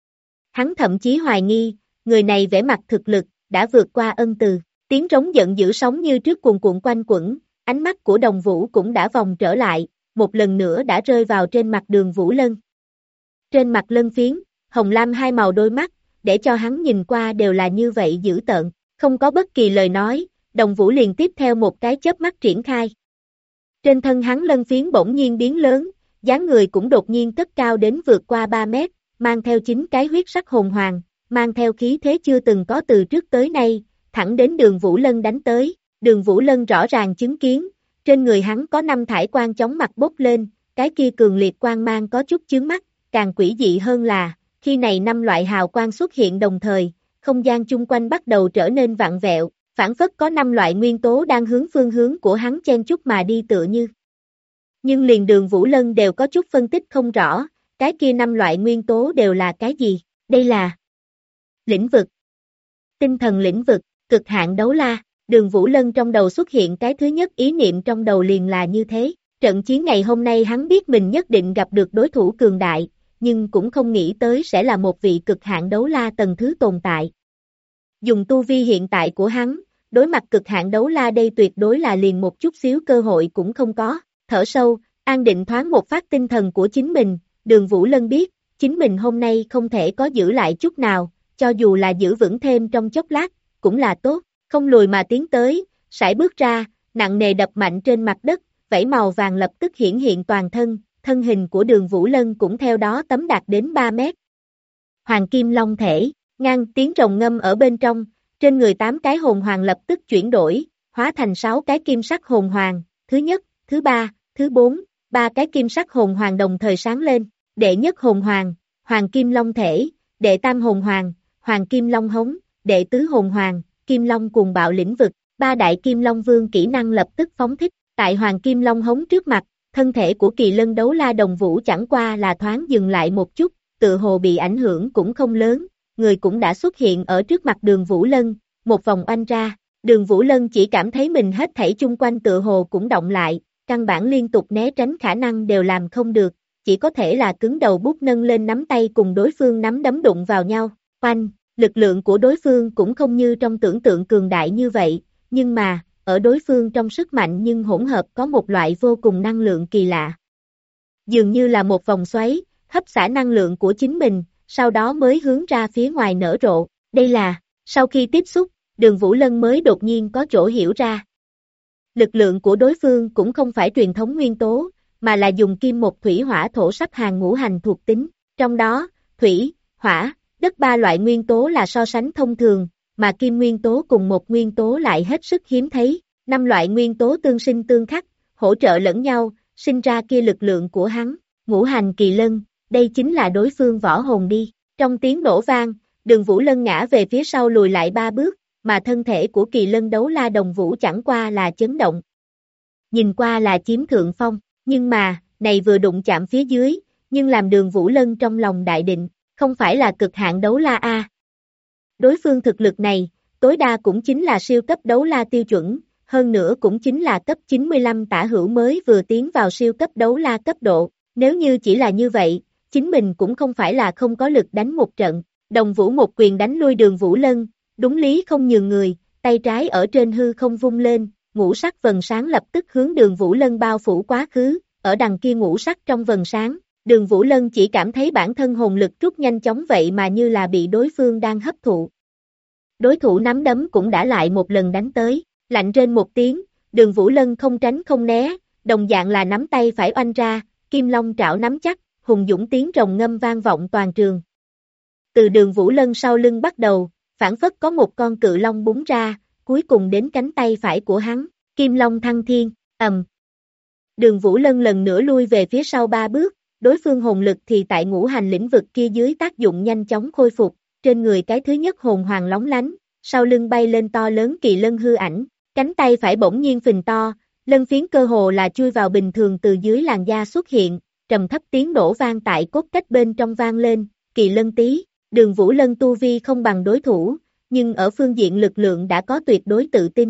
Hắn thậm chí hoài nghi, người này vẻ mặt thực lực, đã vượt qua ân từ, tiếng trống giận dữ sóng như trước cuồn cuộn quanh quẩn, ánh mắt của Đồng Vũ cũng đã vòng trở lại, một lần nữa đã rơi vào trên mặt Đường Vũ Lân. Trên mặt lân phiến, hồng lam hai màu đôi mắt, để cho hắn nhìn qua đều là như vậy dữ tợn, không có bất kỳ lời nói, Đồng Vũ liền tiếp theo một cái chớp mắt triển khai. Trên thân hắn lân phiến bỗng nhiên biến lớn, dáng người cũng đột nhiên cất cao đến vượt qua 3 mét, mang theo chính cái huyết sắc hồn hoàng, mang theo khí thế chưa từng có từ trước tới nay, thẳng đến Đường Vũ Lân đánh tới. Đường Vũ Lân rõ ràng chứng kiến, trên người hắn có 5 thải quang chóng mặt bốc lên, cái kia cường liệt quang mang có chút chướng mắt, càng quỷ dị hơn là, khi này 5 loại hào quang xuất hiện đồng thời, không gian chung quanh bắt đầu trở nên vặn vẹo, phản phất có 5 loại nguyên tố đang hướng phương hướng của hắn chen chúc mà đi tựa như. Nhưng liền Đường Vũ Lân đều có chút phân tích không rõ, cái kia 5 loại nguyên tố đều là cái gì, đây là lĩnh vực, tinh thần lĩnh vực, cực hạn đấu la. Đường Vũ Lân trong đầu xuất hiện cái thứ nhất ý niệm trong đầu liền là như thế, trận chiến ngày hôm nay hắn biết mình nhất định gặp được đối thủ cường đại, nhưng cũng không nghĩ tới sẽ là một vị cực hạn đấu la tầng thứ tồn tại. Dùng tu vi hiện tại của hắn, đối mặt cực hạn đấu la đây tuyệt đối là liền một chút xíu cơ hội cũng không có, thở sâu, an định thoáng một phát tinh thần của chính mình, Đường Vũ Lân biết, chính mình hôm nay không thể có giữ lại chút nào, cho dù là giữ vững thêm trong chốc lát, cũng là tốt, không lùi mà tiến tới, sải bước ra, nặng nề đập mạnh trên mặt đất, vảy màu vàng lập tức hiển hiện toàn thân, thân hình của Đường Vũ Lân cũng theo đó tấm đạt đến 3 mét. Hoàng Kim Long thể, ngang tiếng rồng ngâm ở bên trong, trên người 8 cái hồn hoàng lập tức chuyển đổi, hóa thành 6 cái kim sắc hồn hoàng, thứ nhất, thứ ba, thứ 4, 3 cái kim sắc hồn hoàng đồng thời sáng lên, đệ nhất hồn hoàng, Hoàng Kim Long thể, đệ tam hồn hoàng, Hoàng Kim Long hống, đệ tứ hồn hoàng, Kim Long cuồng bạo lĩnh vực, 3 đại Kim Long vương kỹ năng lập tức phóng thích, tại Hoàng Kim Long hống trước mặt, thân thể của Kỳ Lân Đấu La Đồng Vũ chẳng qua là thoáng dừng lại một chút, tự hồ bị ảnh hưởng cũng không lớn, người cũng đã xuất hiện ở trước mặt Đường Vũ Lân, một vòng oanh ra, Đường Vũ Lân chỉ cảm thấy mình hết thảy chung quanh tự hồ cũng động lại, căn bản liên tục né tránh khả năng đều làm không được, chỉ có thể là cứng đầu bút nâng lên nắm tay cùng đối phương nắm đấm đụng vào nhau, oanh, lực lượng của đối phương cũng không như trong tưởng tượng cường đại như vậy, nhưng mà, ở đối phương trong sức mạnh nhưng hỗn hợp có một loại vô cùng năng lượng kỳ lạ. Dường như là một vòng xoáy, hấp xả năng lượng của chính mình, sau đó mới hướng ra phía ngoài nở rộ, đây là, sau khi tiếp xúc, Đường Vũ Lân mới đột nhiên có chỗ hiểu ra. Lực lượng của đối phương cũng không phải truyền thống nguyên tố, mà là dùng kim một thủy hỏa thổ sắp hàng ngũ hành thuộc tính, trong đó, thủy, hỏa, đất 3 loại nguyên tố là so sánh thông thường, mà kim nguyên tố cùng một nguyên tố lại hết sức hiếm thấy, 5 loại nguyên tố tương sinh tương khắc, hỗ trợ lẫn nhau, sinh ra kia lực lượng của hắn, ngũ hành kỳ lân, đây chính là đối phương võ hồn đi, trong tiếng nổ vang, Đường Vũ Lân ngã về phía sau lùi lại 3 bước, mà thân thể của Kỳ Lân Đấu La Đồng Vũ chẳng qua là chấn động. Nhìn qua là chiếm thượng phong, nhưng mà, này vừa đụng chạm phía dưới, nhưng làm Đường Vũ Lân trong lòng đại định, không phải là cực hạn đấu la A. Đối phương thực lực này, tối đa cũng chính là siêu cấp đấu la tiêu chuẩn, hơn nữa cũng chính là cấp 95 tả hữu mới vừa tiến vào siêu cấp đấu la cấp độ, nếu như chỉ là như vậy, chính mình cũng không phải là không có lực đánh một trận, Đồng Vũ một quyền đánh lui Đường Vũ Lân, đúng lý không nhường người, tay trái ở trên hư không vung lên, ngũ sắc vầng sáng lập tức hướng Đường Vũ Lân bao phủ quá khứ, ở đằng kia ngũ sắc trong vầng sáng, Đường Vũ Lân chỉ cảm thấy bản thân hồn lực rút nhanh chóng vậy mà như là bị đối phương đang hấp thụ. Đối thủ nắm đấm cũng đã lại một lần đánh tới, lạnh rên một tiếng, Đường Vũ Lân không tránh không né, đồng dạng là nắm tay phải oanh ra, kim long trảo nắm chắc, hùng dũng tiếng rồng ngâm vang vọng toàn trường. Từ Đường Vũ Lân sau lưng bắt đầu, phảng phất có một con cự long búng ra, cuối cùng đến cánh tay phải của hắn, kim long thăng thiên, ầm. Đường Vũ Lân lần nữa lui về phía sau 3 bước, đối phương hồn lực thì tại ngũ hành lĩnh vực kia dưới tác dụng nhanh chóng khôi phục, trên người cái thứ nhất hồn hoàng lóng lánh, sau lưng bay lên to lớn kỳ lân hư ảnh, cánh tay phải bỗng nhiên phình to, lân phiến cơ hồ là chui vào bình thường từ dưới làn da xuất hiện, trầm thấp tiếng nổ vang tại cốt cách bên trong vang lên, kỳ lân tí, Đường Vũ Lân tu vi không bằng đối thủ, nhưng ở phương diện lực lượng đã có tuyệt đối tự tin.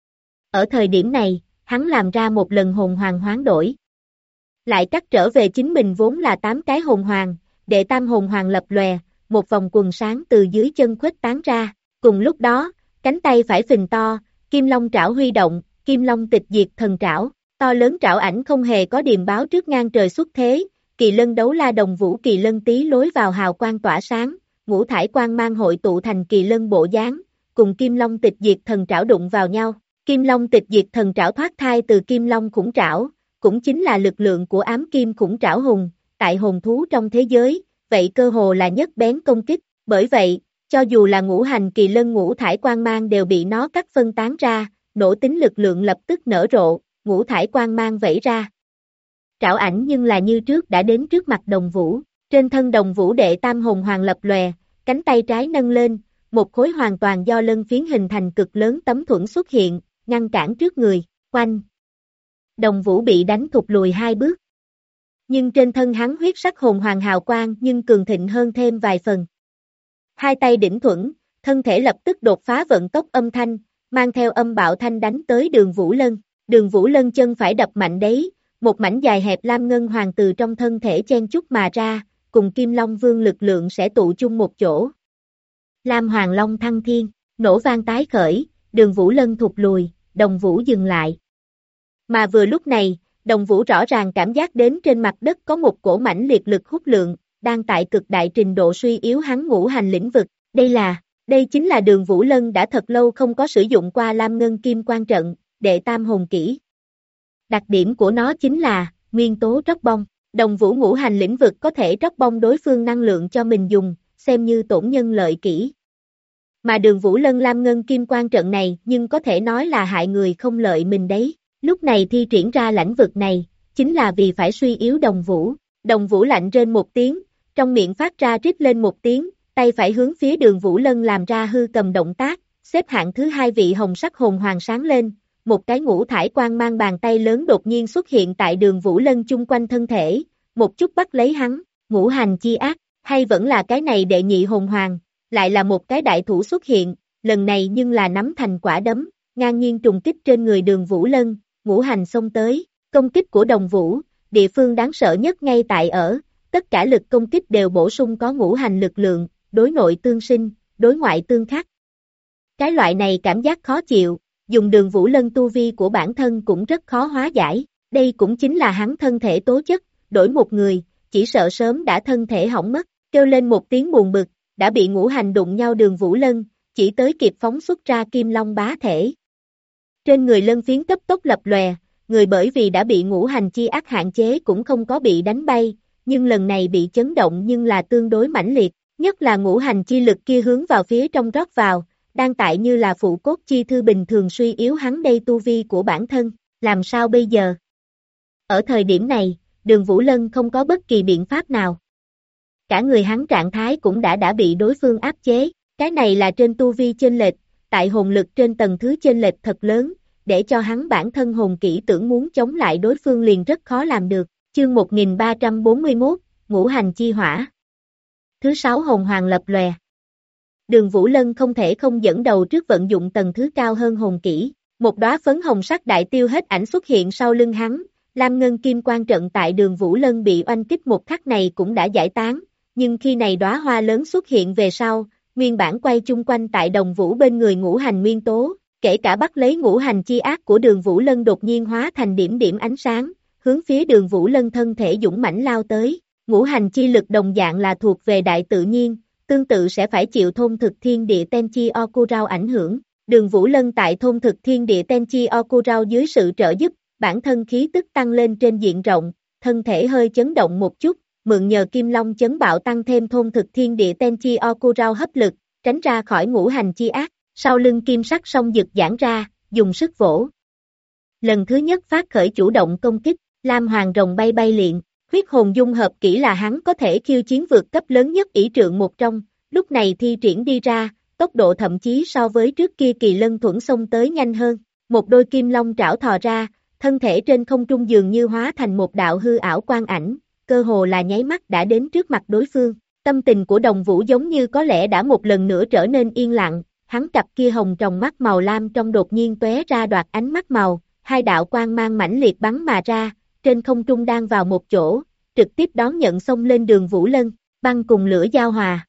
Ở thời điểm này, hắn làm ra một lần hồn hoàng hoán đổi. Lại cắt trở về chính mình vốn là 8 cái hồn hoàng, đệ tam hồn hoàng lập lòe, một vòng quần sáng từ dưới chân khuếch tán ra, cùng lúc đó, cánh tay phải phình to, kim long trảo huy động, kim long tịch diệt thần trảo, to lớn trảo ảnh không hề có điềm báo trước ngang trời xuất thế, Kỳ Lân Đấu La Đồng Vũ Kỳ Lân Tí lối vào hào quang tỏa sáng, ngũ thải quang mang hội tụ thành Kỳ Lân bộ dáng, cùng kim long tịch diệt thần trảo đụng vào nhau, kim long tịch diệt thần trảo thoát thai từ kim long khủng trảo, cũng chính là lực lượng của ám kim khủng trảo hùng, tại hồn thú trong thế giới, vậy cơ hồ là nhất bén công kích, bởi vậy, cho dù là ngũ hành kỳ lân ngũ thải quang mang đều bị nó cắt phân tán ra, nổ tính lực lượng lập tức nở rộ, ngũ thải quang mang vẩy ra. Trảo ảnh nhưng là như trước đã đến trước mặt Đồng Vũ, trên thân Đồng Vũ đệ tam hồn hoàng lập lòe, cánh tay trái nâng lên, một khối hoàn toàn do lân phiến hình thành cực lớn tấm thuẫn xuất hiện, ngăn cản trước người, quanh. Đồng Vũ bị đánh thụt lùi 2 bước. Nhưng trên thân hắn huyết sắc hồn hoàng hào quang nhưng cường thịnh hơn thêm vài phần. Hai tay đỉnh thuẫn, thân thể lập tức đột phá vận tốc âm thanh, mang theo âm bạo thanh đánh tới Đường Vũ Lân. Đường Vũ Lân chân phải đập mạnh đấy, một mảnh dài hẹp lam ngân hoàng từ trong thân thể chen chúc mà ra, cùng Kim Long Vương lực lượng sẽ tụ chung một chỗ. Lam Hoàng Long thăng thiên, nổ vang tái khởi, Đường Vũ Lân thụt lùi, Đồng Vũ dừng lại. Mà vừa lúc này, Đồng Vũ rõ ràng cảm giác đến trên mặt đất có một cổ mãnh liệt lực hút lượng, đang tại cực đại trình độ suy yếu hắn ngũ hành lĩnh vực. Đây chính là Đường Vũ Lân đã thật lâu không có sử dụng qua Lam Ngân Kim Quan trận, đệ tam hồn kỹ. Đặc điểm của nó chính là nguyên tố tróc bong. Đồng Vũ ngũ hành lĩnh vực có thể tróc bong đối phương năng lượng cho mình dùng, xem như tổn nhân lợi kỹ. Mà Đường Vũ Lân Lam Ngân Kim Quan trận này nhưng có thể nói là hại người không lợi mình đấy. Lúc này thi triển ra lãnh vực này, chính là vì phải suy yếu Đồng Vũ. Đồng Vũ lạnh rên một tiếng, trong miệng phát ra rít lên một tiếng, tay phải hướng phía Đường Vũ Lân làm ra hư cầm động tác, xếp hạng thứ hai vị hồng sắc hồn hoàng sáng lên, một cái ngũ thải quang mang bàn tay lớn đột nhiên xuất hiện tại Đường Vũ Lân chung quanh thân thể, một chút bắt lấy hắn, ngũ hành chi ác, hay vẫn là cái này đệ nhị hồn hoàng, lại là một cái đại thủ xuất hiện, lần này nhưng là nắm thành quả đấm, ngang nhiên trùng kích trên người Đường Vũ Lân, ngũ hành xông tới, công kích của Đồng Vũ, địa phương đáng sợ nhất ngay tại ở, tất cả lực công kích đều bổ sung có ngũ hành lực lượng, đối nội tương sinh, đối ngoại tương khắc. Cái loại này cảm giác khó chịu, dùng Đường Vũ Lân tu vi của bản thân cũng rất khó hóa giải, đây cũng chính là hắn thân thể tố chất, đổi một người, chỉ sợ sớm đã thân thể hỏng mất, kêu lên một tiếng buồn bực, đã bị ngũ hành đụng nhau Đường Vũ Lân, chỉ tới kịp phóng xuất ra Kim Long bá thể. Trên người lân phiến cấp tốc lập lòe, người bởi vì đã bị ngũ hành chi ác hạn chế cũng không có bị đánh bay, nhưng lần này bị chấn động nhưng là tương đối mãnh liệt, nhất là ngũ hành chi lực kia hướng vào phía trong rót vào, đang tại như là phụ cốt chi thư bình thường suy yếu hắn đây tu vi của bản thân, làm sao bây giờ? Ở thời điểm này, Đường Vũ Lân không có bất kỳ biện pháp nào. Cả người hắn trạng thái cũng đã bị đối phương áp chế, cái này là trên tu vi chênh lệch, tại hồn lực trên tầng thứ chênh lệch thật lớn, để cho hắn bản thân hồn kỹ tưởng muốn chống lại đối phương liền rất khó làm được. Chương 1341, Ngũ hành chi hỏa. Thứ 6 hồn hoàng lập lòe. Đường Vũ Lân không thể không dẫn đầu trước vận dụng tầng thứ cao hơn hồn kỹ, một đóa phấn hồng sắc đại tiêu hết ảnh xuất hiện sau lưng hắn, Lam Ngân Kim Quan trận tại Đường Vũ Lân bị oanh kích một khắc này cũng đã giải tán, nhưng khi này đóa hoa lớn xuất hiện về sau, nguyên bản quay chung quanh tại Đồng Vũ bên người ngũ hành nguyên tố, kể cả bắt lấy ngũ hành chi ác của Đường Vũ Lân đột nhiên hóa thành điểm điểm ánh sáng, hướng phía Đường Vũ Lân thân thể dũng mãnh lao tới, ngũ hành chi lực đồng dạng là thuộc về đại tự nhiên, tương tự sẽ phải chịu thôn thực thiên địa Tenchi Okurao ảnh hưởng. Đường Vũ Lân tại thôn thực thiên địa Tenchi Okurao dưới sự trợ giúp, bản thân khí tức tăng lên trên diện rộng, thân thể hơi chấn động một chút, mượn nhờ Kim Long chấn bạo tăng thêm thôn thực thiên địa Tenchi Okurao hấp lực, tránh ra khỏi ngũ hành chi ác, sau lưng kim sắc song dực giãn ra, dùng sức vỗ. Lần thứ nhất phát khởi chủ động công kích, Lam Hoàng rồng bay bay liện, huyết hồn dung hợp kỹ là hắn có thể khiêu chiến vượt cấp lớn nhất ỷ trượng một trong, lúc này thi triển đi ra, tốc độ thậm chí so với trước kia Kỳ Lân thuẫn xông tới nhanh hơn, một đôi kim long trảo thò ra, thân thể trên không trung dường như hóa thành một đạo hư ảo quang ảnh, cơ hồ là nháy mắt đã đến trước mặt đối phương, tâm tình của Đồng Vũ giống như có lẽ đã một lần nữa trở nên yên lặng, hắn cặp kia hồng tròng mắt màu lam trong đột nhiên tóe ra đoạt ánh mắt màu, hai đạo quang mang mãnh liệt bắn mà ra, trên không trung đang vào một chỗ, trực tiếp đón nhận xông lên Đường Vũ Lân, băng cùng lửa giao hòa.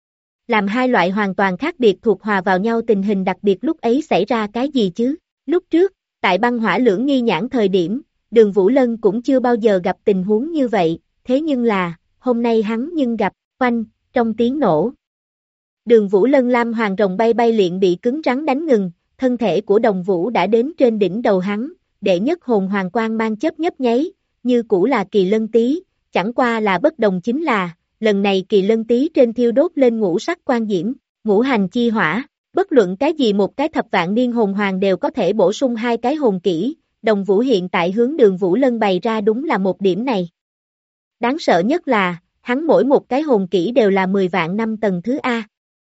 Làm hai loại hoàn toàn khác biệt thuộc hòa vào nhau tình hình đặc biệt lúc ấy xảy ra cái gì chứ? Lúc trước, tại băng hỏa lưỡng nghi nhãn thời điểm, Đường Vũ Lân cũng chưa bao giờ gặp tình huống như vậy, thế nhưng là, hôm nay hắn nhưng gặp, oanh, trong tiếng nổ. Đường Vũ Lân Lam Hoàng rồng bay bay liện bị cứng rắn đánh ngừng, thân thể của Đồng Vũ đã đến trên đỉnh đầu hắn, đệ nhất hồn hoàng quang mang chớp nhấp nháy, như cũ là Kỳ Lân Tý, chẳng qua là bất đồng chính là, lần này Kỳ Lân Tý trên thiêu đốt lên ngũ sắc quan diễm, ngũ hành chi hỏa, bất luận cái gì một cái thập vạn niên hồn hoàng đều có thể bổ sung hai cái hồn kỹ, Đồng Vũ hiện tại hướng Đường Vũ Lân bày ra đúng là một điểm này. Đáng sợ nhất là, hắn mỗi một cái hồn kỹ đều là 10 vạn năm tầng thứ A.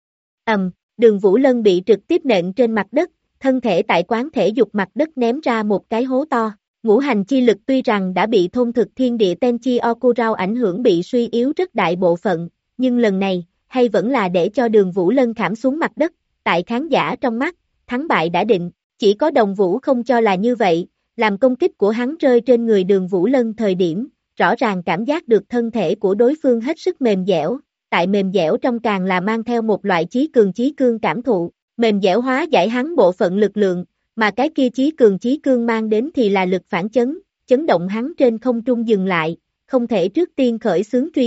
Đường Vũ Lân bị trực tiếp nện trên mặt đất, thân thể tại quán thể dục mặt đất ném ra một cái hố to. Ngũ hành chi lực tuy rằng đã bị thôn thực thiên địa Tenchi Okurao ảnh hưởng bị suy yếu rất đại bộ phận, nhưng lần này, hay vẫn là để cho Đường Vũ Lân khảm xuống mặt đất, tại khán giả trong mắt, thắng bại đã định, chỉ có Đồng Vũ không cho là như vậy, làm công kích của hắn rơi trên người Đường Vũ Lân thời điểm, rõ ràng cảm giác được thân thể của đối phương hết sức mềm dẻo, tại mềm dẻo trong càng là mang theo một loại chí cương cảm thụ, mềm dẻo hóa giải hắn bộ phận lực lượng, mà cái kia chí cương mang đến thì là lực phản chấn, chấn động hắn trên không trung dừng lại, không thể trước tiên khởi xướng truy kích,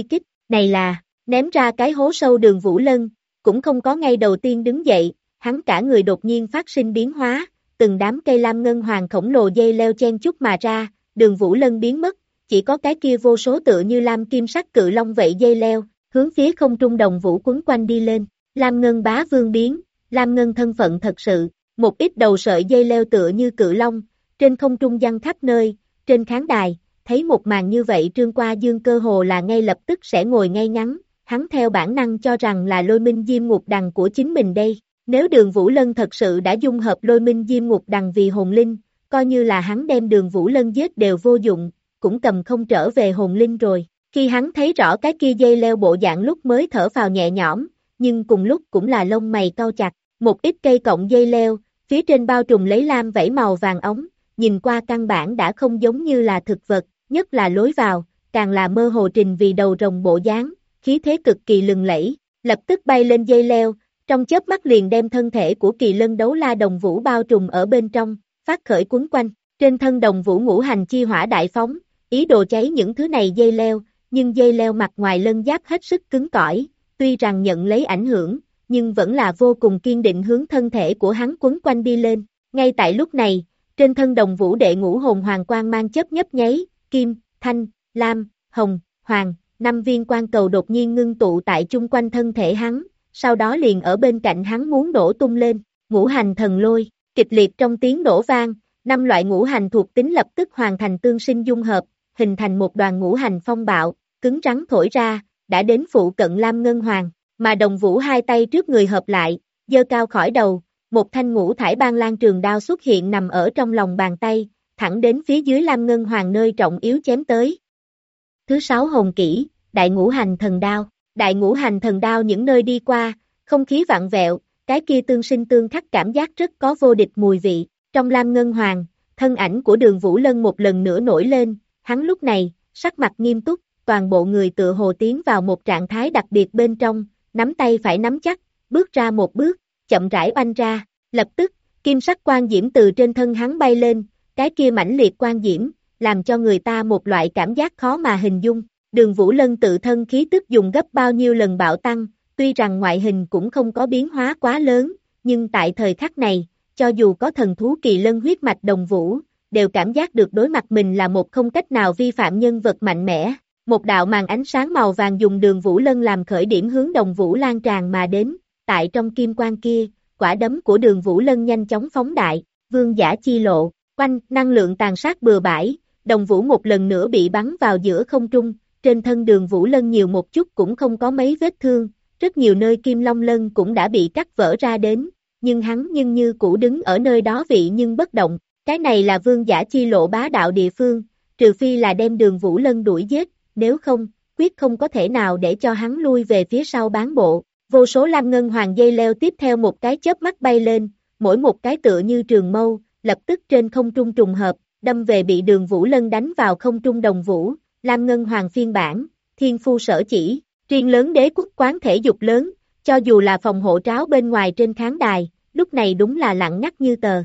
này là, ném ra cái hố sâu Đường Vũ Lân, cũng không có ngay đầu tiên đứng dậy, hắn cả người đột nhiên phát sinh biến hóa, từng đám cây lam ngân hoàng khổng lồ dây leo chen chúc mà ra, Đường Vũ Lân biến mất, chỉ có cái kia vô số tựa như lam kim sắc cự long vậy dây leo, hướng phía không trung đồng vũ quấn quanh đi lên, Lam Ngân bá vương biến, Lam Ngân thân phận thật sự, một ít đầu sợi dây leo tựa như cự long, trên không trung giăng khắp nơi, trên khán đài, thấy một màn như vậy Trương Qua Dương cơ hồ là ngay lập tức sẽ ngồi ngay ngắn, hắn theo bản năng cho rằng là Lôi Minh Diêm Ngục Đằng của chính mình đây, nếu Đường Vũ Lân thật sự đã dung hợp Lôi Minh Diêm Ngục Đằng vì hồn linh, coi như là hắn đem Đường Vũ Lân giết đều vô dụng, cũng cầm không trở về hồn linh rồi, khi hắn thấy rõ cái kia dây leo bộ dạng lúc mới thở phào nhẹ nhõm, nhưng cùng lúc cũng là lông mày cau chặt, một ít cây cọng dây leo, phía trên bao trùm lấy lam vảy màu vàng ống, nhìn qua căn bản đã không giống như là thực vật, nhất là lối vào, càng là mơ hồ trình vì đầu rồng bộ dáng, khí thế cực kỳ lừng lẫy, lập tức bay lên dây leo, trong chớp mắt liền đem thân thể của Kỳ Lân Đấu La Đồng Vũ bao trùm ở bên trong, phát khởi quấn quanh, trên thân Đồng Vũ ngũ hành chi hỏa đại phóng, ý đồ cháy những thứ này dây leo, nhưng dây leo mặt ngoài lân giáp hết sức cứng cỏi, tuy rằng nhận lấy ảnh hưởng, nhưng vẫn là vô cùng kiên định hướng thân thể của hắn quấn quanh đi lên. Ngay tại lúc này, trên thân Đồng Vũ đệ ngũ hồn hoàng quang mang chớp nhấp nháy, kim, thanh, lam, hồng, hoàng, 5 viên quang cầu đột nhiên ngưng tụ tại chung quanh thân thể hắn, sau đó liền ở bên cạnh hắn muốn nổ tung lên, ngũ hành thần lôi, kịch liệt trong tiếng nổ vang, 5 loại ngũ hành thuộc tính lập tức hoàn thành tương sinh dung hợp, hình thành một đoàn ngũ hành phong bạo, cứng rắn thổi ra, đã đến phụ cận Lam Ngân Hoàng, mà Đồng Vũ hai tay trước người hợp lại, giơ cao khỏi đầu, một thanh ngũ thải ban lan trường đao xuất hiện nằm ở trong lòng bàn tay, thẳng đến phía dưới Lam Ngân Hoàng nơi trọng yếu chém tới. Thứ 6 hồn kỹ, Đại Ngũ Hành Thần Đao, Đại Ngũ Hành Thần Đao những nơi đi qua, không khí vặn vẹo, cái kia tương sinh tương khắc cảm giác rất có vô địch mùi vị, trong Lam Ngân Hoàng, thân ảnh của Đường Vũ Lân một lần nữa nổi lên, hắn lúc này, sắc mặt nghiêm túc, toàn bộ người tựa hồ tiến vào một trạng thái đặc biệt bên trong, nắm tay phải nắm chắc, bước ra một bước, chậm rãi oanh ra, lập tức, kim sắc quang diễm từ trên thân hắn bay lên, cái kia mãnh liệt quang diễm, làm cho người ta một loại cảm giác khó mà hình dung, Đường Vũ Lân tự thân khí tức dùng gấp bao nhiêu lần bạo tăng, tuy rằng ngoại hình cũng không có biến hóa quá lớn, nhưng tại thời khắc này, cho dù có thần thú kỳ lân huyết mạch Đồng Vũ, đều cảm giác được đối mặt mình là một không cách nào vi phạm nhân vật mạnh mẽ. Một đạo màn ánh sáng màu vàng dùng Đường Vũ Lân làm khởi điểm hướng Đồng Vũ lan tràn mà đến, tại trong kim quang kia, quả đấm của Đường Vũ Lân nhanh chóng phóng đại, vương giả chi lộ, quanh, năng lượng tàn sát bừa bãi, Đồng Vũ một lần nữa bị bắn vào giữa không trung, trên thân Đường Vũ Lân nhiều một chút cũng không có mấy vết thương, rất nhiều nơi kim long lân cũng đã bị cắt vỡ ra đến, nhưng hắn như cũ đứng ở nơi đó vị nhưng bất động, cái này là vương giả chi lộ bá đạo địa phương, trừ phi là đem Đường Vũ Lân đuổi giết, nếu không, quyết không có thể nào để cho hắn lui về phía sau bán bộ. Vô số lam ngân hoàng dây leo tiếp theo một cái chớp mắt bay lên, mỗi một cái tựa như trường mâu, lập tức trên không trung trùng hợp, đâm về bị Đường Vũ Lân đánh vào không trung Đồng Vũ, lam ngân hoàng phiên bản, thiên phu sở chỉ, riêng lớn đế quốc quán thể dục lớn, cho dù là phòng hộ tráo bên ngoài trên khán đài, lúc này đúng là lặng ngắt như tờ.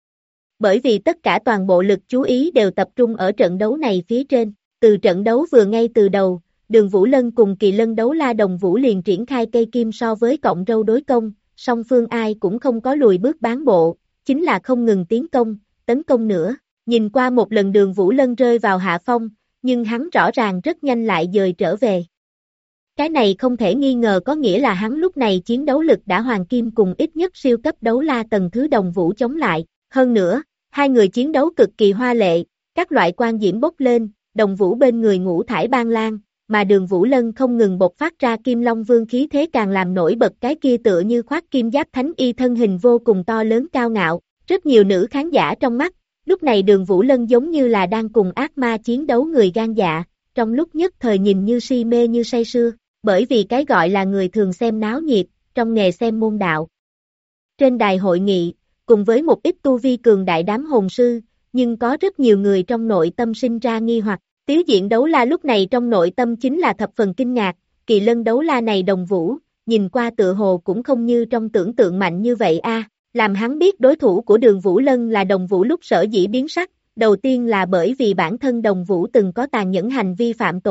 Bởi vì tất cả toàn bộ lực chú ý đều tập trung ở trận đấu này phía trên, từ trận đấu vừa ngay từ đầu, Đường Vũ Lân cùng Kỳ Lân Đấu La Đồng Vũ liền triển khai cây kim so với cọng râu đối công, song phương ai cũng không có lùi bước bán bộ, chính là không ngừng tiến công, tấn công nữa, nhìn qua một lần Đường Vũ Lân rơi vào hạ phong, nhưng hắn rõ ràng rất nhanh lại dời trở về. Cái này không thể nghi ngờ có nghĩa là hắn lúc này chiến đấu lực đã hoàng kim cùng ít nhất siêu cấp đấu la tầng thứ Đồng Vũ chống lại, hơn nữa, hai người chiến đấu cực kỳ hoa lệ, các loại quang diễm bốc lên, Đồng Vũ bên người ngũ thải ban lan, mà Đường Vũ Lân không ngừng bộc phát ra Kim Long Vương khí thế càng làm nổi bật cái kia tựa như khoác kim giáp thánh y thân hình vô cùng to lớn cao ngạo, rất nhiều nữ khán giả trong mắt, lúc này Đường Vũ Lân giống như là đang cùng ác ma chiến đấu người gan dạ, trong lúc nhất thời nhìn như si mê như say sưa, bởi vì cái gọi là người thường xem náo nhiệt, trong nghề xem môn đạo. Trên đài hội nghị, cùng với một ít tu vi cường đại đám hồn sư, nhưng có rất nhiều người trong nội tâm sinh ra nghi hoặc. Tiếu diện đấu la lúc này trong nội tâm chính là thập phần kinh ngạc, Kỳ Lân đấu la này Đồng Vũ, nhìn qua tựa hồ cũng không như trong tưởng tượng mạnh như vậy a. Làm hắn biết đối thủ của Đường Vũ Lân là Đồng Vũ lúc sở dĩ biến sắc, đầu tiên là bởi vì bản thân Đồng Vũ từng có tàn nhẫn hành vi phạm tội,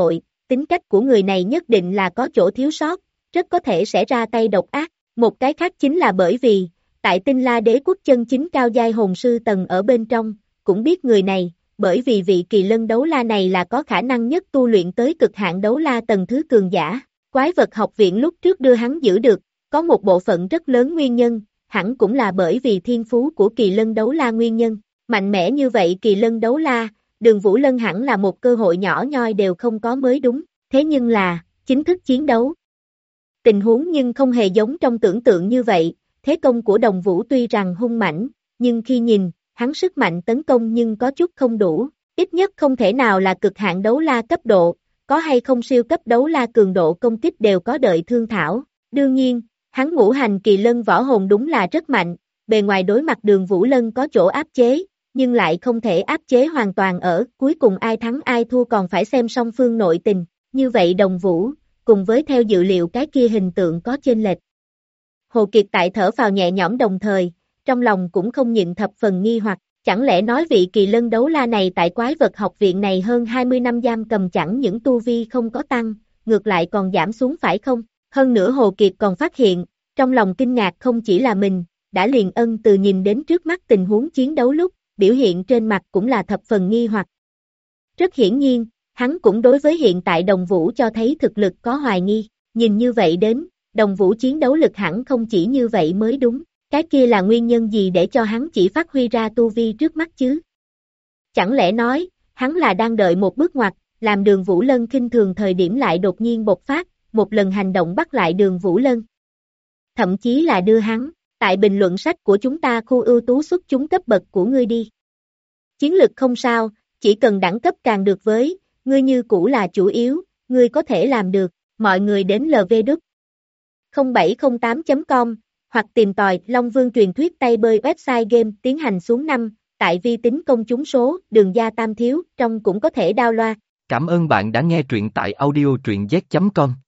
tính cách của người này nhất định là có chỗ thiếu sót, rất có thể sẽ ra tay độc ác. Một cái khác chính là bởi vì, tại Tinh La Đế quốc chân chính cao giai hồn sư tầng ở bên trong, cũng biết người này, bởi vì vị kỳ lân đấu la này là có khả năng nhất tu luyện tới cực hạn đấu la tầng thứ cường giả. Quái vật học viện lúc trước đưa hắn giữ được, có một bộ phận rất lớn nguyên nhân, hẳn cũng là bởi vì thiên phú của kỳ lân đấu la nguyên nhân. Mạnh mẽ như vậy kỳ lân đấu la, Đường Vũ Lân hẳn là một cơ hội nhỏ nhoi đều không có mới đúng, thế nhưng là, chính thức chiến đấu. Tình huống nhưng không hề giống trong tưởng tượng như vậy, thế công của Đồng Vũ tuy rằng hung mãnh, nhưng khi nhìn, hắn sức mạnh tấn công nhưng có chút không đủ, ít nhất không thể nào là cực hạn đấu la cấp độ, có hay không siêu cấp đấu la cường độ công kích đều có đợi thương thảo. Đương nhiên, hắn ngũ hành kỳ lân võ hồn đúng là rất mạnh, bề ngoài đối mặt Đường Vũ Lân có chỗ áp chế, nhưng lại không thể áp chế hoàn toàn ở, cuối cùng ai thắng ai thua còn phải xem song phương nội tình, như vậy Đồng Vũ, cùng với theo dự liệu cái kia hình tượng có chênh lệch. Hồ Kiệt tại thở phào nhẹ nhõm đồng thời, trong lòng cũng không nhịn thập phần nghi hoặc, chẳng lẽ nói vị kỳ lân đấu la này tại quái vật học viện này hơn 20 năm giam cầm chẳng những tu vi không có tăng, ngược lại còn giảm xuống phải không? Hơn nữa Hồ Kiệt còn phát hiện, trong lòng kinh ngạc không chỉ là mình, đã liền ân từ nhìn đến trước mắt tình huống chiến đấu lúc, biểu hiện trên mặt cũng là thập phần nghi hoặc. Rất hiển nhiên, hắn cũng đối với hiện tại Đồng Vũ cho thấy thực lực có hoài nghi, nhìn như vậy đến, Đồng Vũ chiến đấu lực hẳn không chỉ như vậy mới đúng, cái kia là nguyên nhân gì để cho hắn chỉ phát huy ra tu vi trước mắt chứ? Chẳng lẽ nói, hắn là đang đợi một bước ngoặt, làm Đường Vũ Lân khinh thường thời điểm lại đột nhiên bộc phát, một lần hành động bắt lại Đường Vũ Lân. Thậm chí là đưa hắn, tại bình luận sách của chúng ta khu ưu tú xuất chúng cấp bậc của ngươi đi. Chiến lực không sao, chỉ cần đẳng cấp càng được với, ngươi như cũ là chủ yếu, ngươi có thể làm được, mọi người đến lvđ0708.com, hoặc tìm tòi Long Vương truyền thuyết tay bơi website game tiến hành xuống 5, tại vi tính công chúng số, đường gia tam thiếu, trong cũng có thể download. Cảm ơn bạn đã nghe truyện tại audio truyện z.com.